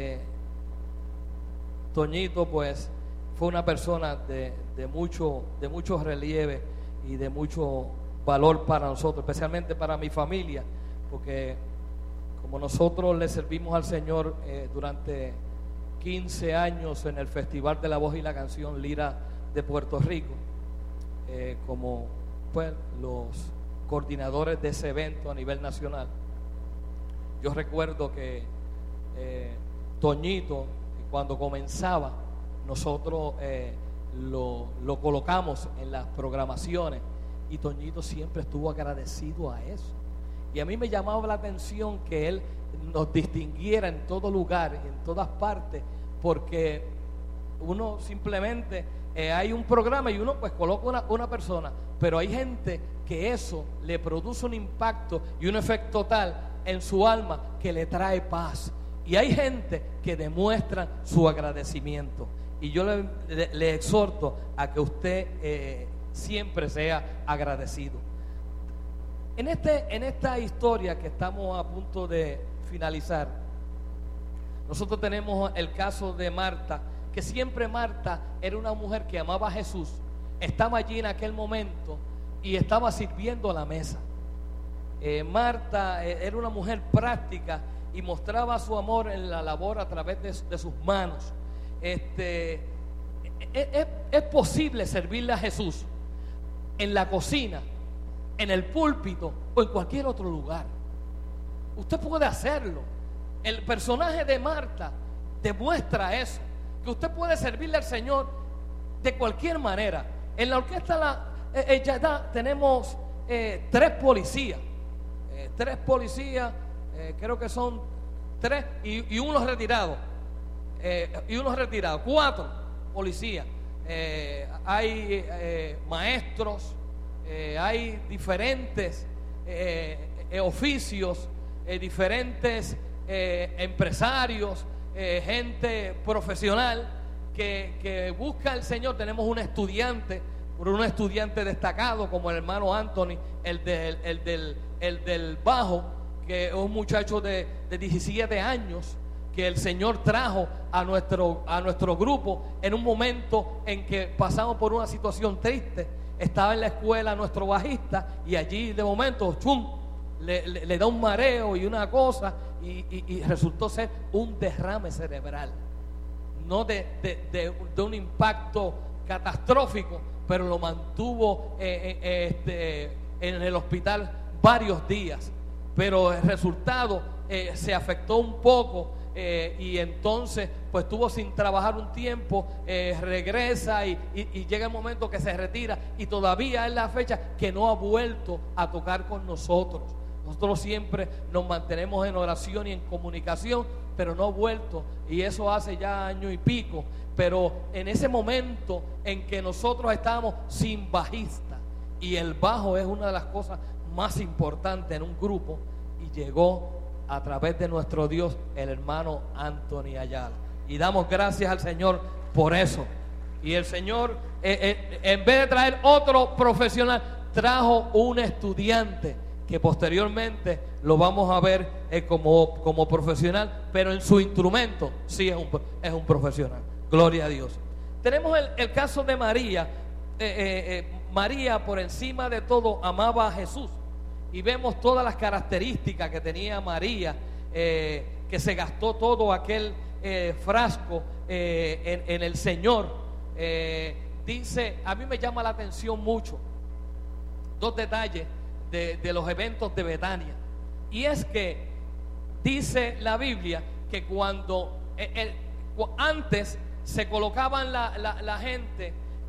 Toñito pues fue una persona de mucho relieve y de mucho valor para nosotros, especialmente para mi familia, porque como nosotros le servimos al Señor durante 15 años en el Festival de la Voz y la Canción Lira de Puerto Rico, como pues los coordinadores de ese evento a nivel nacional. Yo recuerdo que Toñito, cuando comenzaba, nosotros lo colocamos en las programaciones y Toñito siempre estuvo agradecido a eso. Y a mí me llamaba la atención que él nos distinguiera en todo lugar, en todas partes, porque uno simplemente hay un programa y uno pues coloca una persona, pero hay gente que eso le produce un impacto y un efecto tal en su alma que le trae paz. Y hay gente que demuestra su agradecimiento. Y yo le exhorto a que usted siempre sea agradecido. En esta historia que estamos a punto de finalizar, nosotros tenemos el caso de Marta, que siempre Marta era una mujer que amaba a Jesús, estaba allí en aquel momento y estaba sirviendo a la mesa. Marta era una mujer práctica y mostraba su amor en la labor a través de sus manos. Es posible servirle a Jesús en la cocina, en el púlpito o en cualquier otro lugar. Usted puede hacerlo. El personaje de Marta demuestra eso, que usted puede servirle al Señor de cualquier manera. En la orquesta Yadá tenemos 3 policías, creo que son 3 y uno retirado. 4 policías. Hay maestros, hay diferentes oficios, diferentes empresarios, gente profesional que busca al Señor. Tenemos un estudiante destacado como el hermano Anthony, el del bajo, que es un muchacho de 17 años, que el Señor trajo a nuestro grupo en un momento en que pasamos por una situación triste. Estaba en la escuela nuestro bajista y allí de momento le da un mareo y una cosa y resultó ser un derrame cerebral, no de un impacto catastrófico, pero lo mantuvo en el hospital varios días. Pero el resultado se afectó un poco y entonces pues estuvo sin trabajar un tiempo, regresa y llega el momento que se retira y todavía es la fecha que no ha vuelto a tocar con nosotros. Nosotros siempre nos mantenemos en oración y en comunicación, pero no ha vuelto, y eso hace ya año y pico. Pero en ese momento en que nosotros estábamos sin bajista, y el bajo es una de las cosas más importantes en un grupo, y llegó a través de nuestro Dios el hermano Anthony Ayala, y damos gracias al Señor por eso. Y el Señor en vez de traer otro profesional, trajo un estudiante que posteriormente lo vamos a ver como profesional, pero en su instrumento sí es un profesional. Gloria a Dios. Tenemos el caso de María. María, por encima de todo, amaba a Jesús, y vemos todas las características que tenía María, que se gastó todo aquel frasco en el Señor. Dice, a mí me llama la atención mucho dos detalles de los eventos de Betania, y es que dice la Biblia que cuando antes se colocaban la gente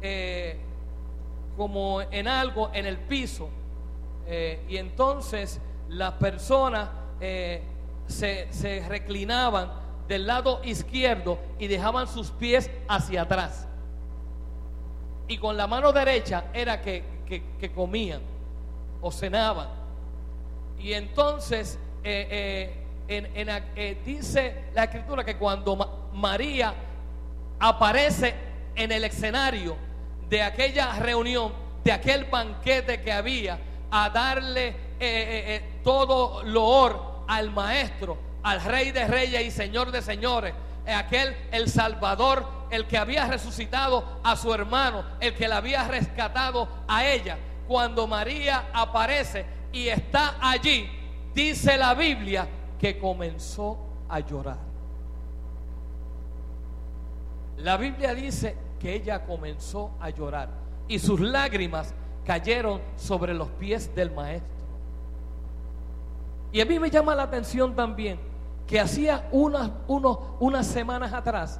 como en algo en el piso, y entonces las personas se reclinaban del lado izquierdo y dejaban sus pies hacia atrás, y con la mano derecha era que comían o cenaban. Y entonces dice la Escritura que cuando María aparece en el escenario de aquella reunión, de aquel banquete que había, a darle todo loor al Maestro, al Rey de Reyes y Señor de Señores, el Salvador, el que había resucitado a su hermano, el que la había rescatado a ella. Cuando María aparece y está allí, dice la Biblia que comenzó a llorar. La Biblia dice que ella comenzó a llorar y sus lágrimas cayeron sobre los pies del Maestro. Y a mí me llama la atención también que hacía unas semanas atrás,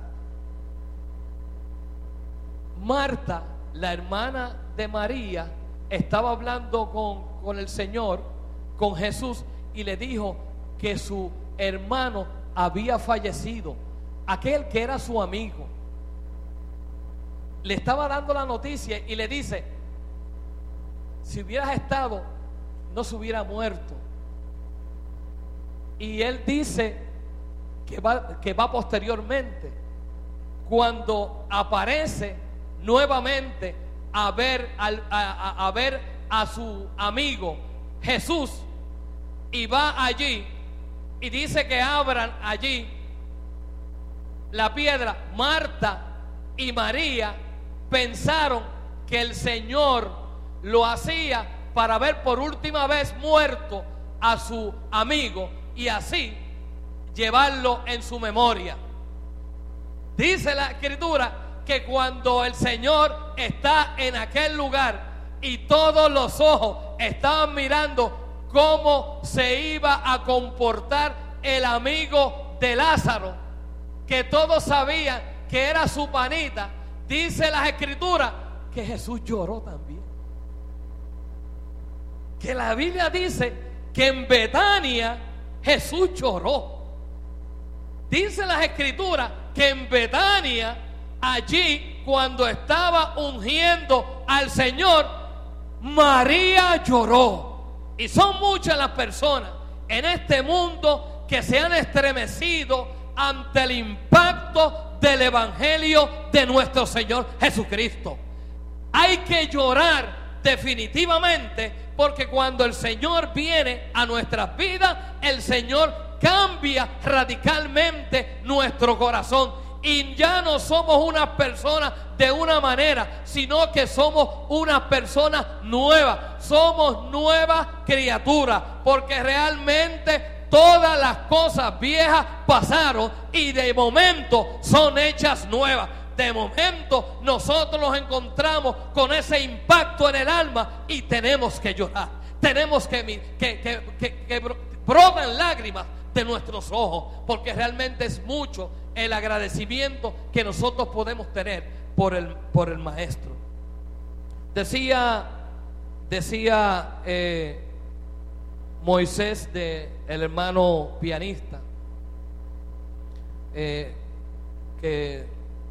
Marta, la hermana de María, estaba hablando con el Señor, con Jesús, y le dijo que su hermano había fallecido, aquel que era su amigo. Le estaba dando la noticia y le dice: si hubieras estado, no se hubiera muerto. Y él dice que va posteriormente, cuando aparece nuevamente a ver a su amigo Jesús, y va allí y dice que abran allí la piedra. Marta y María pensaron que el Señor lo hacía para ver por última vez muerto a su amigo y así llevarlo en su memoria. Dice la Escritura que cuando el Señor está en aquel lugar y todos los ojos estaban mirando cómo se iba a comportar el amigo de Lázaro, que todos sabían que era su panita, dice la Escritura que Jesús lloró también. Que la Biblia dice que en Betania Jesús lloró. Dice las Escrituras que en Betania, allí cuando estaba ungiendo al Señor, María lloró. Y son muchas las personas en este mundo que se han estremecido ante el impacto del Evangelio de nuestro Señor Jesucristo. Hay que llorar definitivamente, porque cuando el Señor viene a nuestras vidas, el Señor cambia radicalmente nuestro corazón. Y ya no somos unas personas de una manera, sino que somos unas personas nuevas. Somos nuevas criaturas, porque realmente todas las cosas viejas pasaron y de momento son hechas nuevas. De momento nosotros nos encontramos con ese impacto en el alma y tenemos que llorar. Tenemos que brotan lágrimas de nuestros ojos, porque realmente es mucho el agradecimiento que nosotros podemos tener por el Maestro. Decía Moisés, el hermano pianista, que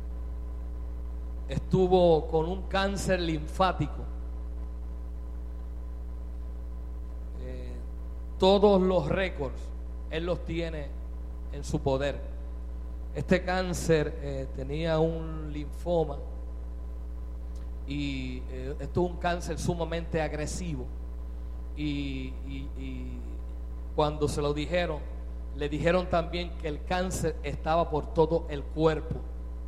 estuvo con un cáncer linfático. Todos los récords él los tiene en su poder. Este cáncer tenía un linfoma y esto es un cáncer sumamente agresivo. Y cuando se lo dijeron, le dijeron también que el cáncer estaba por todo el cuerpo.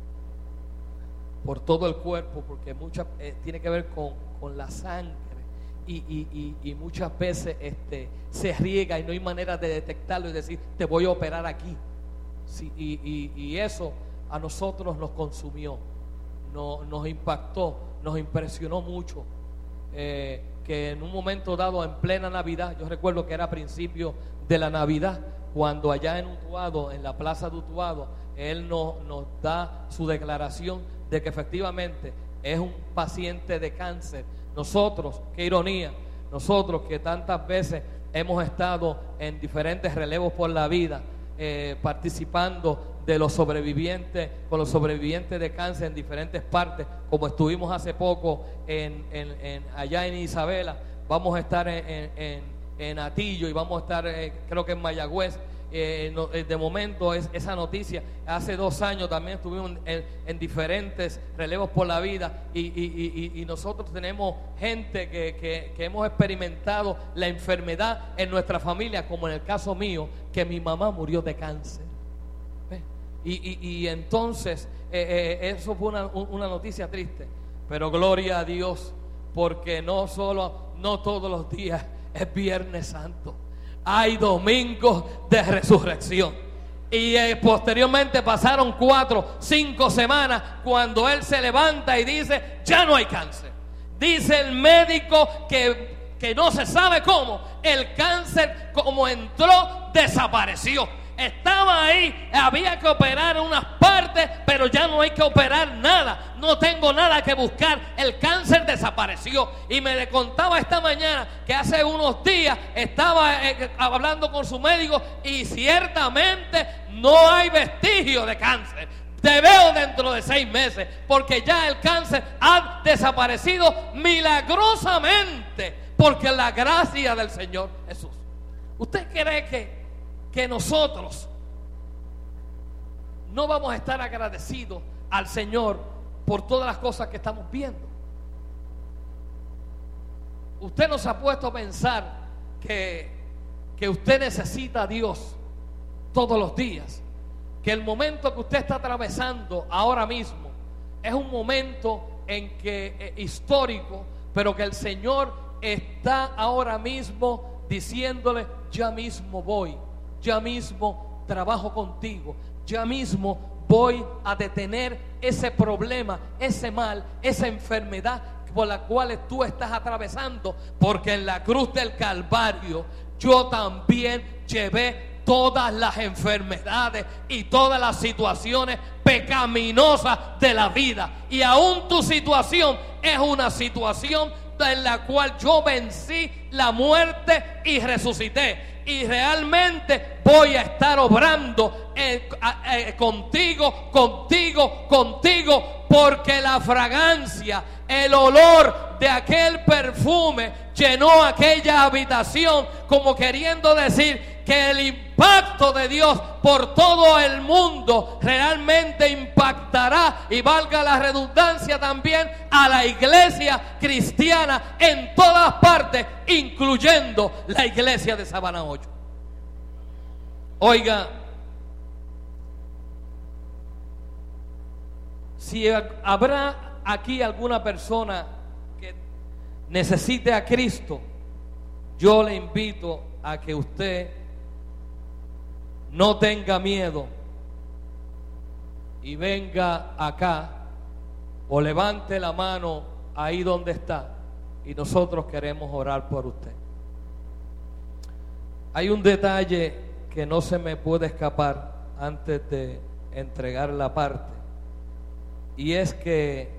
Por todo el cuerpo, porque tiene que ver con la sangre. Y muchas veces se riega y no hay manera de detectarlo y decir, te voy a operar aquí. Sí, y eso a nosotros nos consumió, nos impactó, nos impresionó mucho. Que en un momento dado, en plena Navidad, yo recuerdo que era a principio de la Navidad, cuando allá en Utuado, en la plaza de Utuado, él nos da su declaración de que efectivamente es un paciente de cáncer. Nosotros, qué ironía, nosotros que tantas veces hemos estado en diferentes relevos por la vida, participando de los sobrevivientes, con los sobrevivientes de cáncer en diferentes partes, como estuvimos hace poco allá en Isabela, vamos a estar en Atillo y vamos a estar creo que en Mayagüez. De momento esa noticia. Hace 2 años también estuvimos en diferentes relevos por la vida y nosotros tenemos gente que hemos experimentado la enfermedad en nuestra familia, como en el caso mío, que mi mamá murió de cáncer. Y entonces eso fue una noticia triste, pero gloria a Dios, porque no todos los días es Viernes Santo. Hay domingos de resurrección. Y posteriormente pasaron 4, 5 semanas cuando él se levanta y dice, ya no hay cáncer. Dice el médico que no se sabe cómo, el cáncer como entró, desapareció. Estaba ahí, había que operar unas partes, pero ya no hay que operar nada. No tengo nada que buscar. El cáncer desapareció. Y me le contaba esta mañana que hace unos días estaba hablando con su médico y ciertamente no hay vestigio de cáncer. Te veo dentro de 6 meses, porque ya el cáncer ha desaparecido milagrosamente, porque la gracia del Señor Jesús. ¿Usted cree que nosotros no vamos a estar agradecidos al Señor por todas las cosas que estamos viendo? Usted nos ha puesto a pensar que usted necesita a Dios todos los días, que el momento que usted está atravesando ahora mismo es un momento histórico, pero que el Señor está ahora mismo diciéndole, ya mismo voy, ya mismo trabajo contigo, ya mismo voy a detener ese problema, ese mal, esa enfermedad por la cual tú estás atravesando, porque en la cruz del Calvario yo también llevé todas las enfermedades y todas las situaciones pecaminosas de la vida, y aún tu situación es una situación en la cual yo vencí la muerte y resucité. Y realmente voy a estar obrando contigo, porque la fragancia, el olor de aquel perfume llenó aquella habitación, como queriendo decir que el impacto de Dios por todo el mundo realmente impactará, y valga la redundancia también, a la iglesia cristiana en todas partes, incluyendo la iglesia de Sabana 8. Oiga, si habrá aquí alguna persona que necesite a Cristo, yo le invito a que usted no tenga miedo y venga acá o levante la mano ahí donde está, y nosotros queremos orar por usted. Hay un detalle que no se me puede escapar antes de entregar la parte, y es que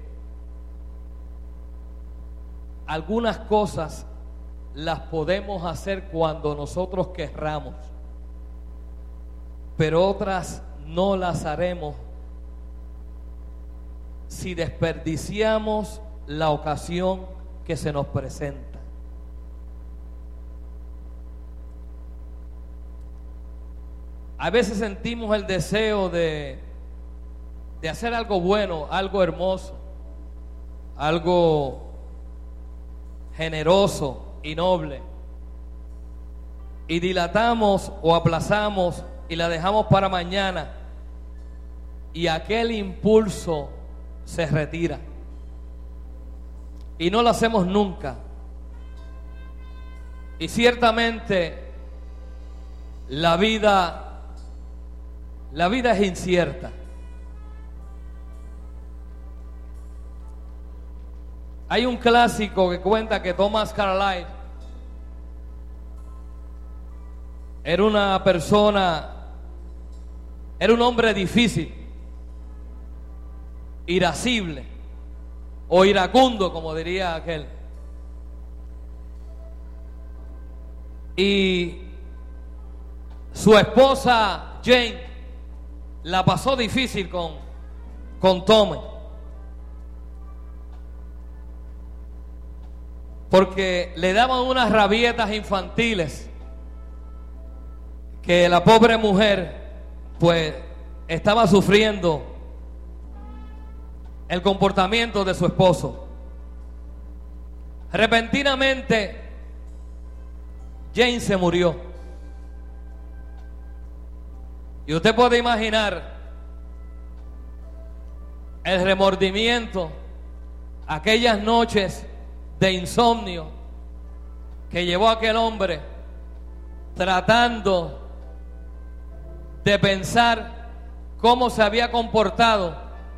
algunas cosas las podemos hacer cuando nosotros querramos, pero otras no las haremos si desperdiciamos la ocasión que se nos presenta. A veces sentimos el deseo de hacer algo bueno, algo hermoso, algo generoso y noble, y dilatamos o aplazamos y la dejamos para mañana, y aquel impulso se retira y no lo hacemos nunca. Y ciertamente la vida es incierta. Hay un clásico que cuenta que Thomas Carlyle era un hombre difícil, irascible o iracundo, como diría aquel. Y su esposa Jane la pasó difícil con Thomas, porque le daban unas rabietas infantiles que la pobre mujer pues estaba sufriendo el comportamiento de su esposo. Repentinamente Jane se murió, y usted puede imaginar el remordimiento, aquellas noches de insomnio que llevó aquel hombre tratando de pensar cómo se había comportado,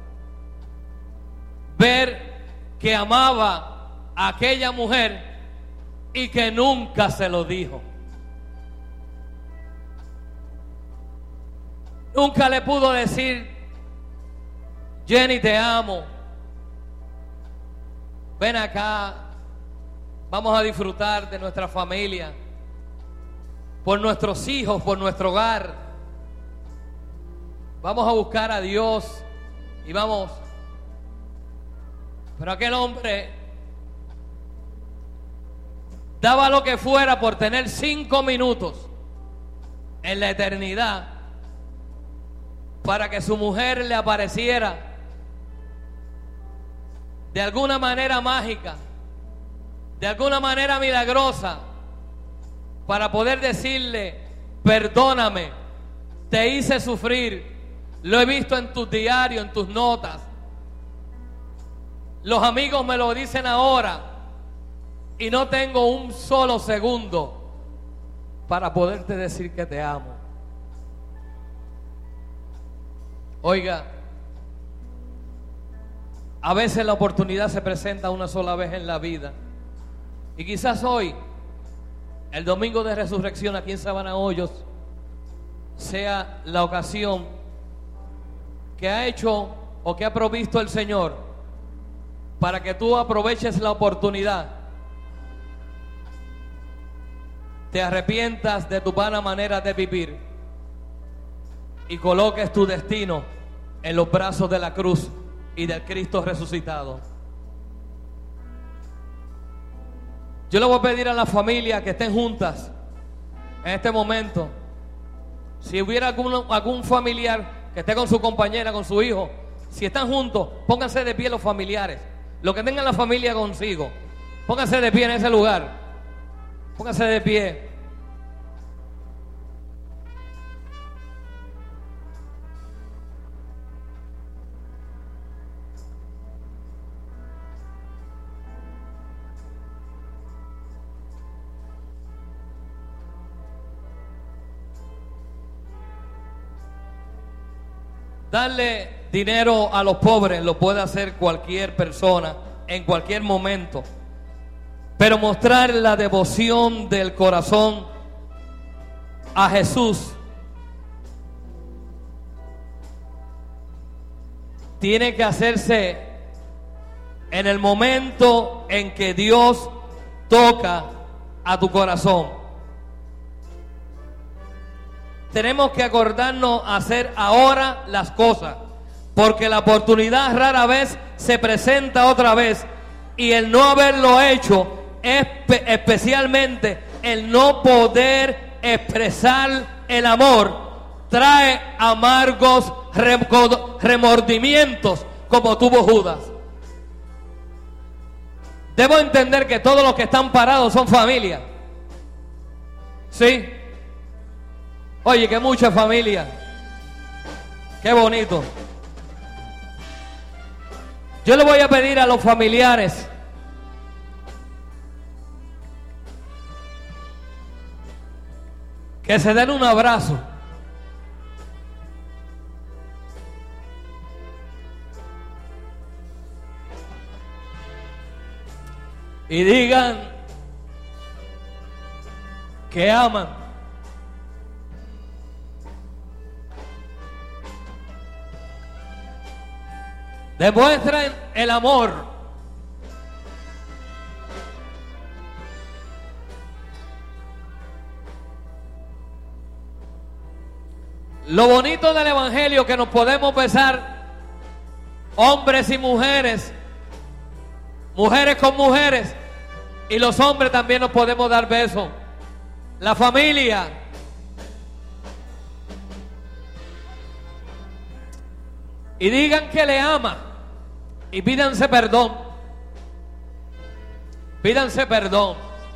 ver que amaba a aquella mujer y que nunca se lo dijo. Nunca le pudo decir: Jenny, te amo, ven acá, vamos a disfrutar de nuestra familia, por nuestros hijos, por nuestro hogar. Vamos a buscar a Dios y vamos. Pero aquel hombre daba lo que fuera por tener 5 minutos en la eternidad para que su mujer le apareciera de alguna manera mágica, de alguna manera milagrosa, para poder decirle: perdóname, te hice sufrir, lo he visto en tus diarios, en tus notas, los amigos me lo dicen ahora, y no tengo un solo segundo para poderte decir que te amo. Oiga, a veces la oportunidad se presenta una sola vez en la vida, y quizás hoy, el domingo de resurrección aquí en Sabana Hoyos, sea la ocasión que ha hecho o que ha provisto el Señor para que tú aproveches la oportunidad, te arrepientas de tu vana manera de vivir y coloques tu destino en los brazos de la cruz y del Cristo resucitado. Yo le voy a pedir a la familia que estén juntas en este momento, Si hubiera algún familiar que esté con su compañera, con su hijo, si están juntos, pónganse de pie los familiares. Los que tengan la familia consigo, pónganse de pie en ese lugar. Pónganse de pie. Darle dinero a los pobres lo puede hacer cualquier persona en cualquier momento, pero mostrar la devoción del corazón a Jesús tiene que hacerse en el momento en que Dios toca a tu corazón. Tenemos que acordarnos a hacer ahora las cosas, porque la oportunidad rara vez se presenta otra vez, y el no haberlo hecho, especialmente el no poder expresar el amor, trae amargos remordimientos como tuvo Judas. Debo entender que todos los que están parados son familia. ¿Sí? Oye, que mucha familia. Qué bonito. Yo le voy a pedir a los familiares que se den un abrazo. Y digan que aman. Demuestren el amor. Lo bonito del evangelio que nos podemos besar, hombres y mujeres, mujeres con mujeres, y los hombres también nos podemos dar besos. La familia. Y digan que le ama. Y pídanse perdón. Pídanse perdón.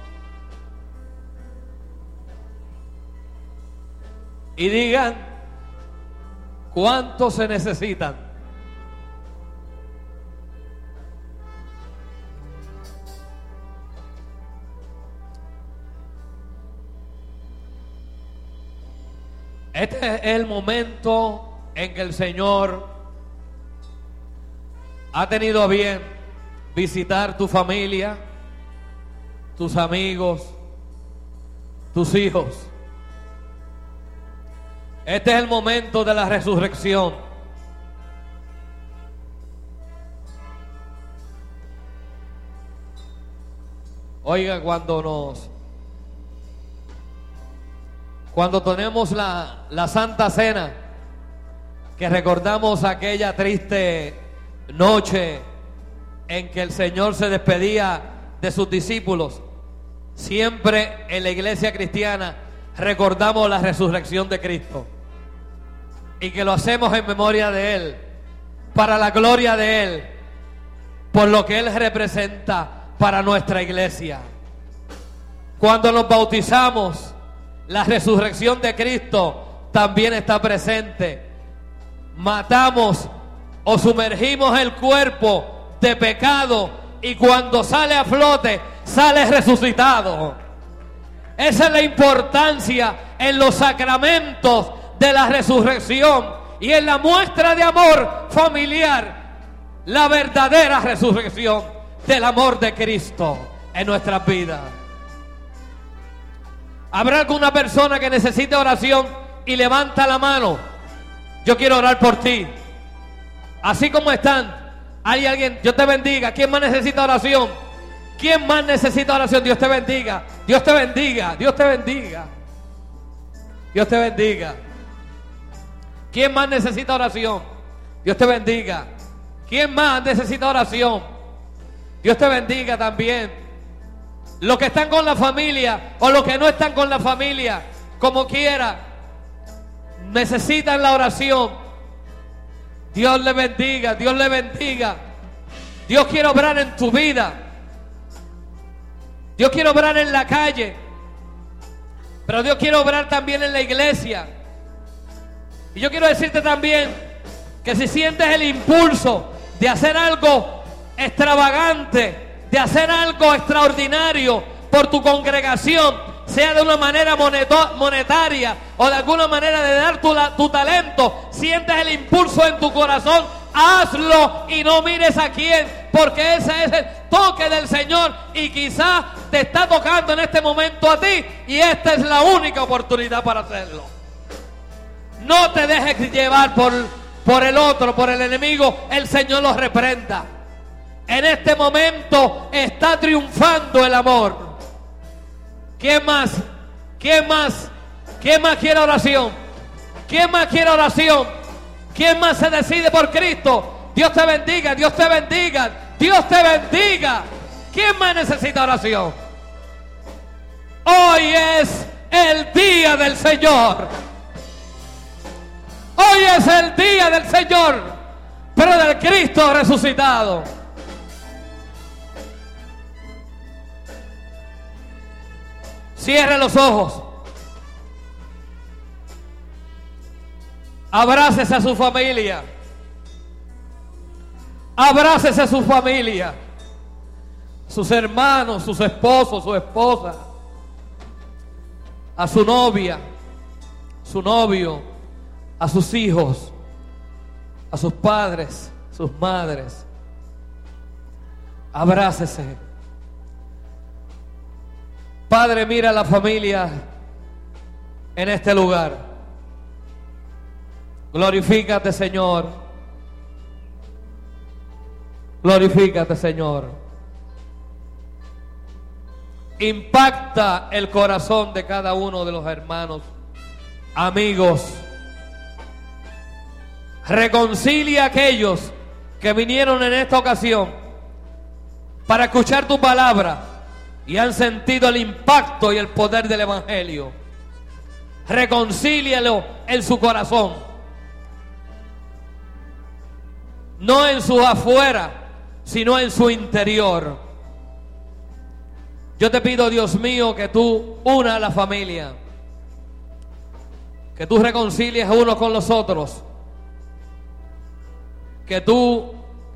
Y digan cuánto se necesitan. Este es el momento en que el Señor ha tenido a bien visitar tu familia, tus amigos, tus hijos. Este es el momento de la resurrección. Oiga, cuando tenemos la Santa Cena, que recordamos aquella triste noche en que el Señor se despedía de sus discípulos, siempre en la iglesia cristiana recordamos la resurrección de Cristo, y que lo hacemos en memoria de Él, para la gloria de Él, por lo que Él representa para nuestra iglesia. Cuando nos bautizamos, la resurrección de Cristo también está presente. Matamos o sumergimos el cuerpo de pecado, y cuando sale a flote, sale resucitado. Esa es la importancia en los sacramentos de la resurrección y en la muestra de amor familiar, la verdadera resurrección del amor de Cristo en nuestras vidas. ¿Habrá alguna persona que necesite oración y levanta la mano? Yo quiero orar por ti. Así como están, hay alguien, Dios te bendiga. ¿Quién más necesita oración? ¿Quién más necesita oración? Dios te bendiga. Dios te bendiga. Dios te bendiga. Dios te bendiga. ¿Quién más necesita oración? Dios te bendiga. ¿Quién más necesita oración? Dios te bendiga también. Los que están con la familia o los que no están con la familia, como quiera, necesitan la oración, Dios le bendiga, Dios le bendiga. Dios quiere obrar en tu vida. Dios quiere obrar en la calle, pero Dios quiere obrar también en la iglesia. Y yo quiero decirte también que si sientes el impulso de hacer algo extravagante, de hacer algo extraordinario por tu congregación, sea de una manera monetaria o de alguna manera de dar tu talento, sientes el impulso en tu corazón, hazlo y no mires a quién, porque ese es el toque del Señor y quizás te está tocando en este momento a ti y esta es la única oportunidad para hacerlo. No te dejes llevar por el otro, por el enemigo. El Señor los reprenda. En este momento está triunfando el amor. ¿Quién más? ¿Quién más? ¿Quién más quiere oración? ¿Quién más quiere oración? ¿Quién más se decide por Cristo? Dios te bendiga, Dios te bendiga, Dios te bendiga. ¿Quién más necesita oración? Hoy es el día del Señor. Hoy es el día del Señor, pero del Cristo resucitado. Cierre los ojos. Abrácese a su familia. Abrácese a su familia. Sus hermanos, sus esposos, su esposa. A su novia, su novio, a sus hijos, a sus padres, sus madres. Abrácese. Padre, mira a la familia en este lugar. Glorifícate, Señor. Glorifícate, Señor. Impacta el corazón de cada uno de los hermanos, amigos. Reconcilia a aquellos que vinieron en esta ocasión para escuchar tu palabra y han sentido el impacto y el poder del Evangelio. Reconcílialo en su corazón, no en su afuera, sino en su interior. Yo te pido, Dios mío, que tú una a la familia, que tú reconcilies unos con los otros, que tú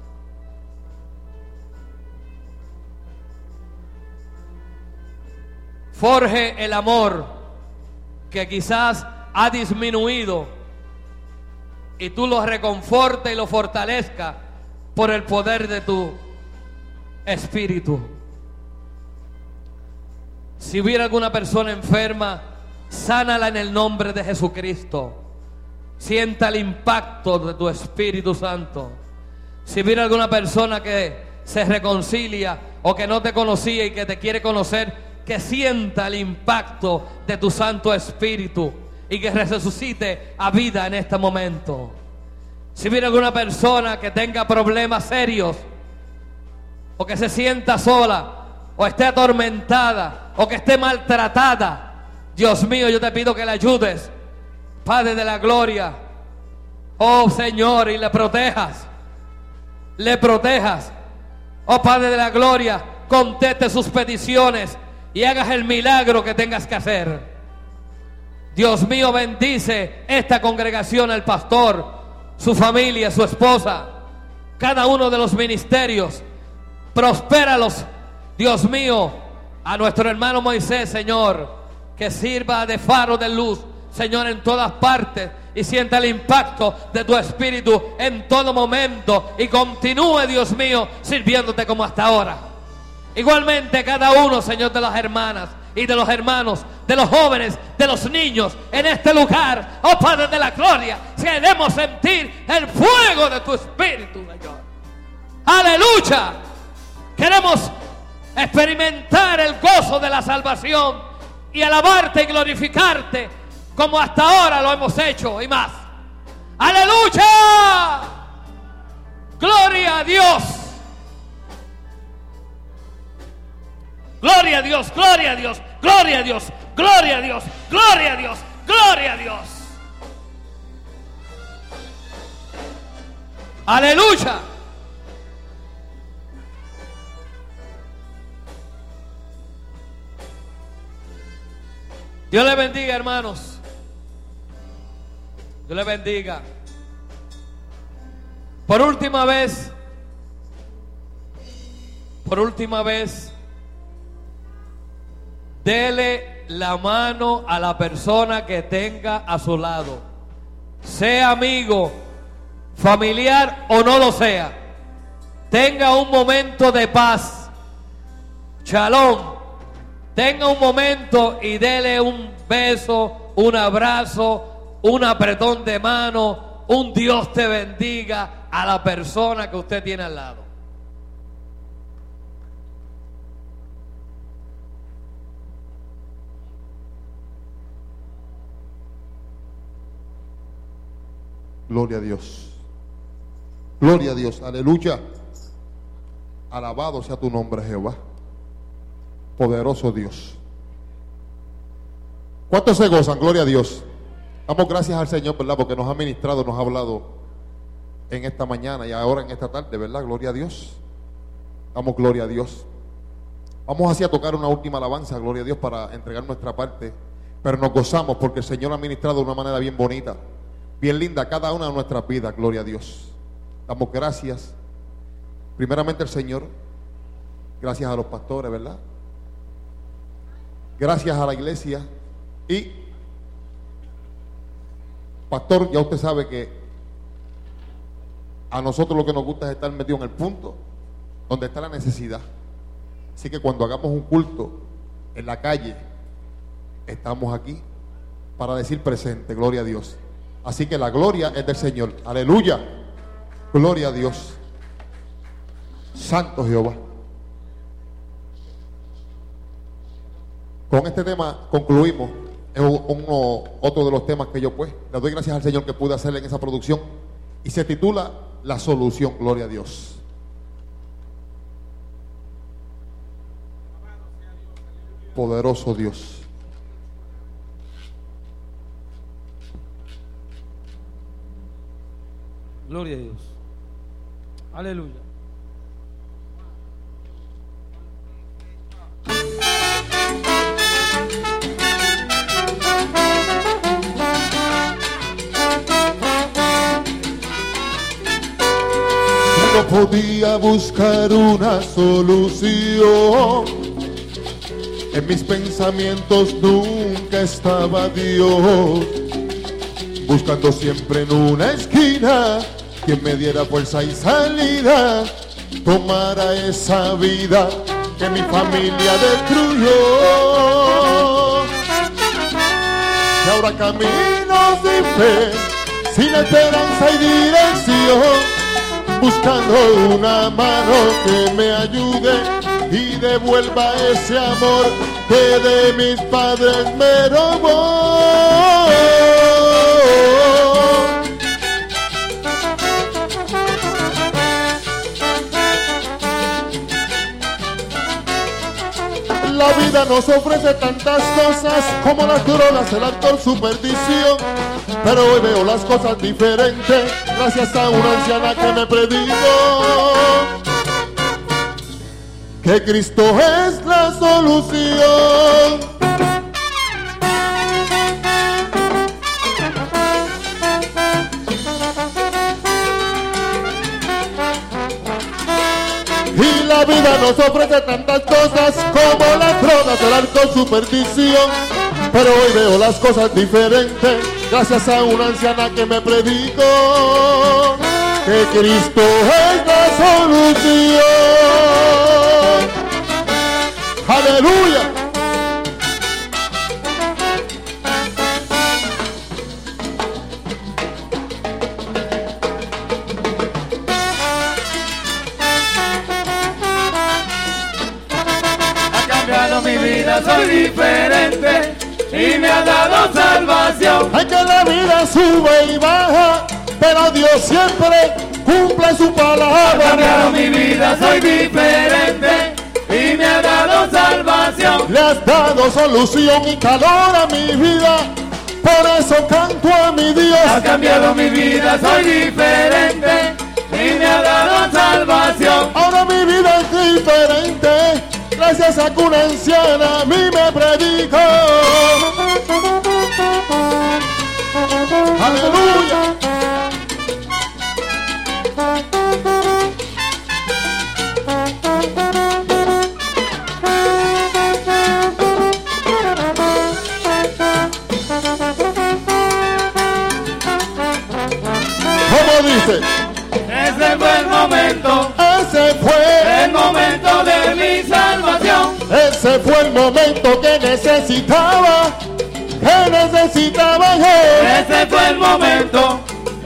forje el amor que quizás ha disminuido y tú lo reconfortes y lo fortalezca por el poder de tu Espíritu. Si hubiera alguna persona enferma, sánala en el nombre de Jesucristo. Sienta el impacto de tu Espíritu Santo. Si hubiera alguna persona que se reconcilia o que no te conocía y que te quiere conocer, que sienta el impacto de tu Santo Espíritu y que resucite a vida en este momento. Si hubiera alguna persona que tenga problemas serios o que se sienta sola o esté atormentada o que esté maltratada, Dios mío, yo te pido que la ayudes, Padre de la gloria, oh Señor, y le protejas, oh Padre de la gloria, conteste sus peticiones y hagas el milagro que tengas que hacer. Dios mío, bendice esta congregación, el pastor, su familia, su esposa, cada uno de los ministerios, prospéralos, Dios mío, a nuestro hermano Moisés, Señor, que sirva de faro de luz, Señor, en todas partes y sienta el impacto de tu Espíritu en todo momento y continúe, Dios mío, sirviéndote como hasta ahora. Igualmente cada uno, Señor, de las hermanas y de los hermanos, de los jóvenes, de los niños en este lugar, oh Padre de la gloria, queremos sentir el fuego de tu Espíritu, Señor. Aleluya. Queremos experimentar el gozo de la salvación y alabarte y glorificarte como hasta ahora lo hemos hecho y más. ¡Aleluya! ¡Gloria a Dios! ¡Gloria a Dios! ¡Gloria a Dios! ¡Gloria a Dios! ¡Gloria a Dios! ¡Gloria a Dios! ¡Gloria a Dios! Aleluya. Dios le bendiga, hermanos. Dios le bendiga. Por última vez, dele la mano a la persona que tenga a su lado, sea amigo, familiar o no lo sea. Tenga un momento de paz, shalom. Tenga un momento y dele un beso, un abrazo, un apretón de mano, un Dios te bendiga a la persona que usted tiene al lado. Gloria a Dios. Gloria a Dios. Aleluya. Alabado sea tu nombre, Jehová. Poderoso Dios. ¿Cuántos se gozan? Gloria a Dios. Damos gracias al Señor, ¿verdad? Porque nos ha ministrado, nos ha hablado en esta mañana y ahora en esta tarde, ¿verdad? Gloria a Dios. Damos gloria a Dios. Vamos así a tocar una última alabanza, gloria a Dios, para entregar nuestra parte. Pero nos gozamos porque el Señor ha ministrado de una manera bien bonita, bien linda, cada una de nuestras vidas, gloria a Dios. Damos gracias, primeramente al Señor, gracias a los pastores, ¿verdad? Gracias a la iglesia. Y pastor, ya usted sabe que a nosotros lo que nos gusta es estar metidos en el punto donde está la necesidad. Así que cuando hagamos un culto en la calle, estamos aquí para decir presente, gloria a Dios. Así que la gloria es del Señor. Aleluya. Gloria a Dios. Santo Jehová. Con este tema concluimos. Es otro de los temas que yo pues le doy gracias al Señor que pude hacer en esa producción. Y se titula La Solución. Gloria a Dios. Poderoso Dios. Gloria a Dios. Aleluya. No podía buscar una solución. En mis pensamientos nunca estaba Dios, buscando siempre en una esquina quien me diera fuerza y salida, tomara esa vida que mi familia destruyó. Y ahora camino sin fe, sin esperanza y dirección, buscando una mano que me ayude y devuelva ese amor que de mis padres me robó. La vida nos ofrece tantas cosas como las coronas, el alcohol, su perdición. Pero hoy veo las cosas diferentes gracias a una anciana que me predicó que Cristo es la solución. Y la vida nos ofrece tantas cosas como las drogas, el alcohol, su perdición. Pero hoy veo las cosas diferentes gracias a una anciana que me predicó que Cristo es la solución. Aleluya. Ha cambiado mi vida, soy diferente y me ha dado salvación. Hay que la vida sube y baja, pero Dios siempre cumple su palabra. Ha cambiado mi vida, soy diferente y me ha dado salvación. Le has dado solución y calor a mi vida, por eso canto a mi Dios. Ha cambiado mi vida, soy diferente y me ha dado salvación. Ahora mi vida es diferente, gracias a que una anciana a mí me predicó. Aleluya. ¿Cómo dice? Ese fue el momento, Ese fue, el momento de mi salvación. ese fue el momento que necesitaba yo. Ese fue el momento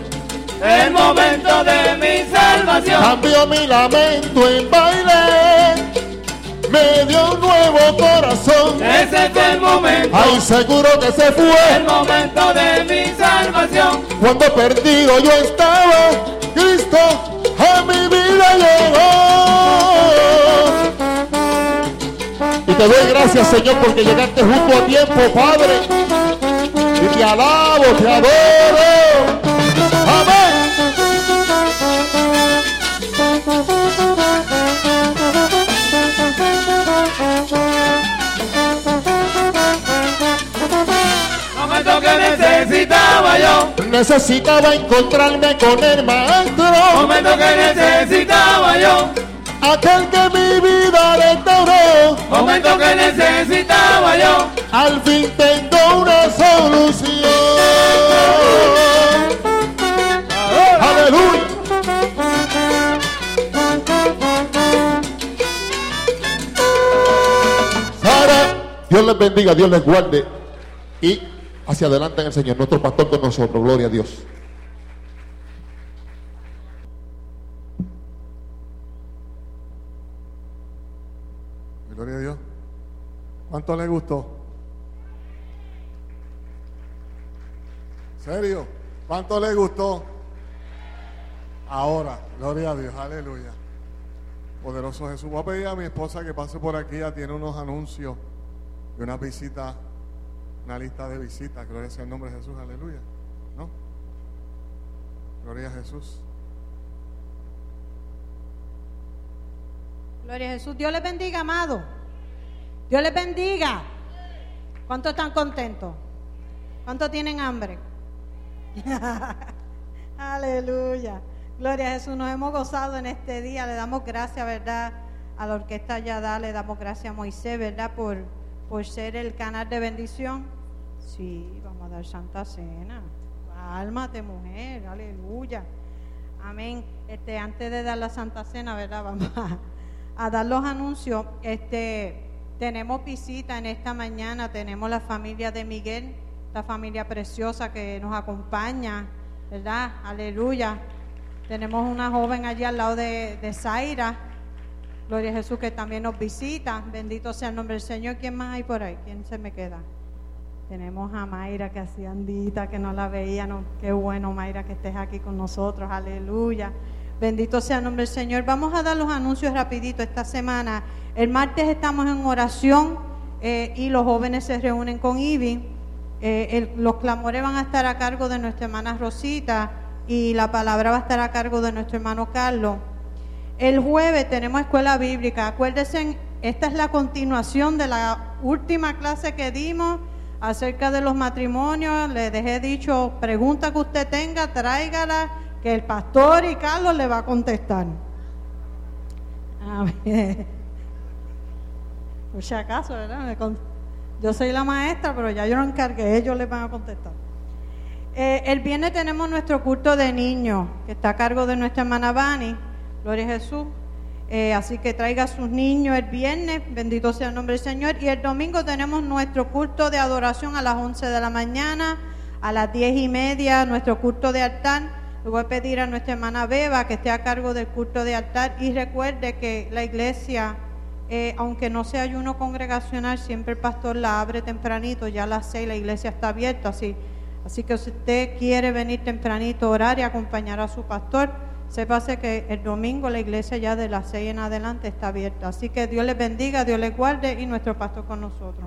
de mi salvación. Cambió mi lamento en baile, me dio un nuevo corazón. Ese fue el momento, Ay, seguro que se el fue momento de mi salvación. cuando perdido yo estaba. Cristo a mi vida llegó. Y te doy gracias, Señor, porque llegaste justo a tiempo, Padre. Y te alabo, te adoro. Amén. Momento que necesitaba yo, Necesitaba encontrarme con el Maestro, momento que necesitaba yo, aquel que mi vida restauró. momento que necesitaba yo. Al fin tengo una solución. Aleluya. Sara, Dios les bendiga, Dios les guarde. Y hacia adelante en el Señor, nuestro pastor con nosotros. Gloria a Dios. Gloria a Dios. ¿Cuánto le gustó? ¿Serio? ¿Cuánto le gustó? Ahora, gloria a Dios, aleluya. Poderoso Jesús. Voy a pedir a mi esposa que pase por aquí, ya tiene unos anuncios de una visita, una lista de visitas. Gloria sea el nombre de Jesús, aleluya. ¿No? Gloria a Jesús. Gloria a Jesús. Dios les bendiga, amado. Dios les bendiga. ¿Cuántos están contentos? ¿Cuántos tienen hambre? Aleluya. Gloria a Jesús. Nos hemos gozado en este día. Le damos gracias, ¿verdad? A la orquesta Yadá. Le damos gracias a Moisés, ¿verdad? Por ser el canal de bendición. Sí, vamos a dar Santa Cena. Cálmate, mujer. Aleluya. Amén. Antes de dar la Santa Cena, ¿verdad? Vamos a dar los anuncios. Tenemos visita en esta mañana. Tenemos la familia de Miguel, esta familia preciosa que nos acompaña, ¿verdad? Aleluya. Tenemos una joven allí al lado de Zaira. Gloria a Jesús, que también nos visita. Bendito sea el nombre del Señor. ¿Quién más hay por ahí? ¿Quién se me queda? Tenemos a Mayra, que hacía andita, que no la veía. No, qué bueno, Mayra, que estés aquí con nosotros. Aleluya. Bendito sea el nombre del Señor. Vamos a dar los anuncios rapidito esta semana. El martes estamos en oración y los jóvenes se reúnen con Ivy. Los clamores van a estar a cargo de nuestra hermana Rosita y la palabra va a estar a cargo de nuestro hermano Carlos. El jueves tenemos escuela bíblica. Acuérdense, esta es la continuación de la última clase que dimos acerca de los matrimonios. Les dejé dicho, pregunta que usted tenga, tráigala, que el pastor y Carlos le va a contestar. A ver. Por si acaso, ¿verdad? Yo soy la maestra, pero ya yo lo encargué, ellos les van a contestar. El viernes tenemos nuestro culto de niños, que está a cargo de nuestra hermana Vani. Gloria a Jesús. Así que traiga a sus niños el viernes, bendito sea el nombre del Señor. Y el domingo tenemos nuestro culto de adoración a las 11 de la mañana, a las 10:30, nuestro culto de altar. Le voy a pedir a nuestra hermana Beba que esté a cargo del culto de altar. Y recuerde que la iglesia, aunque no sea ayuno congregacional, siempre el pastor la abre tempranito, ya a las 6 la iglesia está abierta. Así que si usted quiere venir tempranito a orar y acompañar a su pastor, sépase que el domingo la iglesia ya de las 6 en adelante está abierta. Así que Dios les bendiga, Dios les guarde y nuestro pastor con nosotros.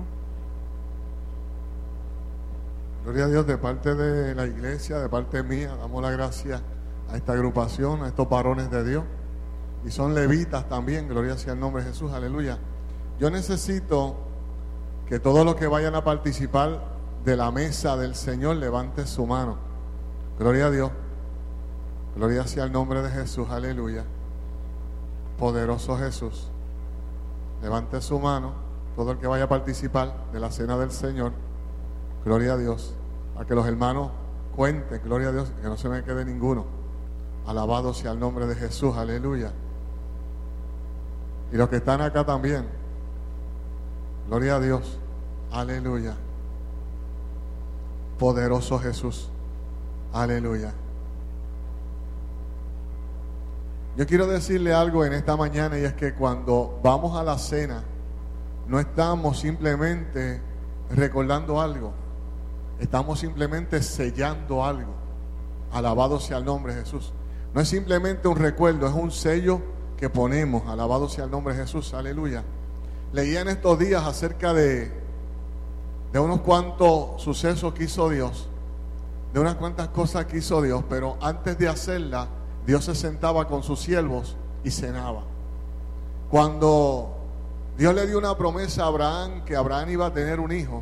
Gloria a Dios, de parte de la iglesia, de parte mía, damos la gracia a esta agrupación, a estos varones de Dios. Y son levitas también, gloria sea el nombre de Jesús, aleluya. Yo necesito que todos los que vayan a participar de la mesa del Señor levanten su mano. Gloria a Dios. Gloria sea el nombre de Jesús, aleluya. Poderoso Jesús. Levante su mano, todo el que vaya a participar de la cena del Señor. Gloria a Dios. A que los hermanos cuenten, gloria a Dios, que no se me quede ninguno. Alabado sea el nombre de Jesús, aleluya. Y los que están acá también. Gloria a Dios, aleluya. Poderoso Jesús, aleluya. Yo quiero decirle algo en esta mañana, y es que cuando vamos a la cena, no estamos simplemente recordando algo, estamos simplemente sellando algo. Alabado sea el nombre de Jesús. No es simplemente un recuerdo, es un sello que ponemos. Alabado sea el nombre de Jesús, aleluya. Leía en estos días acerca de unos cuantos sucesos que hizo Dios, de unas cuantas cosas que hizo Dios, pero antes de hacerla, Dios se sentaba con sus siervos y cenaba. Cuando Dios le dio una promesa a Abraham, que Abraham iba a tener un hijo,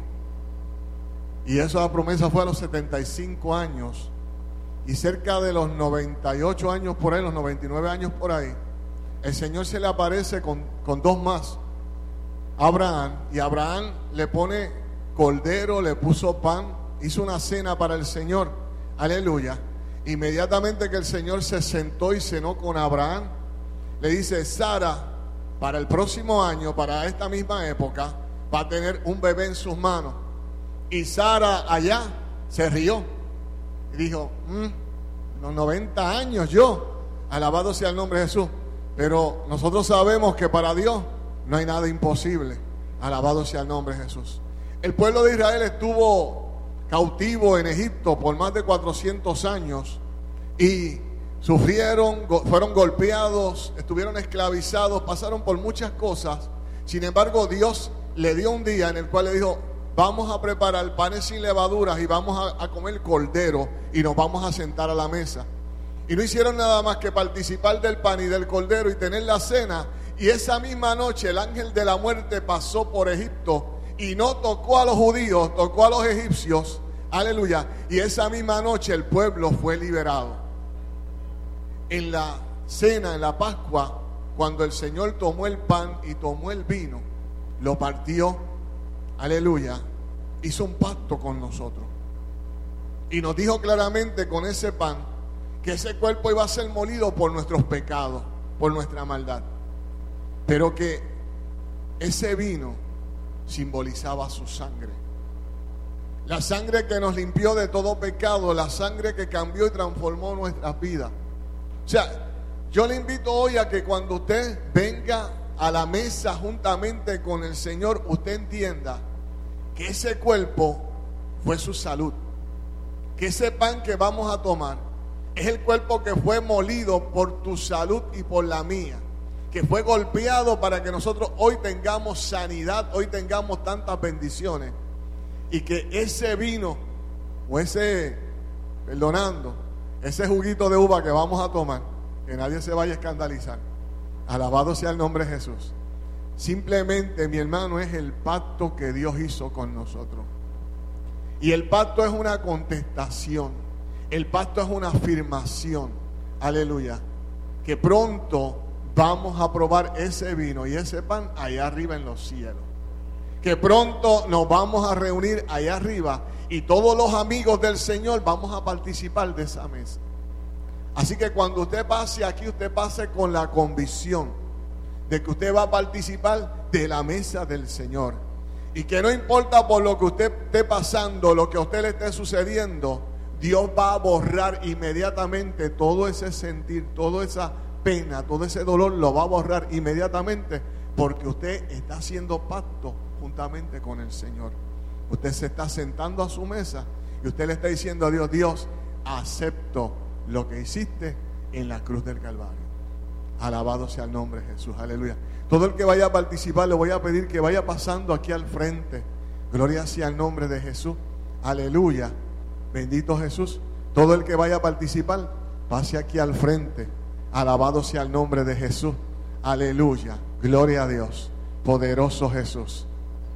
y esa promesa fue a los 75 años, y cerca de los 98 años por ahí, los 99 años por ahí, el Señor se le aparece con dos más a Abraham, y Abraham le pone cordero, le puso pan, hizo una cena para el Señor, aleluya. Inmediatamente que el Señor se sentó y cenó con Abraham, le dice: Sara, para el próximo año, para esta misma época, va a tener un bebé en sus manos. Y Sara allá se rió y dijo: los 90 años yo, alabado sea el nombre de Jesús. Pero nosotros sabemos que para Dios no hay nada imposible. Alabado sea el nombre de Jesús. El pueblo de Israel estuvo cautivo en Egipto por más de 400 años y sufrieron, fueron golpeados, estuvieron esclavizados, pasaron por muchas cosas. Sin embargo, Dios le dio un día en el cual le dijo: vamos a preparar panes sin levaduras y vamos a comer cordero y nos vamos a sentar a la mesa. Y no hicieron nada más que participar del pan y del cordero y tener la cena. Y esa misma noche el ángel de la muerte pasó por Egipto y no tocó a los judíos, tocó a los egipcios, aleluya. Y esa misma noche el pueblo fue liberado. En la cena, en la Pascua, cuando el Señor tomó el pan y tomó el vino, lo partió, aleluya, hizo un pacto con nosotros. Y nos dijo claramente con ese pan que ese cuerpo iba a ser molido por nuestros pecados, por nuestra maldad. Pero que ese vino simbolizaba su sangre. La sangre que nos limpió de todo pecado, la sangre que cambió y transformó nuestras vidas. O sea, yo le invito hoy a que cuando usted venga a la mesa juntamente con el Señor, usted entienda que ese cuerpo fue su salud. Que ese pan que vamos a tomar es el cuerpo que fue molido por tu salud y por la mía, que fue golpeado para que nosotros hoy tengamos sanidad, hoy tengamos tantas bendiciones. Y que ese vino o ese juguito de uva que vamos a tomar, que nadie se vaya a escandalizar, alabado sea el nombre de Jesús, simplemente, mi hermano, es el pacto que Dios hizo con nosotros. Y el pacto es una contestación. El pacto es una afirmación, aleluya, que pronto vamos a probar ese vino y ese pan allá arriba en los cielos. Que pronto nos vamos a reunir allá arriba y todos los amigos del Señor vamos a participar de esa mesa. Así que cuando usted pase aquí, usted pase con la convicción de que usted va a participar de la mesa del Señor. Y que no importa por lo que usted esté pasando, lo que a usted le esté sucediendo, Dios va a borrar inmediatamente todo ese sentir, toda esa pena, todo ese dolor lo va a borrar inmediatamente, porque usted está haciendo pacto juntamente con el Señor. Usted se está sentando a su mesa y usted le está diciendo a Dios: Dios, acepto lo que hiciste en la cruz del Calvario. Alabado sea el nombre de Jesús, aleluya. Todo el que vaya a participar, le voy a pedir que vaya pasando aquí al frente. Gloria sea el nombre de Jesús, aleluya. Bendito Jesús. Todo el que vaya a participar, pase aquí al frente. Alabado sea el nombre de Jesús. Aleluya. Gloria a Dios. Poderoso Jesús.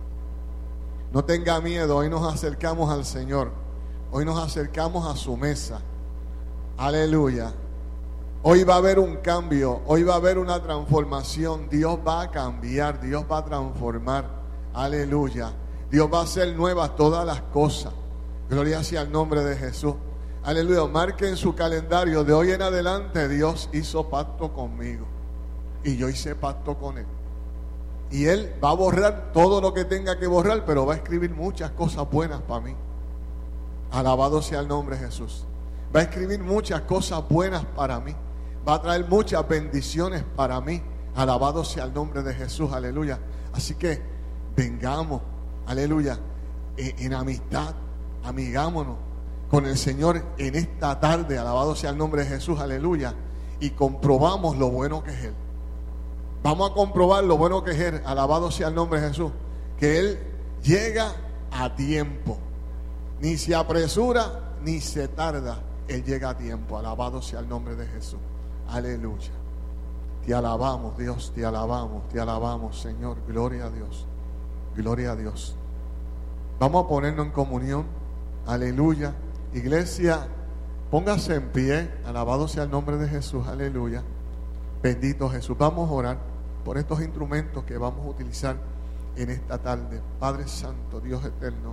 No tenga miedo. Hoy nos acercamos al Señor. Hoy nos acercamos a su mesa. Aleluya. Hoy va a haber un cambio. Hoy va a haber una transformación. Dios va a cambiar. Dios va a transformar. Aleluya. Dios va a hacer nuevas todas las cosas. Gloria sea el nombre de Jesús. Aleluya. Marque en su calendario. De hoy en adelante Dios hizo pacto conmigo. Y yo hice pacto con Él. Y Él va a borrar todo lo que tenga que borrar, pero va a escribir muchas cosas buenas para mí. Alabado sea el nombre de Jesús. Va a escribir muchas cosas buenas para mí. Va a traer muchas bendiciones para mí. Alabado sea el nombre de Jesús. Aleluya. Así que vengamos. Aleluya. En amistad. Amigámonos con el Señor en esta tarde. Alabado sea el nombre de Jesús. Aleluya. Y comprobamos lo bueno que es Él. Vamos a comprobar lo bueno que es Él. Alabado sea el nombre de Jesús. Que Él llega a tiempo. Ni se apresura, ni se tarda. Él llega a tiempo. Alabado sea el nombre de Jesús. Aleluya. Te alabamos, Dios. Te alabamos, Señor. Gloria a Dios. Gloria a Dios. Vamos a ponernos en comunión. Aleluya. Iglesia, póngase en pie. Alabado sea el nombre de Jesús. Aleluya. Bendito Jesús. Vamos a orar por estos instrumentos que vamos a utilizar en esta tarde. Padre Santo, Dios eterno,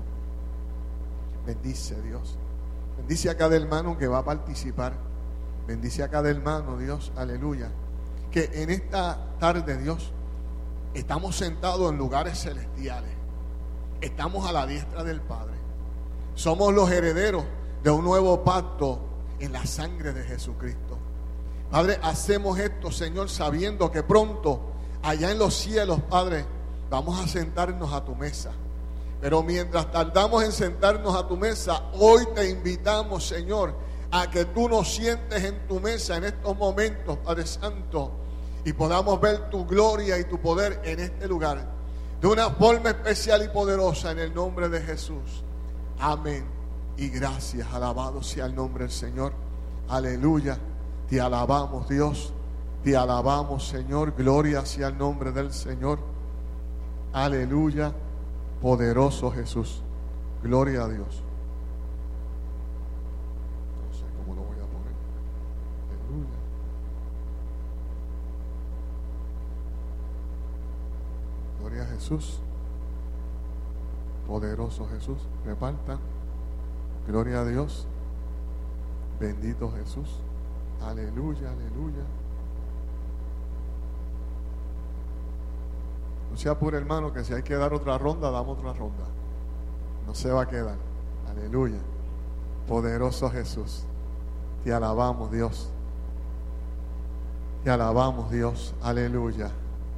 bendice, Dios. Bendice a cada hermano que va a participar. Bendice a cada hermano, Dios. Aleluya. Que en esta tarde, Dios, estamos sentados en lugares celestiales. Estamos a la diestra del Padre. Somos los herederos de un nuevo pacto en la sangre de Jesucristo. Padre, hacemos esto, Señor, sabiendo que pronto, allá en los cielos, Padre, vamos a sentarnos a tu mesa. Pero mientras tardamos en sentarnos a tu mesa, hoy te invitamos, Señor, a que tú nos sientes en tu mesa en estos momentos, Padre Santo, y podamos ver tu gloria y tu poder en este lugar, de una forma especial y poderosa, en el nombre de Jesús. Amén. Y gracias. Alabado sea el nombre del Señor. Aleluya. Te alabamos, Dios. Te alabamos, Señor. Gloria sea el nombre del Señor. Aleluya. Poderoso Jesús. Gloria a Dios. No sé cómo lo voy a poner. Aleluya. Gloria a Jesús. Poderoso Jesús. Repartan. Gloria a Dios. Bendito Jesús. Aleluya, aleluya. No se apure, hermano, que si hay que dar otra ronda, damos otra ronda. No se va a quedar. Aleluya. Poderoso Jesús. Te alabamos, Dios. Te alabamos, Dios. Aleluya.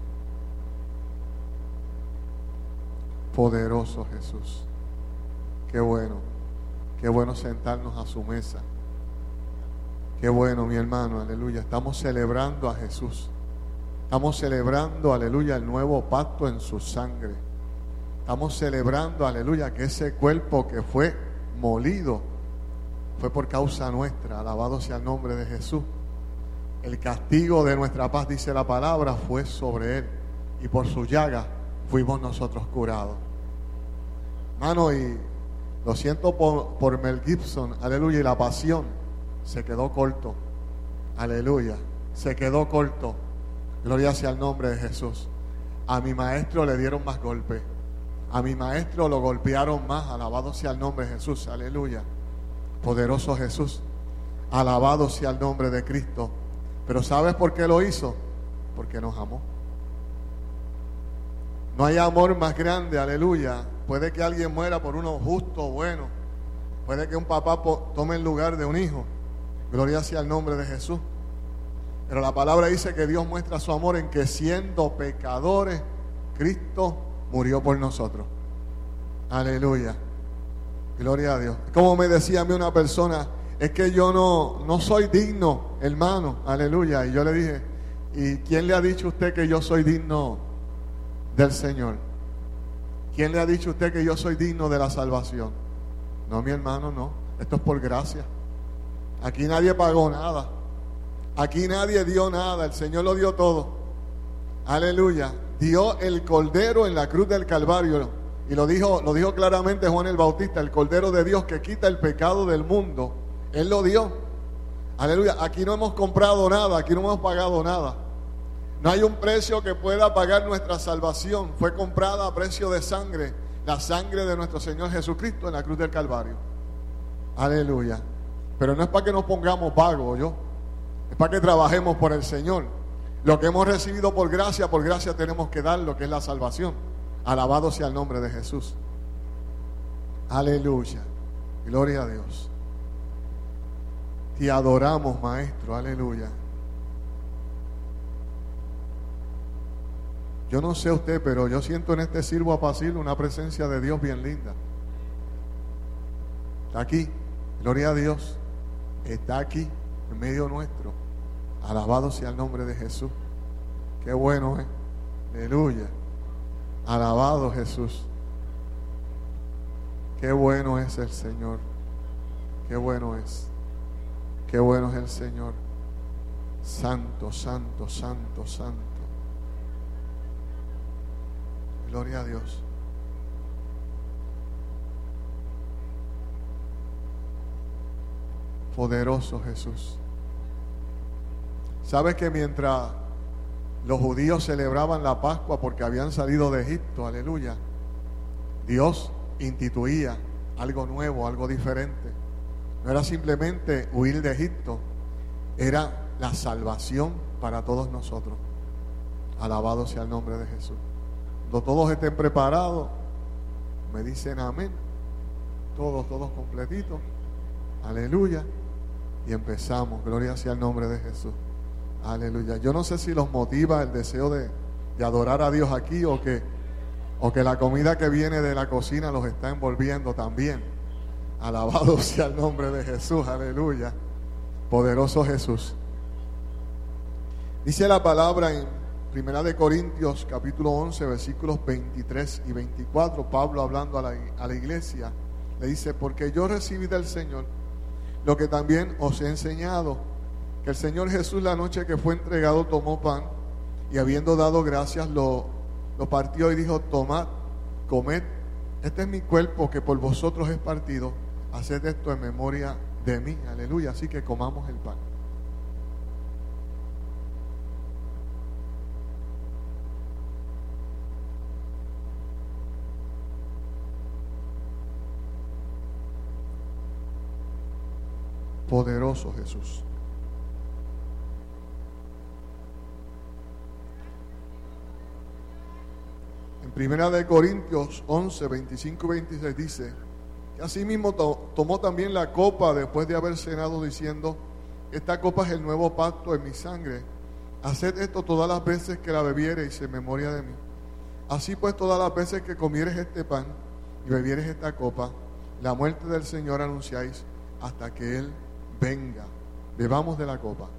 Poderoso Jesús. Qué bueno sentarnos a su mesa. Qué bueno, mi hermano, aleluya. Estamos celebrando a Jesús. Estamos celebrando, aleluya, el nuevo pacto en su sangre. Estamos celebrando, aleluya, que ese cuerpo que fue molido fue por causa nuestra. Alabado sea el nombre de Jesús. El castigo de nuestra paz, dice la palabra, fue sobre Él. Y por su llaga fuimos nosotros curados. Hermano, y lo siento por Mel Gibson, aleluya, y la pasión se quedó corto. Aleluya. Se quedó corto. Gloria sea el nombre de Jesús. A mi maestro le dieron más golpes. A mi maestro lo golpearon más. Alabado sea el nombre de Jesús. Aleluya. Poderoso Jesús. Alabado sea el nombre de Cristo. Pero ¿sabes por qué lo hizo? Porque nos amó. No hay amor más grande. Aleluya. Puede que alguien muera por uno justo o bueno. Puede que un papá tome el lugar de un hijo. Gloria sea el nombre de Jesús. Pero la palabra dice que Dios muestra su amor en que siendo pecadores, Cristo murió por nosotros. Aleluya. Gloria a Dios. Como me decía a mí una persona, es que yo no soy digno, hermano. Aleluya. Y yo le dije, ¿y quién le ha dicho a usted que yo soy digno del Señor? ¿Quién le ha dicho a usted que yo soy digno de la salvación? No, mi hermano, no. Esto es por gracia. Aquí nadie pagó nada. Aquí nadie dio nada. El Señor lo dio todo. Aleluya. Dio el Cordero en la cruz del Calvario. Y lo dijo claramente Juan el Bautista, el Cordero de Dios que quita el pecado del mundo. Él lo dio. Aleluya. Aquí no hemos comprado nada. Aquí no hemos pagado nada. No hay un precio que pueda pagar nuestra salvación. Fue comprada a precio de sangre. La sangre de nuestro Señor Jesucristo en la cruz del Calvario. Aleluya. Pero no es para que nos pongamos vagos, yo. Es para que trabajemos por el Señor. Lo que hemos recibido por gracia tenemos que dar lo que es la salvación. Alabado sea el nombre de Jesús. Aleluya. Gloria a Dios. Te adoramos, Maestro. Aleluya. Yo no sé usted, pero yo siento en este sirvo apacible una presencia de Dios bien linda. Está aquí. Gloria a Dios. Está aquí, en medio nuestro. Alabado sea el nombre de Jesús. Qué bueno es. Aleluya. Alabado Jesús. Qué bueno es el Señor. Qué bueno es. Qué bueno es el Señor. Santo, santo, santo, santo. Gloria a Dios. Poderoso Jesús. ¿Sabes que mientras los judíos celebraban la Pascua porque habían salido de Egipto, aleluya, Dios instituía algo nuevo, algo diferente? No era simplemente huir de Egipto, era la salvación para todos nosotros. Alabado sea el nombre de Jesús. Cuando todos estén preparados, me dicen amén. Todos completitos. Aleluya. Y empezamos. Gloria sea el nombre de Jesús. Aleluya. Yo no sé si los motiva el deseo de adorar a Dios aquí o que la comida que viene de la cocina los está envolviendo también. Alabado sea el nombre de Jesús. Aleluya. Poderoso Jesús. Dice la palabra en Primera de Corintios capítulo 11 versículos 23 y 24, Pablo hablando a la iglesia, le dice: porque yo recibí del Señor lo que también os he enseñado, que el Señor Jesús la noche que fue entregado tomó pan y habiendo dado gracias lo partió y dijo: tomad, comed, este es mi cuerpo que por vosotros es partido, haced esto en memoria de mí. Aleluya. Así que comamos el pan. Poderoso Jesús. En Primera de Corintios 11, 25 y 26 dice que asimismo tomó también la copa después de haber cenado diciendo: esta copa es el nuevo pacto en mi sangre. Haced esto todas las veces que la bebiereis en memoria de mí. Así pues, todas las veces que comieres este pan y bebieres esta copa, la muerte del Señor anunciáis hasta que Él venga. Bebamos de la copa.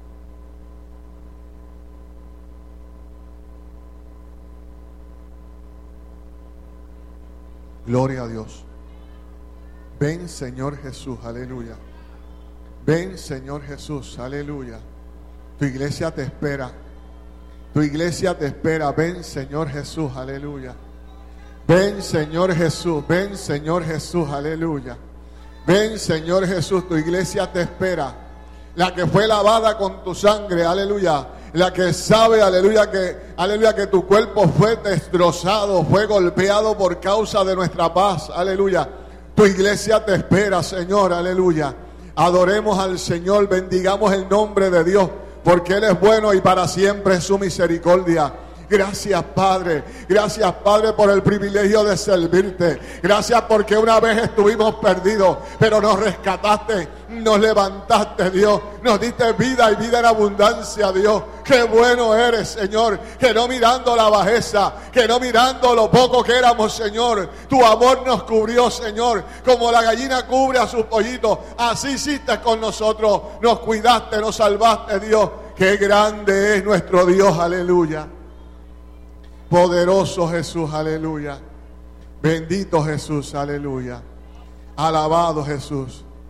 Gloria a Dios. Ven, Señor Jesús, aleluya. Ven, Señor Jesús, aleluya. Tu iglesia te espera. Tu iglesia te espera. Ven, Señor Jesús, aleluya. Ven, Señor Jesús. Ven, Señor Jesús, aleluya. Ven, Señor Jesús, tu iglesia te espera. La que fue lavada con tu sangre, aleluya. La que sabe, aleluya, que tu cuerpo fue destrozado, fue golpeado por causa de nuestra paz, aleluya. Tu iglesia te espera, Señor, aleluya. Adoremos al Señor, bendigamos el nombre de Dios, porque Él es bueno y para siempre es su misericordia. Gracias, Padre. Gracias, Padre, por el privilegio de servirte. Gracias porque una vez estuvimos perdidos, pero nos rescataste, nos levantaste, Dios. Nos diste vida y vida en abundancia, Dios. Qué bueno eres, Señor. Que no mirando la bajeza, que no mirando lo poco que éramos, Señor, tu amor nos cubrió, Señor. Como la gallina cubre a sus pollitos, así hiciste con nosotros. Nos cuidaste, nos salvaste, Dios. Qué grande es nuestro Dios, aleluya. Poderoso Jesús, aleluya. Bendito Jesús, aleluya. Alabado Jesús.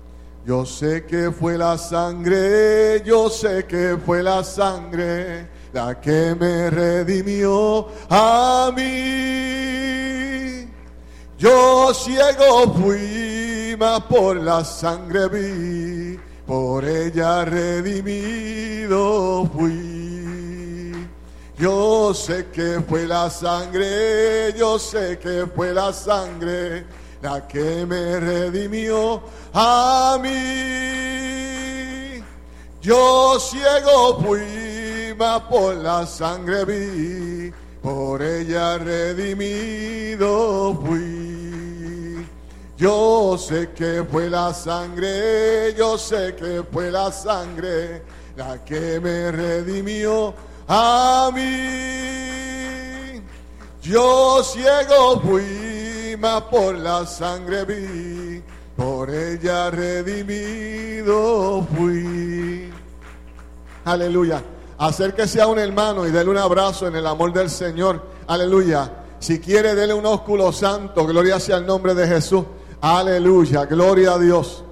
Yo sé que fue la sangre, yo sé que fue la sangre la que me redimió a mí. Yo ciego fui, mas por la sangre vi, por ella redimido fui. Yo sé que fue la sangre, yo sé que fue la sangre la que me redimió a mí. Yo ciego fui, mas por la sangre vi, por ella redimido fui. Yo sé que fue la sangre, yo sé que fue la sangre la que me redimió a mí. Yo ciego fui, mas por la sangre vi, por ella redimido fui. Aleluya. Acérquese a un hermano y dele un abrazo en el amor del Señor. Aleluya. Si quiere, dele un ósculo santo. Gloria sea el nombre de Jesús. Aleluya. Gloria a Dios.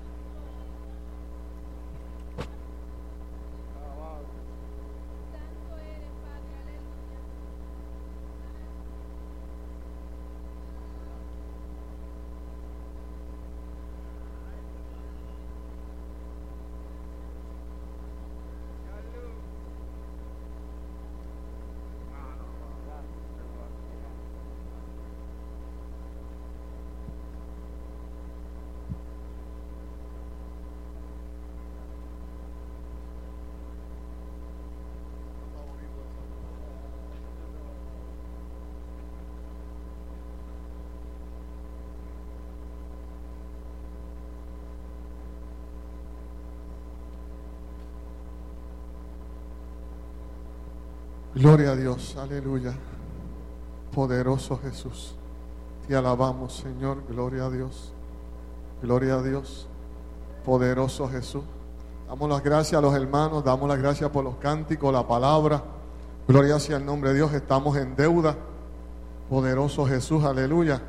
Gloria a Dios, aleluya. Poderoso Jesús. Te alabamos, Señor. Gloria a Dios. Gloria a Dios. Poderoso Jesús. Damos las gracias a los hermanos, damos las gracias por los cánticos, la palabra. Gloria sea el nombre de Dios. Estamos en deuda. Poderoso Jesús, aleluya.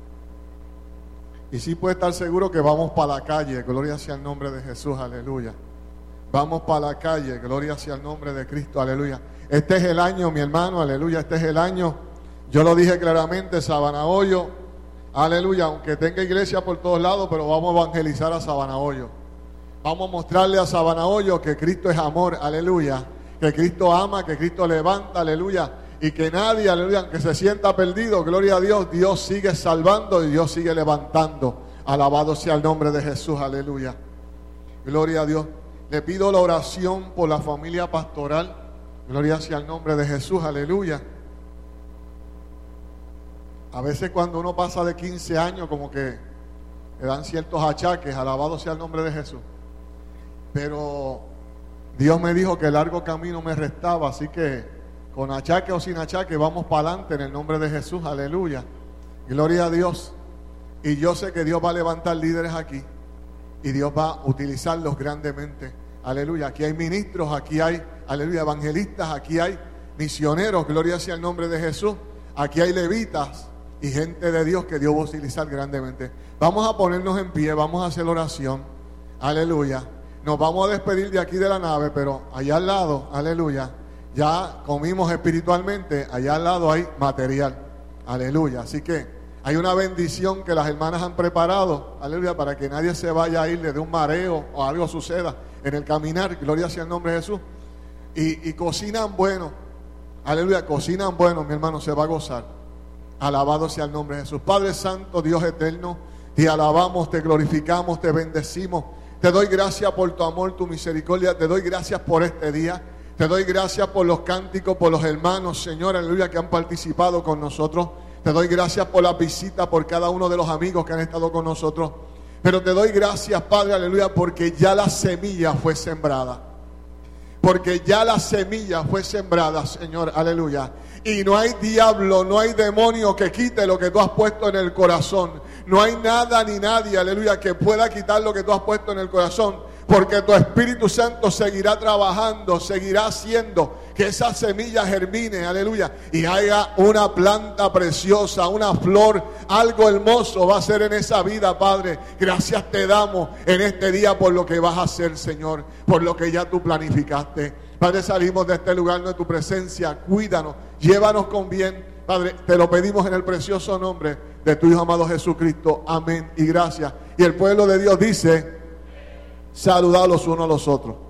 Y sí puede estar seguro que vamos para la calle. Gloria sea el nombre de Jesús, aleluya. Vamos para la calle. Gloria sea el nombre de Cristo, aleluya. Este es el año, mi hermano, aleluya, este es el año. Yo lo dije claramente, Sabana Hoyo, aleluya, aunque tenga iglesia por todos lados, pero vamos a evangelizar a Sabana Hoyo. Vamos a mostrarle a Sabana Hoyo que Cristo es amor, aleluya, que Cristo ama, que Cristo levanta, aleluya, y que nadie, aleluya, aunque se sienta perdido, gloria a Dios, Dios sigue salvando y Dios sigue levantando. Alabado sea el nombre de Jesús, aleluya. Gloria a Dios. Le pido la oración por la familia pastoral. Gloria sea el nombre de Jesús, aleluya. A veces cuando uno pasa de 15 años como que le dan ciertos achaques, alabado sea el nombre de Jesús. Pero Dios me dijo que largo camino me restaba, así que con achaque o sin achaque vamos para adelante en el nombre de Jesús, aleluya. Gloria a Dios. Y yo sé que Dios va a levantar líderes aquí y Dios va a utilizarlos grandemente. Aleluya, aquí hay ministros, aquí hay, aleluya, evangelistas, aquí hay misioneros, gloria sea el nombre de Jesús. Aquí hay levitas y gente de Dios que Dios va a utilizar grandemente. Vamos a ponernos en pie, vamos a hacer oración, aleluya. Nos vamos a despedir de aquí de la nave, pero allá al lado, aleluya, ya comimos espiritualmente, allá al lado hay material, aleluya. Así que hay una bendición que las hermanas han preparado, aleluya, para que nadie se vaya a ir de un mareo o algo suceda en el caminar, gloria sea el nombre de Jesús. Y cocinan bueno, aleluya, cocinan bueno, mi hermano, se va a gozar. Alabado sea el nombre de Jesús. Padre Santo, Dios eterno, te alabamos, te glorificamos, te bendecimos. Te doy gracias por tu amor, tu misericordia, te doy gracias por este día. Te doy gracias por los cánticos, por los hermanos, Señor, aleluya, que han participado con nosotros. Te doy gracias por la visita, por cada uno de los amigos que han estado con nosotros. Pero te doy gracias, Padre, aleluya, porque ya la semilla fue sembrada. Porque ya la semilla fue sembrada, Señor, aleluya. Y no hay diablo, no hay demonio que quite lo que tú has puesto en el corazón. No hay nada ni nadie, aleluya, que pueda quitar lo que tú has puesto en el corazón. porque tu Espíritu Santo seguirá trabajando, seguirá haciendo que esa semilla germine, aleluya, y haya una planta preciosa, una flor, algo hermoso va a ser en esa vida, Padre. Gracias te damos en este día por lo que vas a hacer, Señor, por lo que ya tú planificaste. Padre, salimos de este lugar de tu presencia, cuídanos, llévanos con bien, Padre, te lo pedimos en el precioso nombre de tu Hijo amado Jesucristo, amén y gracias. Y el pueblo de Dios dice, saludados los unos a los otros.